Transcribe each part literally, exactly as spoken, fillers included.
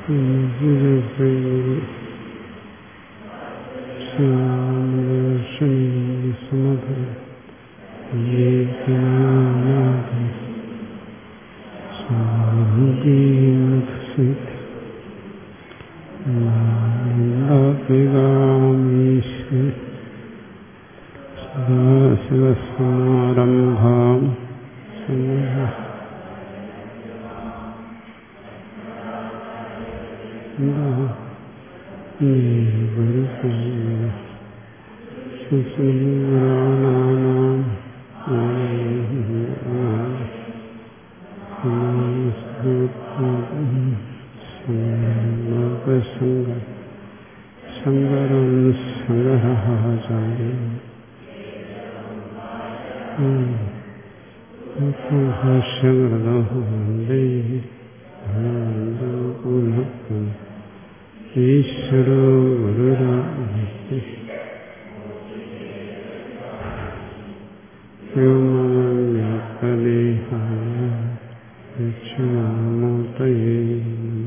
ശിവസമാരംഭാം ശങ്കരം ശങ്കരാചാര്യം ഭാഷ്യകൃതോ വന്ദേ ഈശ്വരോ ഗുരുരാജ്ഞേ വ്യോമവ്യാപ്തദേഹായ ദക്ഷിണാമൂർത്തയേ നമഃ.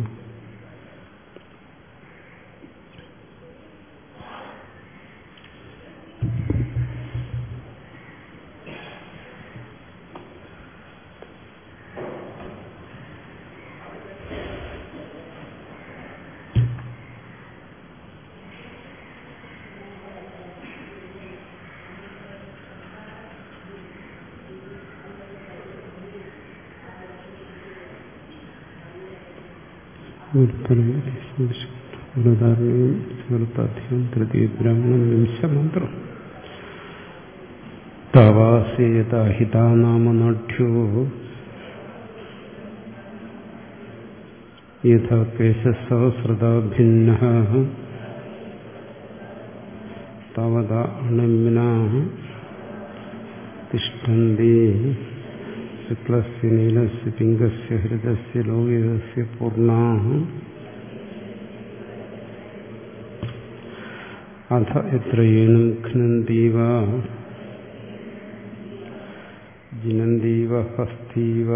ഗുരുധാരണയും സുഹൃത്താധ്യം തൃതീയ ബ്രാഹ്മണം വിംശമന്ത്രം താവാസേതാഹിതാനാമനാഢ്യോ യഥാ കേശസഹസ്രതാ ഭിന്നഃ താവതാ അണമ്നാഃ തിഷ്ഠന്തി ശുക്ലസ്യ നീലസ്യ പിംഗസ്യ ഹൃദസ്യ ലോകിതസ്യ പൂർണ്ണാഃ അഥ എത്ര യേനം ഘ്നന്തീവ ജിനന്തീവ ഹസ്തീവ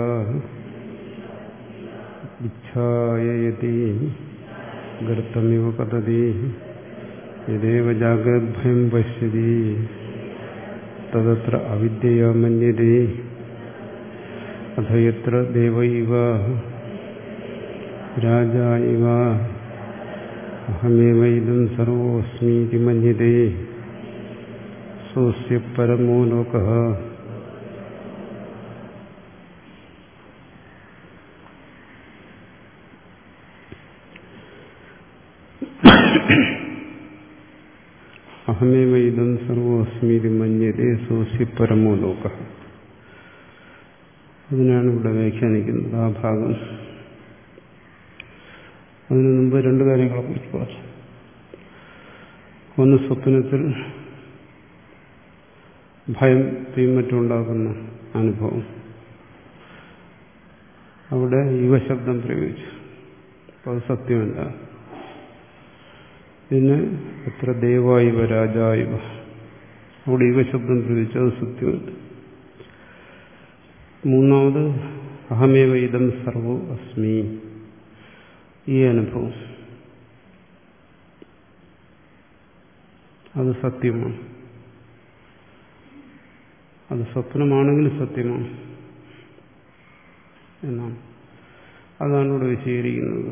വിച്ഛായയതി ഗർത്തമിവ പതതി യദേവ ജാഗ്രദ്ഭയം പശ്യതി തദത്ര അവിദ്യയാ മന്യതേ അഥ യത്ര ദേവ ഇവ രാജാ ഇവ അഹമേവ ഇദം സർവോസ്മീതി മന്യതേ സോസ്യ പരമോ ലോകഃ. അഹമേവ ഇദം സർവോസ്മീതി മന്യതേ സോസ്യ പരമോ ലോകഃ. അതിനാണ് ഇവിടെ വ്യാഖ്യാനിക്കുന്നത് ആ ഭാഗം. അതിനു മുമ്പ് രണ്ട് കാര്യങ്ങളെ കുറിച്ച് പറഞ്ഞു. ഒന്ന്, സ്വപ്നത്തിൽ ഭയം തീയും മറ്റുണ്ടാക്കുന്ന അനുഭവം. അവിടെ യുവശബ്ദം പ്രയോഗിച്ചു. അപ്പോൾ അത് സത്യമല്ല. പിന്നെ എത്ര ദേവായിവ രാജായിവ, അവിടെ യുവശബ്ദം പ്രയോഗിച്ചു. അത് സത്യമല്ല. മൂന്നാമത് അഹമേവ ഇദം സർവോ അസ്മി, ഈ അനുഭവം അത് സത്യമാണ്. അത് സ്വപ്നമാണെങ്കിലും സത്യമാണ് എന്നാണ്. അതാണ് ഇവിടെ വിശദീകരിക്കുന്നത്.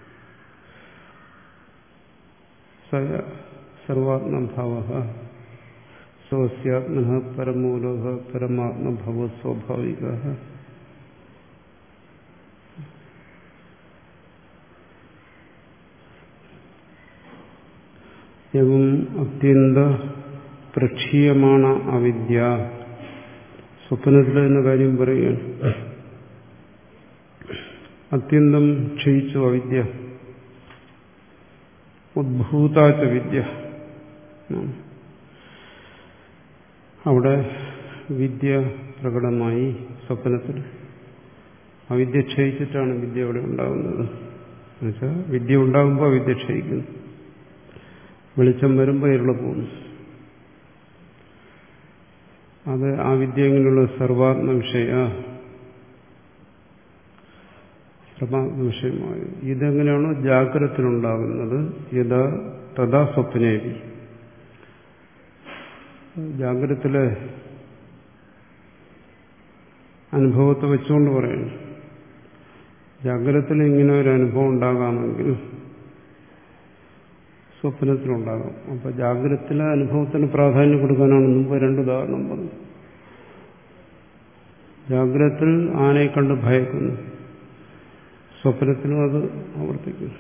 സർവാത്മഭാവഃ സ്വസ്യാത്മനഃ പരമോലോകഃ പരമാത്മഭാവോ സ്വാഭാവികഃ. എവം അത്യന്ത പ്രക്ഷീയമാണ അവിദ്യ. സ്വപ്നത്തിൽ എന്ന കാര്യം പറയുകയാണ്. അത്യന്തം ക്ഷയിച്ചു അവിദ്യ. ഉദ്ഭൂതാച്ച വിദ്യ. അവിടെ വിദ്യ പ്രകടമായി. സ്വപ്നത്തിൽ അവിദ്യ ക്ഷയിച്ചിട്ടാണ് വിദ്യ അവിടെ ഉണ്ടാകുന്നത്. എന്നുവെച്ചാൽ വിദ്യ ഉണ്ടാകുമ്പോൾ അവിദ്യ ക്ഷയിക്കുന്നു. വെളിച്ചം വരുമ്പോൾ ഇരുള് പോകുന്നു. അത് ആ വിദ്യ എങ്ങനെയുള്ള സർവാത്മ വിഷയ, പരമാത്മ വിഷയമായി. ഇതെങ്ങനെയാണോ ജാഗ്രതത്തിലുണ്ടാകുന്നത്, യഥാ തഥാ സ്വപ്നേവി. ജാഗ്രതത്തിലെ അനുഭവത്തെ വെച്ചുകൊണ്ട് പറയുന്നു. ജാഗ്രതത്തിൽ ഇങ്ങനെ ഒരു അനുഭവം ഉണ്ടാകാമെങ്കിൽ സ്വപ്നത്തിലുണ്ടാകാം. അപ്പൊ ജാഗ്രതത്തിലെ അനുഭവത്തിന് പ്രാധാന്യം കൊടുക്കാനാണ് മുമ്പ് രണ്ട് ഉദാഹരണം പറഞ്ഞു. ജാഗ്രതത്തിൽ ആനയെ കണ്ട് ഭയക്കുന്നു, സ്വപ്നത്തിലും അത് ആവർത്തിക്കുന്നു.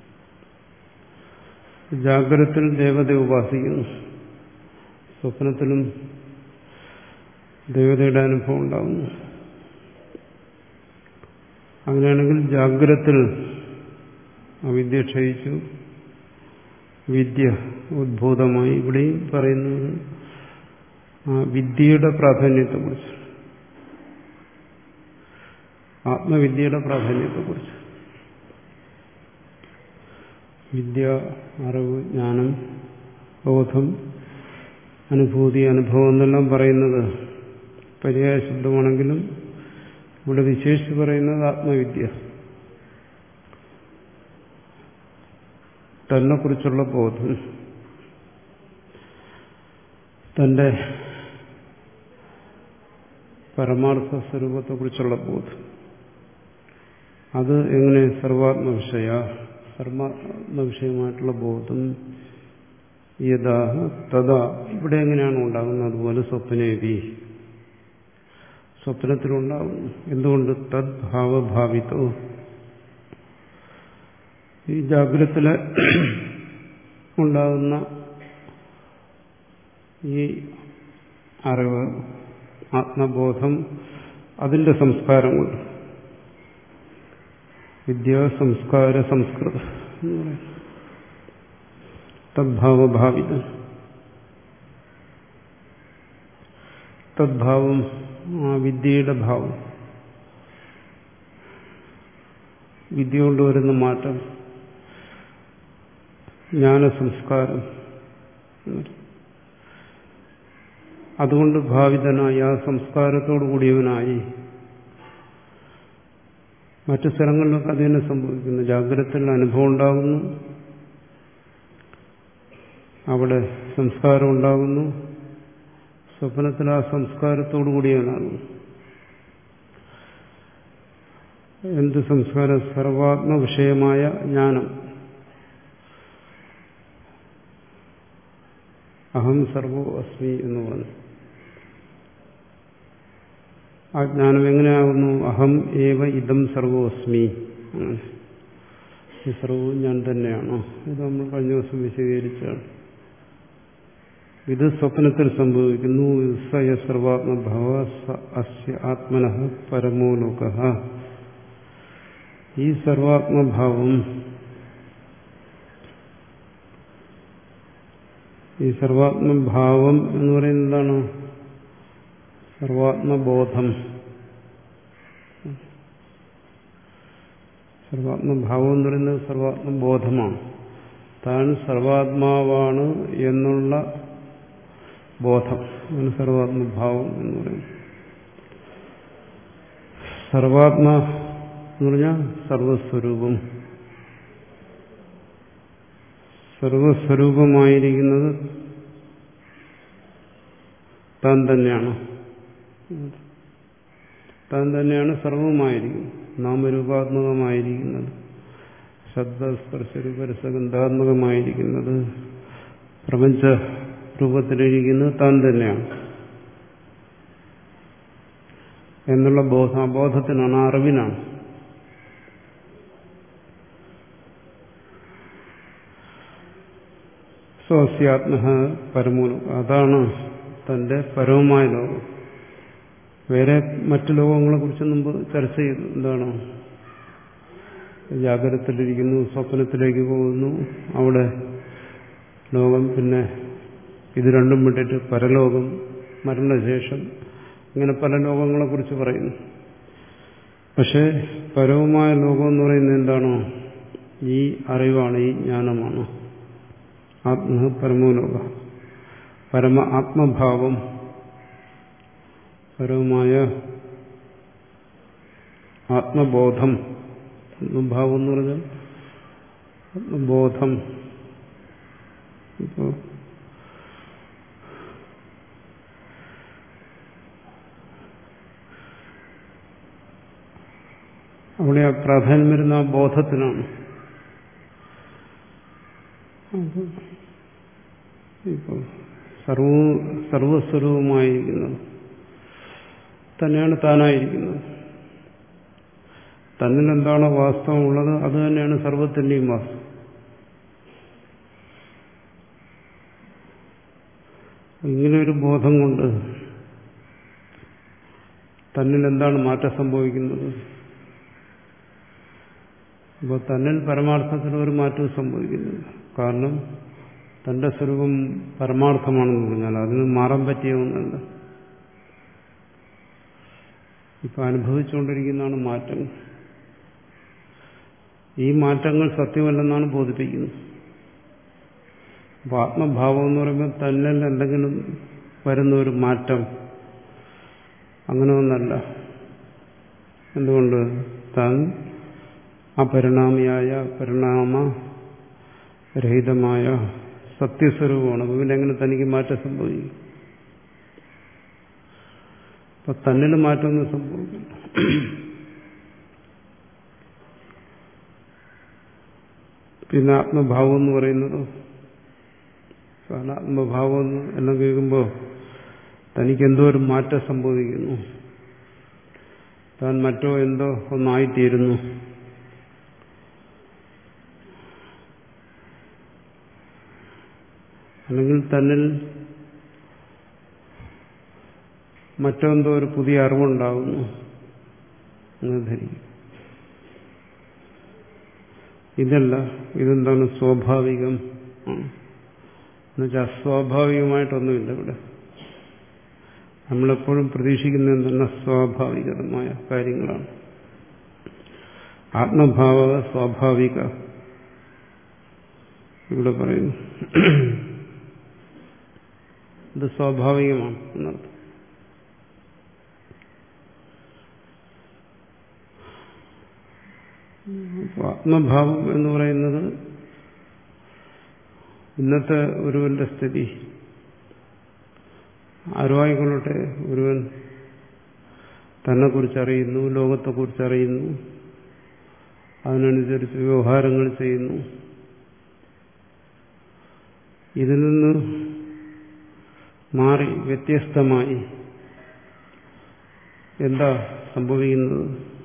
ജാഗ്രതത്തിൽ ദേവതയെ ഉപാസിക്കുന്നു, സ്വപ്നത്തിലും ദേവതയുടെ അനുഭവം ഉണ്ടാകുന്നു. അങ്ങനെയാണെങ്കിൽ ജാഗ്രതത്തിൽ അവിദ്യ ക്ഷയിച്ചു, വിദ്യ ഉദ്ഭൂതമായി. ഇവിടെയും പറയുന്നത് ആ വിദ്യയുടെ പ്രാധാന്യത്തെക്കുറിച്ച്, ആത്മവിദ്യയുടെ പ്രാധാന്യത്തെക്കുറിച്ച്. വിദ്യ, അറിവ്, ജ്ഞാനം, ബോധം, അനുഭൂതി, അനുഭവം എന്നെല്ലാം പറയുന്നത് പര്യായ ശബ്ദമാണെങ്കിലും ഇവിടെ വിശേഷിച്ച് പറയുന്നത് ആത്മവിദ്യ, തന്നെ കുറിച്ചുള്ള ബോധം, തന്റെ പരമാർത്ഥ സ്വരൂപത്തെക്കുറിച്ചുള്ള ബോധം. അത് എങ്ങനെ സർവാത്മ വിഷയ സർവാത്മ വിഷയമായിട്ടുള്ള ബോധം യഥാ തഥാ ഇവിടെ എങ്ങനെയാണ് ഉണ്ടാകുന്നത് അതുപോലെ സ്വപ്നേവി സ്വപ്നത്തിലുണ്ടാകുന്നു. എന്തുകൊണ്ട്? തദ് ഭാവഭാവിതോ. ഈ ജാഗ്രതത്തില് ഉണ്ടാകുന്ന ഈ അറിവ്, ആത്മബോധം, അതിന്റെ സംസ്കാരം കൊണ്ട് വിദ്യാ സംസ്കാര സംസ്കൃതം എന്ന് പറയും. തദ്ഭാവഭാവിതം. തദ്ഭാവം ആ വിദ്യയുടെ ഭാവം, വിദ്യ കൊണ്ടുവരുന്ന മാറ്റം, ജ്ഞാനസംസ്കാരം. അതുകൊണ്ട് ഭാവിതനായി, ആ സംസ്കാരത്തോടു കൂടിയവനായി. മറ്റു സ്ഥലങ്ങളിലൊക്കെ അത് തന്നെ സംഭവിക്കുന്നു. ജാഗ്രതത്തിൽ അനുഭവം ഉണ്ടാകുന്നു, അവിടെ സംസ്കാരം ഉണ്ടാകുന്നു, സ്വപ്നത്തിൽ ആ സംസ്കാരത്തോടു കൂടിയവനാകുന്നു. എന്ത് സംസ്കാരം? സർവാത്മ വിഷയമായ ജ്ഞാനം. അഹം സർവോ അസ്മി എന്ന് പറഞ്ഞു. ആ ജ്ഞാനം എങ്ങനെയാകുന്നു? അഹം ഏവ ഇദം സർവോ അസ്മി. ഈ സർവവും ഞാൻ തന്നെയാണോ? ഇത് നമ്മൾ കഴിഞ്ഞ ദിവസം വിശദീകരിച്ചാണ്. ഇത് സ്വപ്നത്തിൽ സംഭവിക്കുന്നു. സയ സർവാത്മഭവ അസ്യ ആത്മനഃ പരമോ ലോകഃ. ഈ സർവാത്മഭാവം, ഈ സർവാത്മഭാവം എന്ന് പറയുന്നത് എന്താണ്? സർവാത്മബോധം. സർവാത്മഭാവം എന്ന് പറയുന്നത് സർവാത്മബോധമാണ്. താൻ സർവാത്മാവാണ് എന്നുള്ള ബോധം ആണ് സർവാത്മഭാവം എന്ന് പറയുന്നത്. സർവാത്മ എന്ന് പറഞ്ഞാൽ സർവസ്വരൂപം. സർവസ്വരൂപമായിരിക്കുന്നത് താൻ തന്നെയാണ്. താൻ തന്നെയാണ് സർവമായിരിക്കുന്നത്, നാമരൂപാത്മകമായിരിക്കുന്നത്, ശബ്ദസ്പർശരൂപരസഗന്ധാത്മകമായിരിക്കുന്നത്, പ്രപഞ്ച രൂപത്തിലിരിക്കുന്നത് താൻ തന്നെയാണ് എന്നുള്ള ബോധം. ആ ബോധത്തിനാണ്, ആ അറിവിനാണ്. സ്വസ്യാത്മഃ പരമോ ലോകഃ. അതാണ് തന്റെ പരമമായ ലോകം. വേറെ മറ്റു ലോകങ്ങളെ കുറിച്ച് മുമ്പ് ചർച്ച ചെയ്തു. എന്താണ്? ജാഗ്രതത്തിലിരിക്കുന്നു, സ്വപ്നത്തിലേക്ക് പോകുന്നു, അവിടെ ലോകം, പിന്നെ ഇത് രണ്ടും വിട്ടിട്ട് പരലോകം, മരണശേഷം, ഇങ്ങനെ പല ലോകങ്ങളെ കുറിച്ച് പറയുന്നു. പക്ഷെ പരമമായ ലോകം എന്ന് പറയുന്നത് എന്താണോ? ഈ അറിവാണ്, ഈ ജ്ഞാനമാണ്. ആത്മ പരമോ ലോക, പരമ ആത്മഭാവം, പരമമായ ആത്മബോധം, ഭാവം എന്ന് പറഞ്ഞാൽ ബോധം. ഇപ്പോൾ അവിടെ പ്രാധാന്യം വരുന്ന ആ ബോധത്തിനാണ്. ഇപ്പോൾ സർവ സർവസ്വരൂപമായിരിക്കുന്നത് തന്നെയാണ് താനായിരിക്കുന്നത്. തന്നിൽ എന്താണോ വാസ്തവമുള്ളത് അത് തന്നെയാണ് സർവത്തിൻ്റെയും വാസ്തവം. ഇങ്ങനെയൊരു ബോധം കൊണ്ട് തന്നിൽ എന്താണ് മാറ്റം സംഭവിക്കുന്നത്? അപ്പോൾ തന്നിൽ പരമാർത്ഥത്തിൽ ഒരു മാറ്റവും സംഭവിക്കുന്നില്ല. കാരണം തന്റെ സ്വരൂപം പരമാർത്ഥമാണെന്ന് പറഞ്ഞാൽ അതിന് മാറാൻ പറ്റിയ ഒന്നല്ല. ഇപ്പൊ അനുഭവിച്ചുകൊണ്ടിരിക്കുന്നതാണ് മാറ്റങ്ങൾ. ഈ മാറ്റങ്ങൾ സത്യമല്ലെന്നാണ് ബോധിപ്പിക്കുന്നത്. അപ്പൊ ആത്മഭാവം എന്ന് പറയുമ്പോൾ തന്നിൽ എന്തെങ്കിലും വരുന്ന ഒരു മാറ്റം അങ്ങനെ ഒന്നല്ല. എന്തുകൊണ്ട്? താൻ അപരിണാമിയായ പരിണാമരഹിതമായ സത്യസ്വരൂപമാണ്. അപ്പൊ പിന്നെ എങ്ങനെ തനിക്ക് മാറ്റം സംഭവിക്കും? അപ്പൊ തന്നിൽ മാറ്റമൊന്നും സംഭവിക്കും. പിന്നെ ആത്മഭാവം എന്ന് പറയുന്നത്, ആത്മഭാവം എല്ലാം കേൾക്കുമ്പോൾ തനിക്കെന്തോ ഒരു മാറ്റം സംഭവിക്കുന്നു, താൻ മറ്റോ എന്തോ ഒന്നായിത്തീരുന്നു. അല്ലെങ്കിൽ തന്നിൽ മറ്റെന്തോ ഒരു പുതിയ അറിവുണ്ടാകുന്നു എന്ന് ധരിക്കും. ഇതല്ല, ഇതെന്താണ്? സ്വാഭാവികം. എന്നുവെച്ചാൽ അസ്വാഭാവികമായിട്ടൊന്നുമില്ല ഇവിടെ. നമ്മളെപ്പോഴും പ്രതീക്ഷിക്കുന്ന എന്താണ്? സ്വാഭാവികമായ കാര്യങ്ങളാണ്. ആത്മഭാവ സ്വാഭാവിക ഇവിടെ പറയുന്നു. ഇത് സ്വാഭാവികമാണ് എന്നർത്ഥം. ആത്മഭാവം എന്ന് പറയുന്നത് ഇന്നത്തെ ഒരുവന്റെ സ്ഥിതി ആരുമായിക്കൊള്ളട്ടെ, ഒരുവൻ തന്നെക്കുറിച്ചറിയുന്നു, ലോകത്തെക്കുറിച്ചറിയുന്നു, അതിനനുസരിച്ച് വ്യവഹാരങ്ങൾ ചെയ്യുന്നു. ഇതിൽ നിന്ന് മാറി വ്യത്യസ്തമായി എന്താ സംഭവിക്കുന്നത്?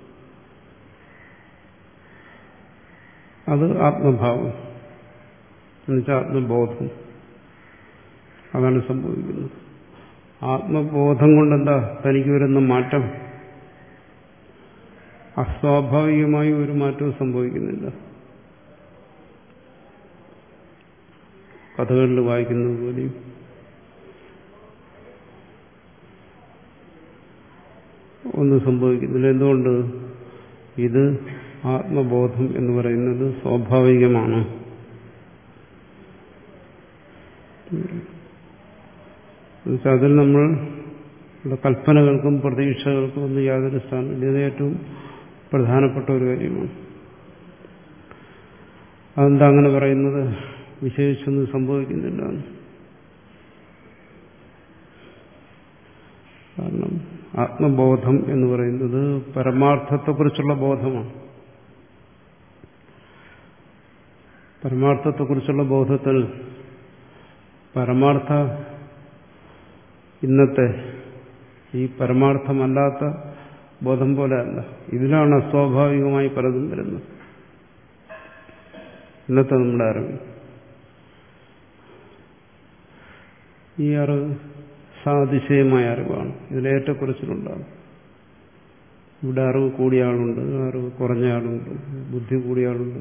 അത് ആത്മഭാവം എന്നുവെച്ചാൽ ആത്മബോധം. അതാണ് സംഭവിക്കുന്നത്. ആത്മബോധം കൊണ്ടെന്താ തനിക്ക് വരുന്ന മാറ്റം? അസ്വാഭാവികമായി ഒരു മാറ്റവും സംഭവിക്കുന്നില്ല. കഥകളിൽ വായിക്കുന്നത് പോലെയും ഒന്നും സംഭവിക്കുന്നില്ല. എന്തുകൊണ്ട്? ഇത് ആത്മബോധം എന്ന് പറയുന്നത് സ്വാഭാവികമാണ്. അതിൽ നമ്മൾ കൽപ്പനകൾക്കും പ്രതീക്ഷകൾക്കും ഒന്നും യാതൊരു സ്ഥാനമില്ല. ഇത് ഏറ്റവും പ്രധാനപ്പെട്ട ഒരു കാര്യമാണ്. അതെന്താ അങ്ങനെ പറയുന്നത്? വിശേഷിച്ചൊന്നും സംഭവിക്കുന്നില്ല. കാരണം ആത്മബോധം എന്ന് പറയുന്നത് പരമാർത്ഥത്തെക്കുറിച്ചുള്ള ബോധമാണ്. പരമാർത്ഥത്തെക്കുറിച്ചുള്ള ബോധത്തിൽ പരമാർത്ഥ ഇന്നത്തെ ഈ പരമാർത്ഥമല്ലാത്ത ബോധം പോലെ അല്ല. ഇതിലാണ് അസ്വാഭാവികമായി പലതും വരുന്നത്. ഇന്നത്തെ നമ്മുടെ അറിവ്, ഈ അറിവ് സാതിശയമായ അറിവാണ്. ഇതിലേറ്റക്കുറച്ചിലുണ്ടാകും. ഇവിടെ അറിവ് കൂടിയ ആളുണ്ട്, അറിവ് കുറഞ്ഞ ആളുണ്ട്, ബുദ്ധി കൂടിയ ആളുണ്ട്.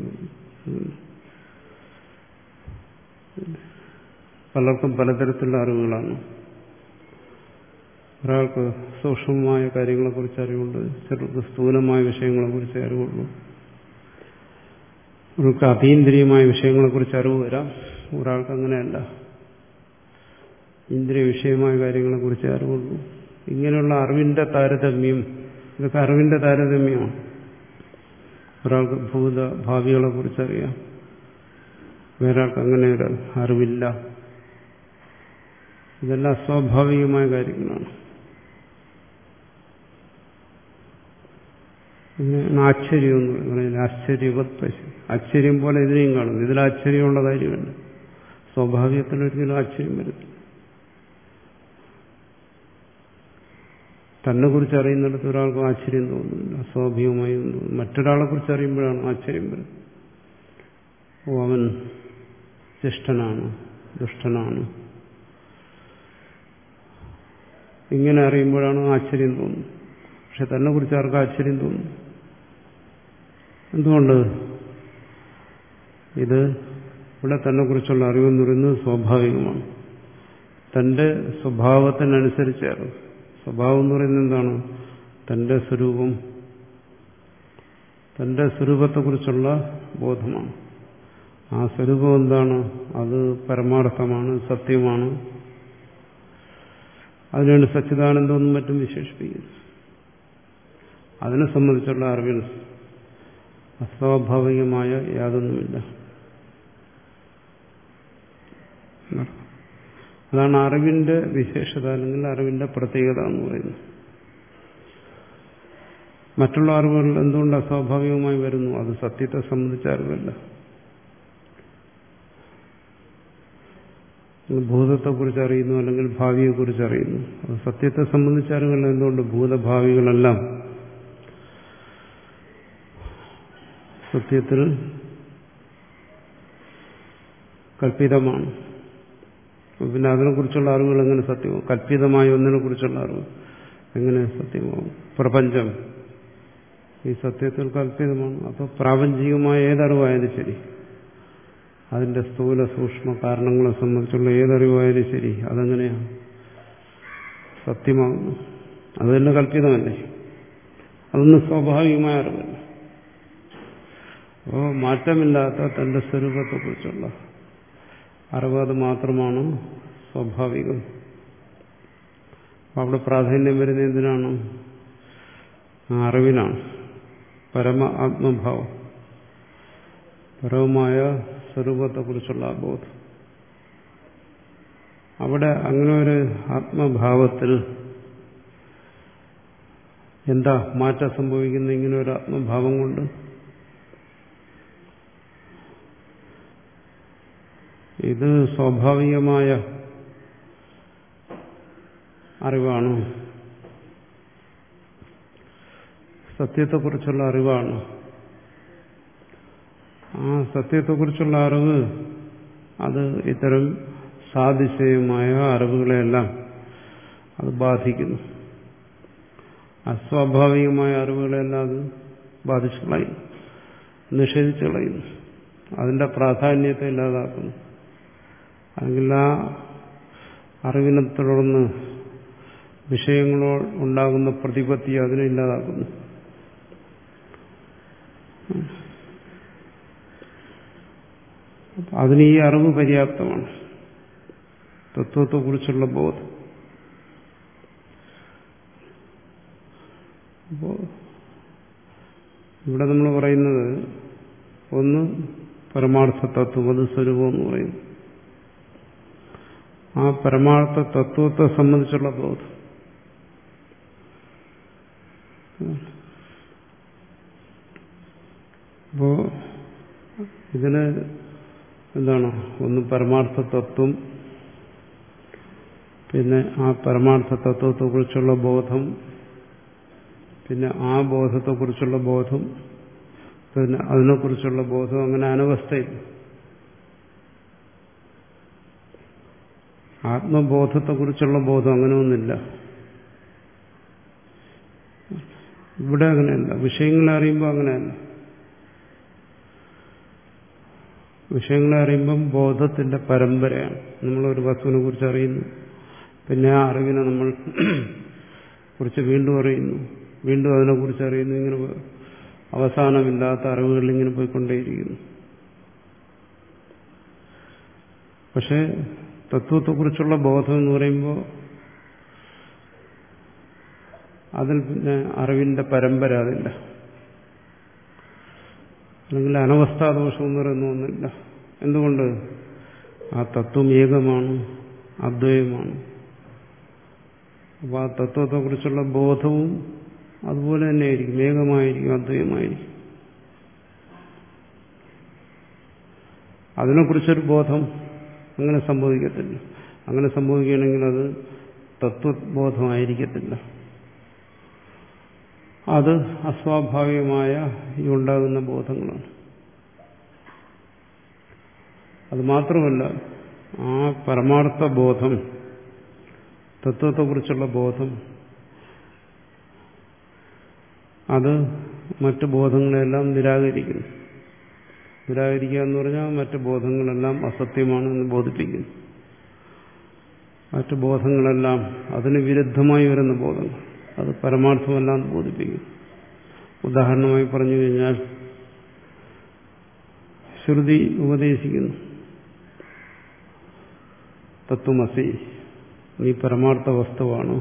പലർക്കും പലതരത്തിലുള്ള അറിവുകളാണ്. ഒരാൾക്ക് സൂക്ഷ്മമായ കാര്യങ്ങളെക്കുറിച്ച് അറിവുണ്ട്, ചിലർക്ക് സ്ഥൂലമായ വിഷയങ്ങളെക്കുറിച്ച് അറിവുള്ളൂ. ഒരാൾക്ക് അതീന്ദ്രിയമായ വിഷയങ്ങളെക്കുറിച്ച് അറിവ് വരാം, ഒരാൾക്ക് അങ്ങനെയല്ല, ഇന്ദ്രിയ വിഷയമായ കാര്യങ്ങളെക്കുറിച്ച് അറിവുള്ളൂ. ഇങ്ങനെയുള്ള അറിവിന്റെ താരതമ്യം, ഇതൊക്കെ അറിവിന്റെ താരതമ്യമാണ്. ഒരാൾക്ക് ഭൂത ഭാവികളെ കുറിച്ചറിയാം, വേറൊരാൾക്ക് അങ്ങനെ ഒരു അറിവില്ല. ഇതെല്ലാം അസ്വാഭാവികമായ കാര്യങ്ങളാണ്. ഇതിനാണ് ആശ്ചര്യം എന്ന് പറയുന്നത്. ആശ്ചര്യവത് ആശ്ചര്യം പോലെ ഇതിനെയും കാണുന്നു. ഇതിൽ ആശ്ചര്യമുള്ള കാര്യമല്ല. സ്വാഭാവികത്തിലൊരിക്കലും ആശ്ചര്യം വരുന്നില്ല. തന്നെ കുറിച്ച് അറിയുന്നിടത്ത് ഒരാൾക്ക് ആശ്ചര്യം തോന്നുന്നില്ല, സ്വാഭാവികമായി തോന്നുന്നു. മറ്റൊരാളെ കുറിച്ച് അറിയുമ്പോഴാണ് ആശ്ചര്യം വരുന്നത്. ഓ, അവൻ ശിഷ്ടനാണ്, ദുഷ്ടനാണ്, ഇങ്ങനെ അറിയുമ്പോഴാണ് ആശ്ചര്യം തോന്നുന്നത്. പക്ഷെ തന്നെ കുറിച്ച് ആർക്കും ആശ്ചര്യം തോന്നുന്നു. എന്തുകൊണ്ട്? ഇത് ഇവിടെ തന്നെ കുറിച്ചുള്ള അറിവെന്ന് പറയുന്നത് സ്വാഭാവികമാണ്. തന്റെ സ്വഭാവത്തിനനുസരിച്ച് അറിവ്. സ്വഭാവം എന്ന് പറയുന്നത് എന്താണ്? തന്റെ സ്വരൂപം, തന്റെ സ്വരൂപത്തെക്കുറിച്ചുള്ള ബോധമാണ്. ആ സ്വരൂപം എന്താണ്? അത് പരമാർത്ഥമാണ്, സത്യമാണ്. അതിനാണ് സച്ചിദാനന്ദമെന്നും മറ്റും വിശേഷിപ്പിക്കുന്നത്. അതിനെ സംബന്ധിച്ചുള്ള അറിവിൽ അസ്വാഭാവികമായ യാതൊന്നുമില്ല. അതാണ് അറിവിന്റെ വിശേഷത, അല്ലെങ്കിൽ അറിവിന്റെ പ്രത്യേകത എന്ന് പറയുന്നത്. മറ്റുള്ള അറിവുകൾ എന്തുകൊണ്ട് അസ്വാഭാവികമായി വരുന്നു? അത് സത്യത്തെ സംബന്ധിച്ച അറിവല്ല. ഭൂതത്തെക്കുറിച്ച് അറിയുന്നു, അല്ലെങ്കിൽ ഭാവിയെക്കുറിച്ച് അറിയുന്നു. അത് സത്യത്തെ സംബന്ധിച്ച അറിവുകൾ എന്തുകൊണ്ട്? ഭൂതഭാവികളെല്ലാം സത്യത്തിൽ കൽപ്പിതമാണ്. പിന്നെ അതിനെക്കുറിച്ചുള്ള അറിവുകൾ എങ്ങനെ സത്യമാവും? കൽപ്പിതമായ ഒന്നിനെ കുറിച്ചുള്ള അറിവ് എങ്ങനെ സത്യമാവും? പ്രപഞ്ചം ഈ സത്യത്തിൽ കൽപ്പിതമാണ്. അപ്പോൾ പ്രാപഞ്ചികമായ ഏതറിവായാലും ശരി, അതിന്റെ സ്ഥൂല സൂക്ഷ്മ കാരണങ്ങളെ സംബന്ധിച്ചുള്ള ഏതറിവായാലും ശരി, അതെങ്ങനെയാണ് സത്യമാകുന്നു? അത് തന്നെ കൽപ്പിതമല്ലേ? അതൊന്നും സ്വാഭാവികമായ അറിവല്ല. അപ്പോൾ മാറ്റമില്ലാത്ത തന്റെ സ്വരൂപത്തെക്കുറിച്ചുള്ള അറിവ് അത് മാത്രമാണ് സ്വാഭാവികം. അവിടെ പ്രാധാന്യം വരുന്ന എന്തിനാണ്? ആ അറിവിനാണ്. പരമ ആത്മഭാവം, പരമമായ സ്വരൂപത്തെക്കുറിച്ചുള്ള ബോധം. അവിടെ അങ്ങനെ ഒരു ആത്മഭാവത്തിൽ എന്താ മാറ്റം സംഭവിക്കുന്ന? ഇങ്ങനെ ഒരു ആത്മഭാവം കൊണ്ട് ഇത് സ്വാഭാവികമായ അറിവാണ്, സത്യത്തെക്കുറിച്ചുള്ള അറിവാണ്. ആ സത്യത്തെക്കുറിച്ചുള്ള അറിവ് അത് ഇത്തരം സാതിശയമായ അറിവുകളെല്ലാം അത് ബാധിക്കുന്നു. അസ്വാഭാവികമായ അറിവുകളെല്ലാം അത് ബാധിച്ചു കളയുന്നു, നിഷേധിച്ചു കളയുന്നു, അതിന്റെ പ്രാധാന്യത്തെ ഇല്ലാതാക്കുന്നു. അല്ലെങ്കിൽ ആ അറിവിനെ തുടർന്ന് വിഷയങ്ങളോ ഉണ്ടാകുന്ന പ്രതിപത്തി അതിനെ ഇല്ലാതാക്കുന്നു. അതിന് ഈ അറിവ് പര്യാപ്തമാണ്, തത്വത്തെക്കുറിച്ചുള്ള ബോധം. അപ്പോൾ ഇവിടെ നമ്മൾ പറയുന്നത് ഒന്ന് പരമാർത്ഥ തത്വം, അത് സ്വരൂപം എന്ന് പറയുന്നു. ആ പരമാർത്ഥ തത്വത്തെ സംബന്ധിച്ചുള്ള ബോധം. അപ്പോ ഇതിന് എന്താണ്? ഒന്ന് പരമാർത്ഥ തത്വം, പിന്നെ ആ പരമാർത്ഥ തത്വത്തെക്കുറിച്ചുള്ള ബോധം, പിന്നെ ആ ബോധത്തെക്കുറിച്ചുള്ള ബോധം, പിന്നെ അതിനെക്കുറിച്ചുള്ള ബോധം, അങ്ങനെ അനവസ്ഥയിൽ ആത്മബോധത്തെക്കുറിച്ചുള്ള ബോധം അങ്ങനെ ഒന്നില്ല. ഇവിടെ അങ്ങനെയല്ല. വിഷയങ്ങളെ അറിയുമ്പോൾ അങ്ങനെയല്ല. വിഷയങ്ങളെ അറിയുമ്പം ബോധത്തിന്റെ പരമ്പരയാണ്. നമ്മളൊരു വസ്തുവിനെ കുറിച്ച് അറിയുന്നു, പിന്നെ ആ അറിവിനെ നമ്മൾ കുറിച്ച് വീണ്ടും അറിയുന്നു, വീണ്ടും അതിനെക്കുറിച്ച് അറിയുന്നു. ഇങ്ങനെ അവസാനമില്ലാത്ത അറിവുകളിൽ ഇങ്ങനെ പോയിക്കൊണ്ടേയിരിക്കുന്നു. പക്ഷെ തത്വത്തെക്കുറിച്ചുള്ള ബോധം എന്ന് പറയുമ്പോൾ അതിൽ പിന്നെ അറിവിന്റെ പരമ്പര അതില്ല. അല്ലെങ്കിൽ അനവസ്ഥാദോഷം എന്ന് പറയുന്ന ഒന്നില്ല. എന്തുകൊണ്ട്? ആ തത്വം ഏകമാണ്, അദ്വൈതമാണ്. അപ്പോൾ ആ തത്വത്തെക്കുറിച്ചുള്ള ബോധവും അതുപോലെ തന്നെയായിരിക്കും, ഏകമായിരിക്കും, അദ്വൈതമായിരിക്കും. അതിനെക്കുറിച്ചൊരു ബോധം അങ്ങനെ സംഭവിക്കത്തില്ല. അങ്ങനെ സംഭവിക്കുകയാണെങ്കിൽ അത് തത്വബോധമായിരിക്കത്തില്ല. അത് അസ്വാഭാവികമായ ഈ ഉണ്ടാകുന്ന ബോധങ്ങളാണ്. അത് മാത്രമല്ല, ആ പരമാർത്ഥ ബോധം, തത്വത്തെക്കുറിച്ചുള്ള ബോധം, അത് മറ്റു ബോധങ്ങളെല്ലാം നിരാകരിക്കുന്നു. നിരാകരിക്കുക എന്ന് പറഞ്ഞാൽ മറ്റു ബോധങ്ങളെല്ലാം അസത്യമാണ് എന്ന് ബോധിപ്പിക്കുന്നു. മറ്റു ബോധങ്ങളെല്ലാം അതിന് വിരുദ്ധമായി വരുന്ന ബോധങ്ങൾ, അത് പരമാർത്ഥമല്ല എന്ന് ബോധിപ്പിക്കുന്നു. ഉദാഹരണമായി പറഞ്ഞു കഴിഞ്ഞാൽ, ശ്രുതി ഉപദേശിക്കുന്നു തത്വമസി, നീ പരമാർത്ഥ വസ്തുവാണ്.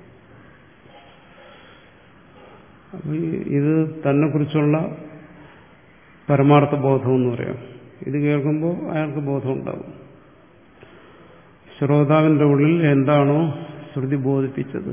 അപ്പോൾ ഇത് തന്നെക്കുറിച്ചുള്ള പരമാർത്ഥ ബോധം എന്ന് പറയാം. ഇത് കേൾക്കുമ്പോൾ അയാൾക്ക് ബോധം ഉണ്ടാകും. ശ്രോതാവിന്റെ ഉള്ളിൽ എന്താണോ ശ്രുതി ബോധിപ്പിച്ചത്,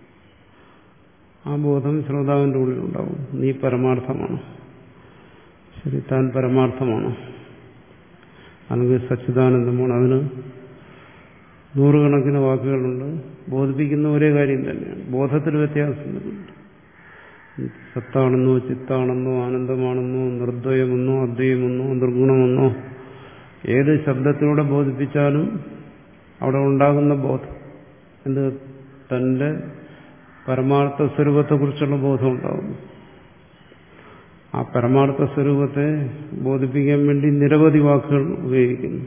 ആ ബോധം ശ്രോതാവിന്റെ ഉള്ളിലുണ്ടാവും. നീ പരമാർത്ഥമാണ്, ശരി, താൻ പരമാർത്ഥമാണ്, അല്ലെങ്കിൽ സച്ചിദാനന്ദമാണ്. അതിന് നൂറുകണക്കിന് വാക്കുകളുണ്ട്. ബോധിപ്പിക്കുന്ന ഒരേ കാര്യം തന്നെയാണ്. ബോധത്തിൽ വ്യത്യാസമുണ്ട്. സത്താണെന്നോ ചിത്താണെന്നോ ആനന്ദമാണെന്നോ നിർദ്വയമെന്നോ അദ്വയമെന്നോ നിർഗുണമെന്നോ ഏത് ശബ്ദത്തിലൂടെ ബോധിപ്പിച്ചാലും അവിടെ ഉണ്ടാകുന്ന ബോധം എന്ത്? തന്റെ പരമാർത്ഥ സ്വരൂപത്തെക്കുറിച്ചുള്ള ബോധം ഉണ്ടാകുന്നു. ആ പരമാർത്ഥ സ്വരൂപത്തെ ബോധിപ്പിക്കാൻ വേണ്ടി നിരവധി വാക്കുകൾ ഉപയോഗിക്കുന്നു.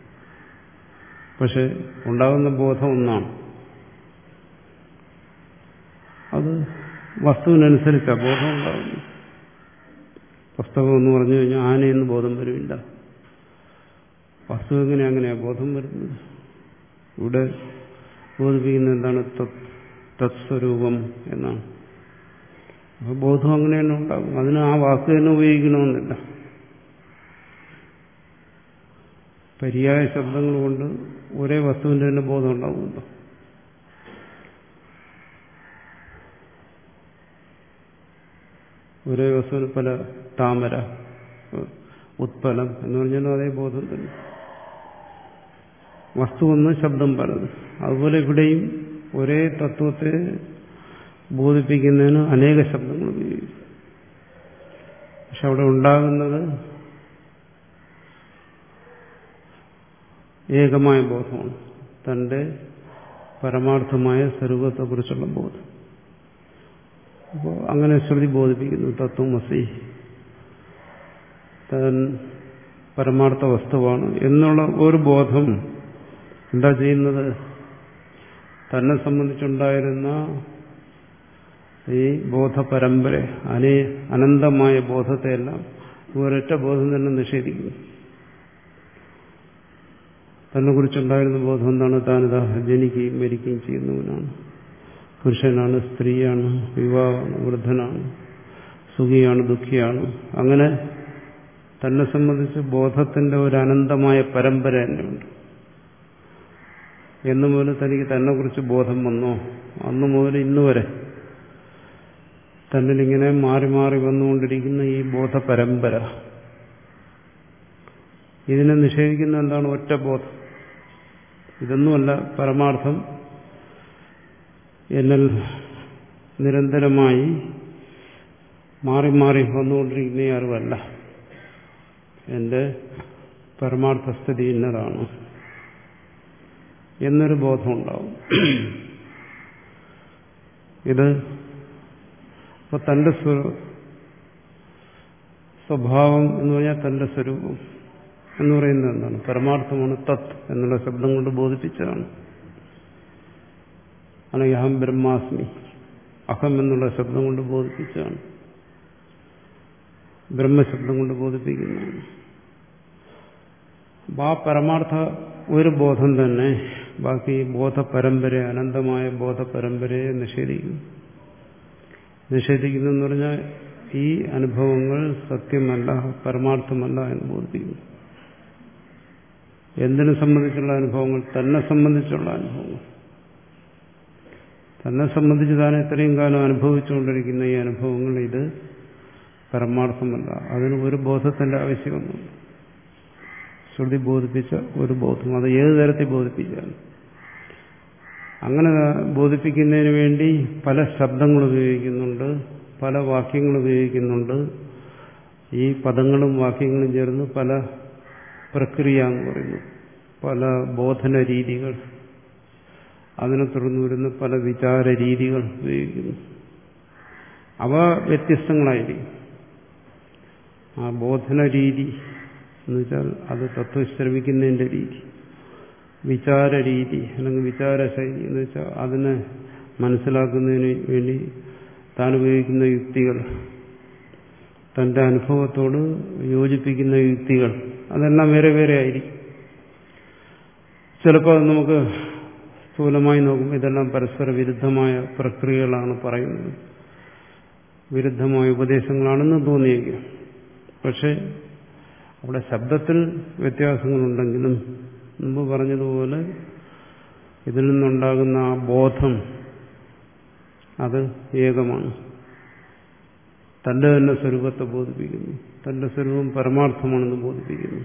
പക്ഷെ ഉണ്ടാകുന്ന ബോധം ഒന്നാണ്. അത് വസ്തുവിനനുസരിച്ചാണ് ബോധം ഉണ്ടാകുന്നു. പുസ്തകം എന്ന് പറഞ്ഞു കഴിഞ്ഞാൽ ആനയെന്ന് ബോധം വരില്ല. വസ്തു എങ്ങനെ അങ്ങനെയാ ബോധം വരുന്നത്? ഇവിടെ ബോധിപ്പിക്കുന്നത് എന്താണ്? തത്സ്വരൂപം എന്നാണ്. അപ്പോൾ ബോധം അങ്ങനെ തന്നെ ഉണ്ടാകും. അതിന് ആ വാക്ക് തന്നെ ഉപയോഗിക്കണമെന്നില്ല. പര്യായ ശബ്ദങ്ങൾ കൊണ്ട് ഒരേ വസ്തുവിന്റെ തന്നെ ബോധം ഉണ്ടാകുമല്ലോ. ഒരേ വസ്തുവിന് പല താമര, ഉത്പലം എന്ന് പറഞ്ഞാലും അതേ ബോധം തന്നെ. വസ്തു ഒന്ന്, ശബ്ദം പലത്. അതുപോലെ ഇവിടെയും ഒരേ തത്വത്തെ ബോധിപ്പിക്കുന്നതിന് അനേക ശബ്ദങ്ങൾ ഉപയോഗിക്കും. പക്ഷെ അവിടെ ഉണ്ടാകുന്നത് ഏകമായ ബോധമാണ്, തന്റെ പരമാർത്ഥമായ സ്വരൂപത്തെക്കുറിച്ചുള്ള ബോധം. അപ്പോൾ അങ്ങനെ ശ്രുതി ബോധിപ്പിക്കുന്നു തത്വമസി, താൻ പരമാർത്ഥ വസ്തുവാണ് എന്നുള്ള ഒരു ബോധം എന്താ ചെയ്യുന്നത്? തന്നെ സംബന്ധിച്ചുണ്ടായിരുന്ന ഈ ബോധപരമ്പര, അനേ അനന്തമായ ബോധത്തെയെല്ലാം ഒരൊറ്റ ബോധം തന്നെ നിഷേധിക്കുന്നു. തന്നെ കുറിച്ചുണ്ടായിരുന്ന ബോധം എന്താണ്? താനിതാ ജനിക്കുകയും മരിക്കുകയും ചെയ്യുന്നവനാണ്, പുരുഷനാണ്, സ്ത്രീയാണ്, യുവാവാണ്, വൃദ്ധനാണ്, സുഖിയാണ്, ദുഃഖിയാണ്. അങ്ങനെ തന്നെ സംബന്ധിച്ച് ബോധത്തിന്റെ ഒരു അനന്തമായ പരമ്പര തന്നെയുണ്ട്. എന്നു മുതൽ തനിക്ക് തന്നെ കുറിച്ച് ബോധം വന്നോ അന്നു മുതൽ ഇന്നുവരെ തന്നിലിങ്ങനെ മാറി മാറി വന്നുകൊണ്ടിരിക്കുന്ന ഈ ബോധപരമ്പര, ഇതിനെ നിഷേധിക്കുന്ന എന്താണ്? ഒറ്റ ബോധം. ഇതൊന്നുമല്ല പരമാർത്ഥം. എന്നിൽ നിരന്തരമായി മാറി മാറി വന്നുകൊണ്ടിരിക്കുന്ന ഈ അറിവല്ല. എന്റെ പരമാർത്ഥസ്ഥിതി ഇന്നതാണ് എന്നൊരു ബോധം ഉണ്ടാവും. ഇത് ഇപ്പൊ തന്റെ സ്വഭാവം എന്ന് പറഞ്ഞാൽ തന്റെ സ്വരൂപം എന്ന് പറയുന്നത് എന്താണ്? പരമാർത്ഥമാണ്. തത് എന്നുള്ള ശബ്ദം കൊണ്ട് ബോധിപ്പിച്ചതാണ്. അല്ലെങ്കിൽ അഹം ബ്രഹ്മാസ്മി, അഹം എന്നുള്ള ശബ്ദം കൊണ്ട് ബോധിപ്പിച്ചതാണ്. ബ്രഹ്മശബ്ദം കൊണ്ട് ബോധിപ്പിക്കുന്നതാണ്. ആ പരമാർത്ഥ ഒരു ബോധം തന്നെ ബാക്കി ബോധപരമ്പര, അനന്തമായ ബോധപരമ്പരയെ നിഷേധിക്കുന്നു. നിഷേധിക്കുന്നു എന്ന് പറഞ്ഞാൽ ഈ അനുഭവങ്ങൾ സത്യമല്ല, പരമാർത്ഥമല്ല എന്ന് ബോധിപ്പിക്കുന്നു. എന്തിനെ സംബന്ധിച്ചുള്ള അനുഭവങ്ങൾ? തന്നെ സംബന്ധിച്ചുള്ള അനുഭവങ്ങൾ. തന്നെ സംബന്ധിച്ച് താൻ ഇത്രയും കാലം അനുഭവിച്ചുകൊണ്ടിരിക്കുന്ന ഈ അനുഭവങ്ങൾ ഇത് പരമാർത്ഥമല്ല. അതിന് ഒരു ബോധത്തിന്റെ ആവശ്യമൊന്നുമില്ല. ശ്രുതി ബോധിപ്പിച്ച ഒരു ബോധം, അത് ഏത് തരത്തിൽ ബോധിപ്പിച്ചാലും. അങ്ങനെ ബോധിപ്പിക്കുന്നതിന് വേണ്ടി പല ശബ്ദങ്ങൾ ഉപയോഗിക്കുന്നുണ്ട്, പല വാക്യങ്ങൾ ഉപയോഗിക്കുന്നുണ്ട്. ഈ പദങ്ങളും വാക്യങ്ങളും ചേർന്ന് പല പ്രക്രിയ എന്ന് പറയുന്നു, പല ബോധന രീതികൾ, അതിനെ തുടർന്ന് വരുന്ന പല വിചാര രീതികൾ ഉപയോഗിക്കുന്നു. അവ വ്യത്യസ്തങ്ങളായിരിക്കും. ആ ബോധന രീതി എന്ന് വെച്ചാൽ അത് തത്വം ശ്രവിക്കുന്നതിൻ്റെ രീതി, വിചാര രീതി അല്ലെങ്കിൽ വിചാരശൈലി എന്ന് വെച്ചാൽ അതിനെ മനസ്സിലാക്കുന്നതിന് വേണ്ടി താൻ ഉപയോഗിക്കുന്ന യുക്തികൾ, തൻ്റെ അനുഭവത്തോട് യോജിപ്പിക്കുന്ന യുക്തികൾ, അതെല്ലാം വേറെ വേറെ ആയിരിക്കും. ചിലപ്പോൾ അത് നമുക്ക് സ്ഥൂലമായി നോക്കുമ്പോൾ ഇതെല്ലാം പരസ്പര വിരുദ്ധമായ പ്രക്രിയകളാണ് പറയുന്നത്, വിരുദ്ധമായ ഉപദേശങ്ങളാണെന്ന് തോന്നിയേക്കും. പക്ഷെ അവിടെ ശബ്ദത്തിൽ വ്യത്യാസങ്ങളുണ്ടെങ്കിലും മുമ്പ് പറഞ്ഞതുപോലെ ഇതിൽ നിന്നുണ്ടാകുന്ന ആ ബോധം അത് ഏകമാണ്. തന്റെ തന്നെ സ്വരൂപത്തെ ബോധിപ്പിക്കുന്നു, തന്റെ സ്വരൂപം പരമാർത്ഥമാണെന്ന് ബോധിപ്പിക്കുന്നു.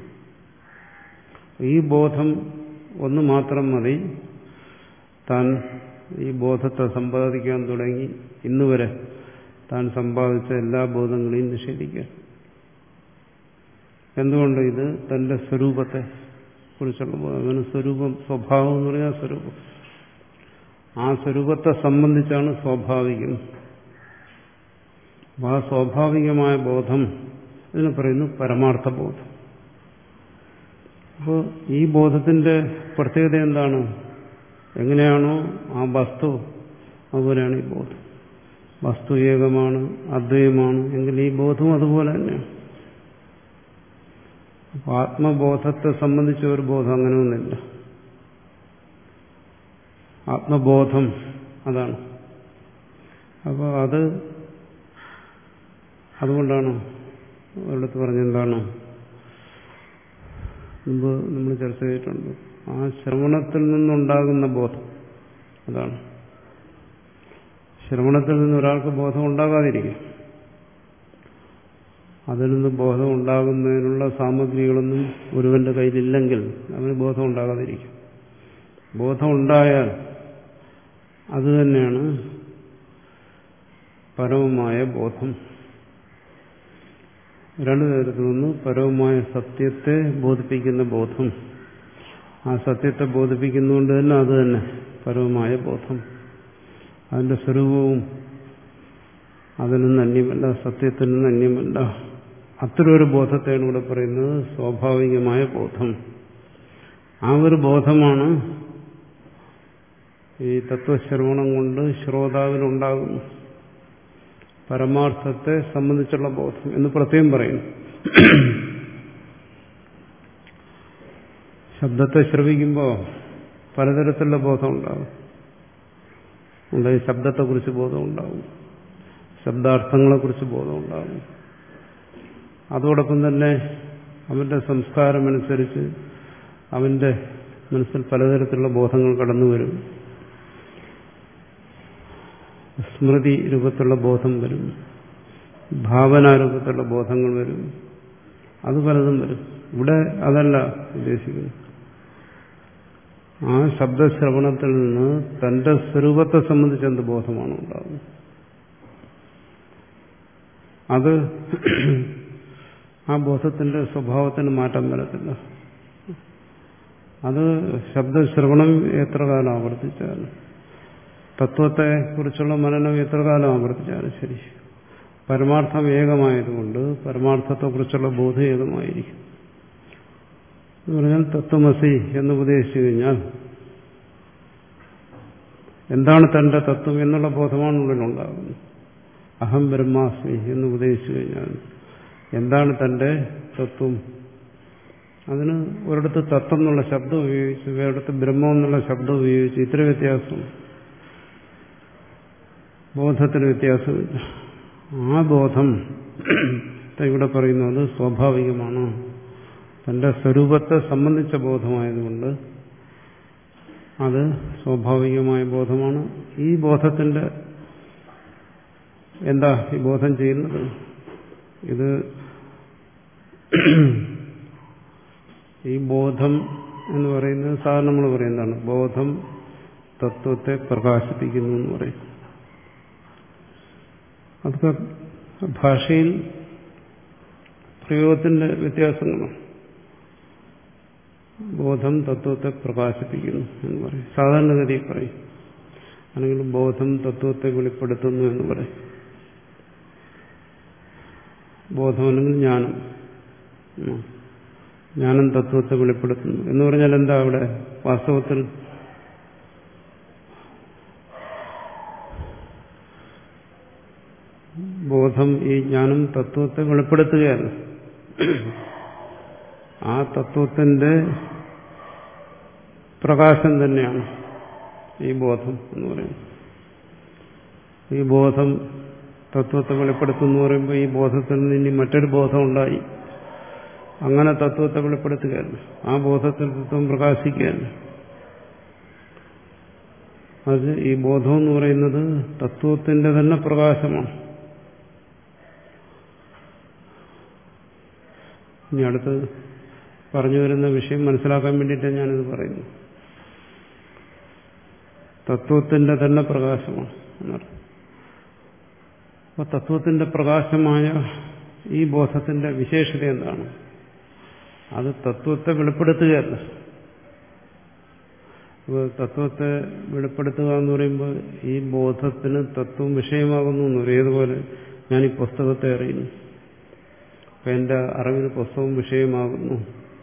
ഈ ബോധം ഒന്ന് മാത്രം മതി താൻ ഈ ബോധത്തെ സമ്പാദിക്കാൻ തുടങ്ങി ഇന്നുവരെ താൻ സമ്പാദിച്ച എല്ലാ ബോധങ്ങളെയും നിഷേധിക്കാൻ. എന്തുകൊണ്ട്? ഇത് തന്റെ സ്വരൂപത്തെ കുറിച്ചുള്ള ബോധം. അങ്ങനെ സ്വരൂപം, സ്വഭാവം എന്ന് പറഞ്ഞാൽ സ്വരൂപം. ആ സ്വരൂപത്തെ സംബന്ധിച്ചാണ് സ്വാഭാവികം. അപ്പോൾ ആ സ്വാഭാവികമായ ബോധം ഇതിന് പറയുന്നു പരമാർത്ഥ ബോധം. അപ്പോൾ ഈ ബോധത്തിന്റെ പ്രത്യേകത എന്താണ്? എങ്ങനെയാണോ ആ വസ്തു അതുപോലെയാണ് ഈ ബോധം. വസ്തു ഏകമാണ്, അദ്വൈതമാണ് എങ്കിൽ ഈ ബോധവും അതുപോലെ തന്നെയാണ്. അപ്പോൾ ആത്മബോധത്തെ സംബന്ധിച്ച ഒരു ബോധം അങ്ങനെയൊന്നുമില്ല. ആത്മബോധം അതാണ്. അപ്പോൾ അത് അതുകൊണ്ടാണ് ഒരിടത്ത് പറഞ്ഞെന്താണ്, മുമ്പ് നമ്മൾ ചർച്ച ചെയ്തിട്ടുണ്ട്, ആ ശ്രവണത്തിൽ നിന്നുണ്ടാകുന്ന ബോധം അതാണ്. ശ്രവണത്തിൽ നിന്ന് ഒരാൾക്ക് ബോധം ഉണ്ടാകാതിരിക്കും. അതിൽ നിന്ന് ബോധം ഉണ്ടാകുന്നതിനുള്ള സാമഗ്രികളൊന്നും ഒരുവന്റെ കയ്യിലില്ലെങ്കിൽ അവന് ബോധം ഉണ്ടാകാതിരിക്കും. ബോധം ഉണ്ടായാൽ അത് തന്നെയാണ് പരമമായ ബോധം. രണ്ടു തരത്തിലൊന്ന് പരമമായ സത്യത്തെ ബോധിപ്പിക്കുന്ന ബോധം. ആ സത്യത്തെ ബോധിപ്പിക്കുന്നതുകൊണ്ട് തന്നെ അത് തന്നെ പരമമായ ബോധം. അതിന്റെ സ്വരൂപവും അതിൽ നിന്ന് അന്യമല്ല, സത്യത്തിൽ നിന്ന് അന്യമല്ല. അത്തരമൊരു ബോധത്തെയാണ് ഇവിടെ പറയുന്നത് സ്വാഭാവികമായ ബോധം. ആ ഒരു ബോധമാണ് ഈ തത്വശ്രവണം കൊണ്ട് ശ്രോതാവിനുണ്ടാകുന്നു. പരമാർത്ഥത്തെ സംബന്ധിച്ചുള്ള ബോധം എന്ന് പ്രത്യേകം പറയുന്നു. ശബ്ദത്തെ ശ്രവിക്കുമ്പോൾ പലതരത്തിലുള്ള ബോധം ഉണ്ടാകും. ഉണ്ടായി ശബ്ദത്തെക്കുറിച്ച് ബോധം ഉണ്ടാകും, ശബ്ദാർത്ഥങ്ങളെക്കുറിച്ച് ബോധം ഉണ്ടാകും. അതോടൊപ്പം തന്നെ അവന്റെ സംസ്കാരമനുസരിച്ച് അവന്റെ മനസ്സിൽ പലതരത്തിലുള്ള ബോധങ്ങൾ കടന്നു വരും. സ്മൃതി രൂപത്തിലുള്ള ബോധം വരും, ഭാവനാരൂപത്തിലുള്ള ബോധങ്ങൾ വരും, അത് പലതും വരും. ഇവിടെ അതല്ല ഉദ്ദേശിക്കുന്നത്. ആ ശബ്ദശ്രവണത്തിൽ നിന്ന് തന്റെ സ്വരൂപത്തെ സംബന്ധിച്ച് എന്ത് ബോധമാണ് ഉണ്ടാകുന്നത്, അത് ആ ബോധത്തിന്റെ സ്വഭാവത്തിന് മാറ്റം വരത്തില്ല. അത് ശബ്ദശ്രവണം എത്ര കാലം ആവർത്തിച്ചാലും, തത്വത്തെ കുറിച്ചുള്ള മനനം എത്ര കാലം ആവർത്തിച്ചാലും ശരി, പരമാർത്ഥം ഏകമായതുകൊണ്ട് പരമാർത്ഥത്തെക്കുറിച്ചുള്ള ബോധം ഏകമായിരിക്കും. എന്ന് പറഞ്ഞാൽ തത്വമസി എന്ന് ഉപദേശിച്ചു കഴിഞ്ഞാൽ എന്താണ് തന്റെ തത്വം എന്നുള്ള ബോധമാണ് ഉള്ളിലുണ്ടാകുന്നത്. അഹം ബ്രഹ്മാസ്മി എന്ന് ഉപദേശിച്ചു കഴിഞ്ഞാൽ എന്താണ് തന്റെ തത്വം? അതിന് ഒരിടത്ത് തത്വം എന്നുള്ള ശബ്ദം ഉപയോഗിച്ചു, വേറിടത്ത് ബ്രഹ്മം എന്നുള്ള ശബ്ദം ഉപയോഗിച്ചു. ഇത്ര വ്യത്യാസം, ബോധത്തിന് വ്യത്യാസമില്ല. ആ ബോധം ഇവിടെ പറയുന്നത് സ്വാഭാവികമാണ്. തന്റെ സ്വരൂപത്തെ സംബന്ധിച്ച ബോധമായതുകൊണ്ട് അത് സ്വാഭാവികമായ ബോധമാണ്. ഈ ബോധത്തിന്റെ എന്താ ഈ ബോധം ചെയ്യുന്നത്? ഇത് ഈ ബോധം എന്ന് പറയുന്നത് സാധാരണ നമ്മൾ പറയുന്നതാണ് ബോധം തത്വത്തെ പ്രകാശിപ്പിക്കുന്നു എന്ന് പറയും. അതൊക്കെ ഭാഷയിൽ പ്രയോഗത്തിന്റെ വ്യത്യാസങ്ങളാണ്. ബോധം തത്വത്തെ പ്രകാശിപ്പിക്കുന്നു എന്ന് പറയും, സാധാരണഗതിയിൽ പറയും. അല്ലെങ്കിൽ ബോധം തത്വത്തെ വെളിപ്പെടുത്തുന്നു എന്ന് പറയും. ബോധം അല്ലെങ്കിൽ ജ്ഞാനം, ജ്ഞാനം തത്വത്തെ വെളിപ്പെടുത്തുന്നു എന്ന് പറഞ്ഞാൽ എന്താ അവിടെ വാസ്തവത്തിൽ ബോധം ഈ ജ്ഞാനം തത്വത്തെ വെളിപ്പെടുത്തുകയല്ല, ആ തത്വത്തിന്റെ പ്രകാശം തന്നെയാണ് ഈ ബോധം എന്ന് പറയുന്നത്. ഈ ബോധം തത്വത്തെ വെളിപ്പെടുത്തുന്നു പറയുമ്പോൾ ഈ ബോധത്തിൽ നിന്ന് ഇനി മറ്റൊരു ബോധം ഉണ്ടായി, അങ്ങനെ തത്വത്തെ വെളിപ്പെടുത്തുകയല്ല, ആ ബോധത്തിൽ തത്വം പ്രകാശിക്കുകയല്ല. അത് ഈ ബോധം എന്ന് പറയുന്നത് തത്വത്തിന്റെ തന്നെ പ്രകാശമാണ്. ഇനി അടുത്ത് പറഞ്ഞു വരുന്ന വിഷയം മനസ്സിലാക്കാൻ വേണ്ടിയിട്ടാണ് ഞാനിത് പറയുന്നു. തത്വത്തിന്റെ തന്നെ പ്രകാശമാണ് എന്നർത്ഥം. അപ്പൊ തത്വത്തിന്റെ പ്രകാശമായ ഈ ബോധത്തിന്റെ വിശേഷത എന്താണ്? അത് തത്വത്തെ വെളിപ്പെടുത്തുകയല്ല. അപ്പോൾ തത്വത്തെ വെളിപ്പെടുത്തുക എന്ന് പറയുമ്പോൾ ഈ ബോധത്തിന് തത്വം വിഷയമാകുന്നു എന്ന് പറയും. ഏതുപോലെ ഞാൻ ഈ പുസ്തകത്തെ അറിയുന്നു, അപ്പം എൻ്റെ അറിവിന് പുസ്തകം വിഷയമാകുന്നു.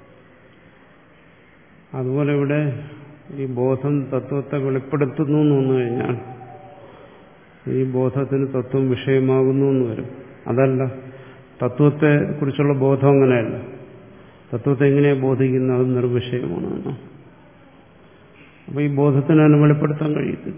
അതുപോലെ ഇവിടെ ഈ ബോധം തത്വത്തെ വെളിപ്പെടുത്തുന്നു എന്ന് വന്നു കഴിഞ്ഞാൽ ഈ ബോധത്തിന് തത്വം വിഷയമാകുന്നു എന്ന് വരും. അതല്ല, തത്വത്തെ കുറിച്ചുള്ള ബോധം അങ്ങനെയല്ല. തത്വത്തെ എങ്ങനെയാണ് ബോധിക്കുന്നത്? അത് നിർവിഷയമാണ്. അപ്പൊ ഈ ബോധത്തിന് അതിനെ വെളിപ്പെടുത്താൻ കഴിയത്തില്ല.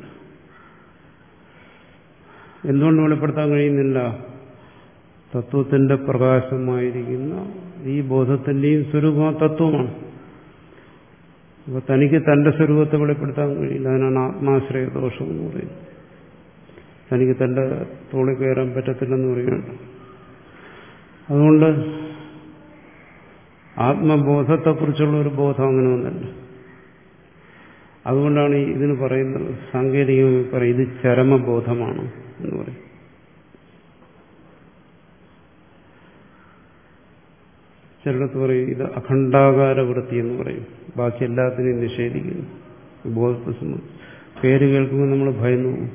എന്തുകൊണ്ട് വെളിപ്പെടുത്താൻ കഴിയുന്നില്ല? തത്വത്തിന്റെ പ്രകാശമായിരിക്കുന്ന ഈ ബോധത്തിന്റെയും സ്വരൂപം തത്വമാണ്. അപ്പൊ തനിക്ക് തന്റെ സ്വരൂപത്തെ വെളിപ്പെടുത്താൻ കഴിയില്ല. അതിനാണ് ആത്മാശ്രയ ദോഷം എന്ന് പറയുന്നത്. തനിക്ക് തന്റെ തോളിൽ കയറാൻ പറ്റത്തില്ലെന്ന് പറയുന്നുണ്ട്. അതുകൊണ്ട് ആത്മബോധത്തെക്കുറിച്ചുള്ള ഒരു ബോധം അങ്ങനെ ഒന്നല്ല. അതുകൊണ്ടാണ് ഇതിന് പറയുന്നത്, സാങ്കേതികമായി പറയും, ഇത് ചരമബോധമാണ് എന്ന് പറയും. ചിലടത്ത് പറയും ഇത് അഖണ്ഡാകാര വൃത്തി എന്ന് പറയും. ബാക്കി എല്ലാത്തിനെയും നിഷേധിക്കുന്നു. ബോധത്തെ സംബന്ധിച്ച് പേര് കേൾക്കുമ്പോൾ നമ്മൾ ഭയന്നു പോകും.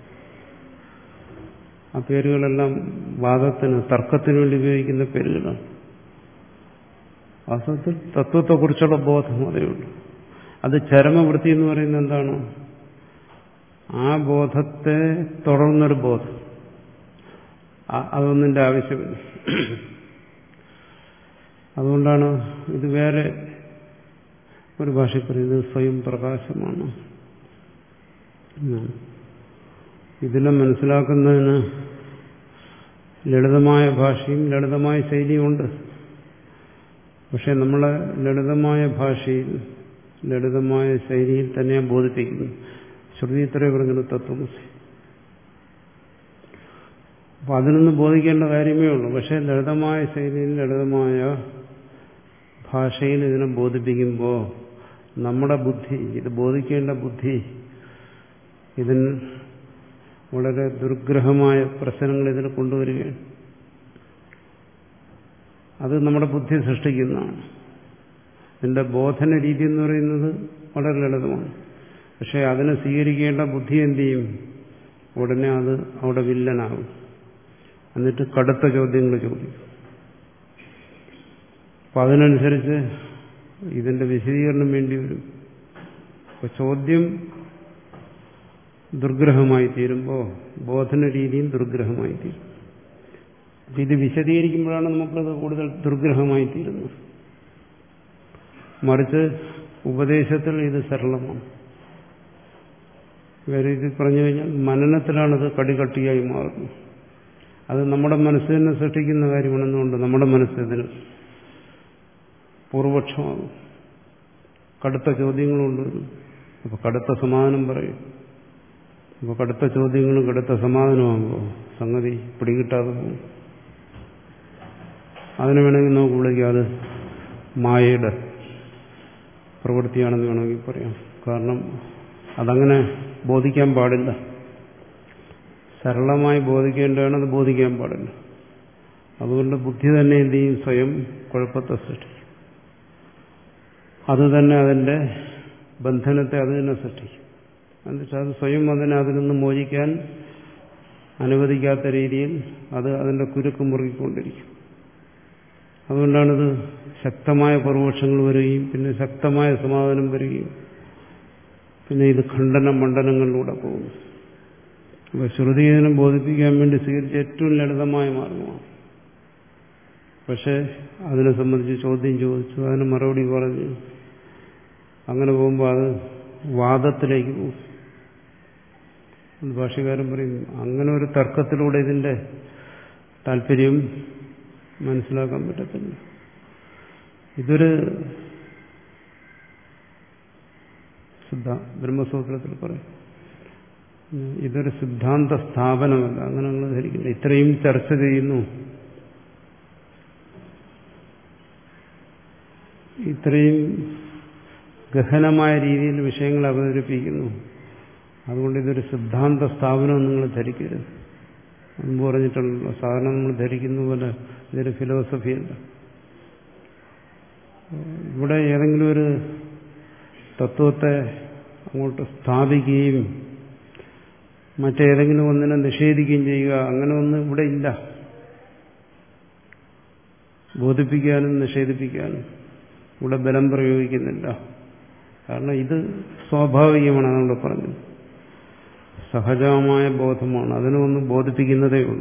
ആ പേരുകളെല്ലാം വാദത്തിന് തർക്കത്തിന് വേണ്ടി ഉപയോഗിക്കുന്ന പേരുകളാണ്. വാസ്തവത്തിൽ തത്വത്തെക്കുറിച്ചുള്ള ബോധം അതേ ഉള്ളൂ. അത് ചരമവൃത്തി എന്ന് പറയുന്നത് എന്താണ്? ആ ബോധത്തെ തുടർന്നൊരു ബോധം. അതൊന്നിന്റെ ആവശ്യമില്ല. അതുകൊണ്ടാണ് ഇത് വേറെ ഒരു ഭാഷയിൽ പറയുന്നത് സ്വയം പ്രകാശമാണ്. ഇതിനെ മനസ്സിലാക്കുന്നതിന് ലളിതമായ ഭാഷയും ലളിതമായ ശൈലിയും ഉണ്ട്. പക്ഷെ നമ്മളെ ലളിതമായ ഭാഷയിൽ ലളിതമായ ശൈലിയിൽ തന്നെയാണ് ബോധിപ്പിക്കുന്നത്. ശ്രുതി ഇത്രയും പറഞ്ഞത് തത്വമസി. അപ്പൊ അതിനൊന്നും ബോധിക്കേണ്ട കാര്യമേ ഉള്ളൂ. പക്ഷെ ലളിതമായ ശൈലിയിൽ ലളിതമായ ഭാഷയിൽ ഇതിനെ ബോധിപ്പിക്കുമ്പോൾ നമ്മുടെ ബുദ്ധി, ഇത് ബോധിക്കേണ്ട ബുദ്ധി, ഇതിന് വളരെ ദുർഗ്രഹമായ പ്രശ്നങ്ങൾ ഇതിൽ കൊണ്ടുവരികയാണ്. അത് നമ്മുടെ ബുദ്ധി സൃഷ്ടിക്കുന്നതാണ്. ഇതിന്റെ ബോധന രീതി എന്ന് പറയുന്നത് വളരെ ലളിതമാണ്. പക്ഷെ അതിനെ സ്വീകരിക്കേണ്ട ബുദ്ധി എന്ത് ചെയ്യും? ഉടനെ അത് അവിടെ വില്ലനാകും. എന്നിട്ട് കടുത്ത ചോദ്യങ്ങൾ ചോദിക്കും. അപ്പം അതിനനുസരിച്ച് ഇതിന്റെ വിശദീകരണം വേണ്ടി വരും. അപ്പോൾ ചോദ്യം ദുർഗ്രഹമായി തീരുമ്പോൾ ബോധന രീതിയും ദുർഗ്രഹമായി തീരും. അപ്പം ഇത് വിശദീകരിക്കുമ്പോഴാണ് നമുക്കത് കൂടുതൽ ദുർഗ്രഹമായി തീരുന്നത്. മറിച്ച് ഉപദേശത്തിൽ ഇത് സരളമാണ്. വേറെ ഇത് പറഞ്ഞു കഴിഞ്ഞാൽ മനനത്തിലാണത് കടികട്ടിയായി മാറുന്നത്. അത് നമ്മുടെ മനസ്സ് തന്നെ സൃഷ്ടിക്കുന്ന കാര്യമാണെന്നുകൊണ്ട് നമ്മുടെ മനസ്സ് ഇതിന് പൂർവപക്ഷമാകും. കടുത്ത ചോദ്യങ്ങളുണ്ട്. അപ്പോൾ കടുത്ത സമാധാനം പറയും. അപ്പോൾ കടുത്ത ചോദ്യങ്ങളും കടുത്ത സമാധാനമാകുമ്പോൾ സംഗതി പിടികിട്ടാതെ പോകും. അതിന് വേണമെങ്കിൽ നമുക്ക് വിളിക്കാം അത് മായയുടെ പ്രവൃത്തിയാണെന്ന് വേണമെങ്കിൽ പറയാം. കാരണം അതങ്ങനെ ബോധിക്കാൻ പാടില്ല. സരളമായി ബോധിക്കേണ്ടതാണ്, അത് ബോധിക്കാൻ പാടില്ല. അതുകൊണ്ട് ബുദ്ധി തന്നെ എന്ത് ചെയ്യും? സ്വയം കുഴപ്പത്തെ സൃഷ്ടിക്കും. അത് തന്നെ അതിൻ്റെ ബന്ധനത്തെ അത് തന്നെ സൃഷ്ടിക്കും. എന്നുവെച്ചാൽ അത് സ്വയം അതിനെ അതിൽ നിന്ന് മോചിക്കാൻ അനുവദിക്കാത്ത രീതിയിൽ അത് അതിൻ്റെ കുരുക്ക് മുറുകിക്കൊണ്ടിരിക്കും. അതുകൊണ്ടാണിത് ശക്തമായ പൂർവപക്ഷങ്ങൾ വരികയും പിന്നെ ശക്തമായ സമാധാനം വരികയും പിന്നെ ഇത് ഖണ്ഡന മണ്ഡലങ്ങളിലൂടെ പോകുന്നു. അപ്പോൾ ശ്രുതി ഇതിനെ ബോധിപ്പിക്കാൻ വേണ്ടി സ്വീകരിച്ച ഏറ്റവും ലളിതമായ മാർഗമാണ്. പക്ഷേ അതിനെ സംബന്ധിച്ച് ചോദ്യം ചോദിച്ചു, അതിന് മറുപടി പറഞ്ഞു. അങ്ങനെ പോകുമ്പോൾ അത് വാദത്തിലേക്ക് പോകും. ഭാഷ്യകാരൻ പറയും അങ്ങനെ ഒരു തർക്കത്തിലൂടെ ഇതിൻ്റെ താല്പര്യം മനസ്സിലാക്കാൻ പറ്റത്തില്ല. ഇതൊരു ബ്രഹ്മസൂത്രത്തിൽ പറയും ഇതൊരു സിദ്ധാന്ത സ്ഥാപനമല്ല. അങ്ങനെ നമ്മൾ ധരിക്കില്ല. ഇത്രയും ചർച്ച ചെയ്യുന്നു, ഇത്രയും ഗഹനമായ രീതിയിൽ വിഷയങ്ങൾ അവതരിപ്പിക്കുന്നു, അതുകൊണ്ട് ഇതൊരു സിദ്ധാന്ത സ്ഥാപനം നിങ്ങൾ ധരിക്കരുത്. മുമ്പ് പറഞ്ഞിട്ടുണ്ടല്ലോ, സാധാരണ നമ്മൾ ധരിക്കുന്ന പോലെ ഇതൊരു ഫിലോസഫിയല്ല. ഇവിടെ ഏതെങ്കിലും ഒരു തത്വത്തെ അങ്ങോട്ട് സ്ഥാപിക്കുകയും മറ്റേതെങ്കിലും ഒന്നിനെ നിഷേധിക്കുകയും ചെയ്യുക, അങ്ങനെ ഒന്നും ഇവിടെ ഇല്ല. ബോധിപ്പിക്കാനും നിഷേധിപ്പിക്കാനും ഇവിടെ ബലം പ്രയോഗിക്കുന്നില്ല. കാരണം ഇത് സ്വാഭാവികമാണ്. നമ്മൾ പറഞ്ഞത് സഹജമായ ബോധമാണ്. അതിനെ ഒന്ന് ബോധിപ്പിക്കുന്നതേ ഉള്ളൂ.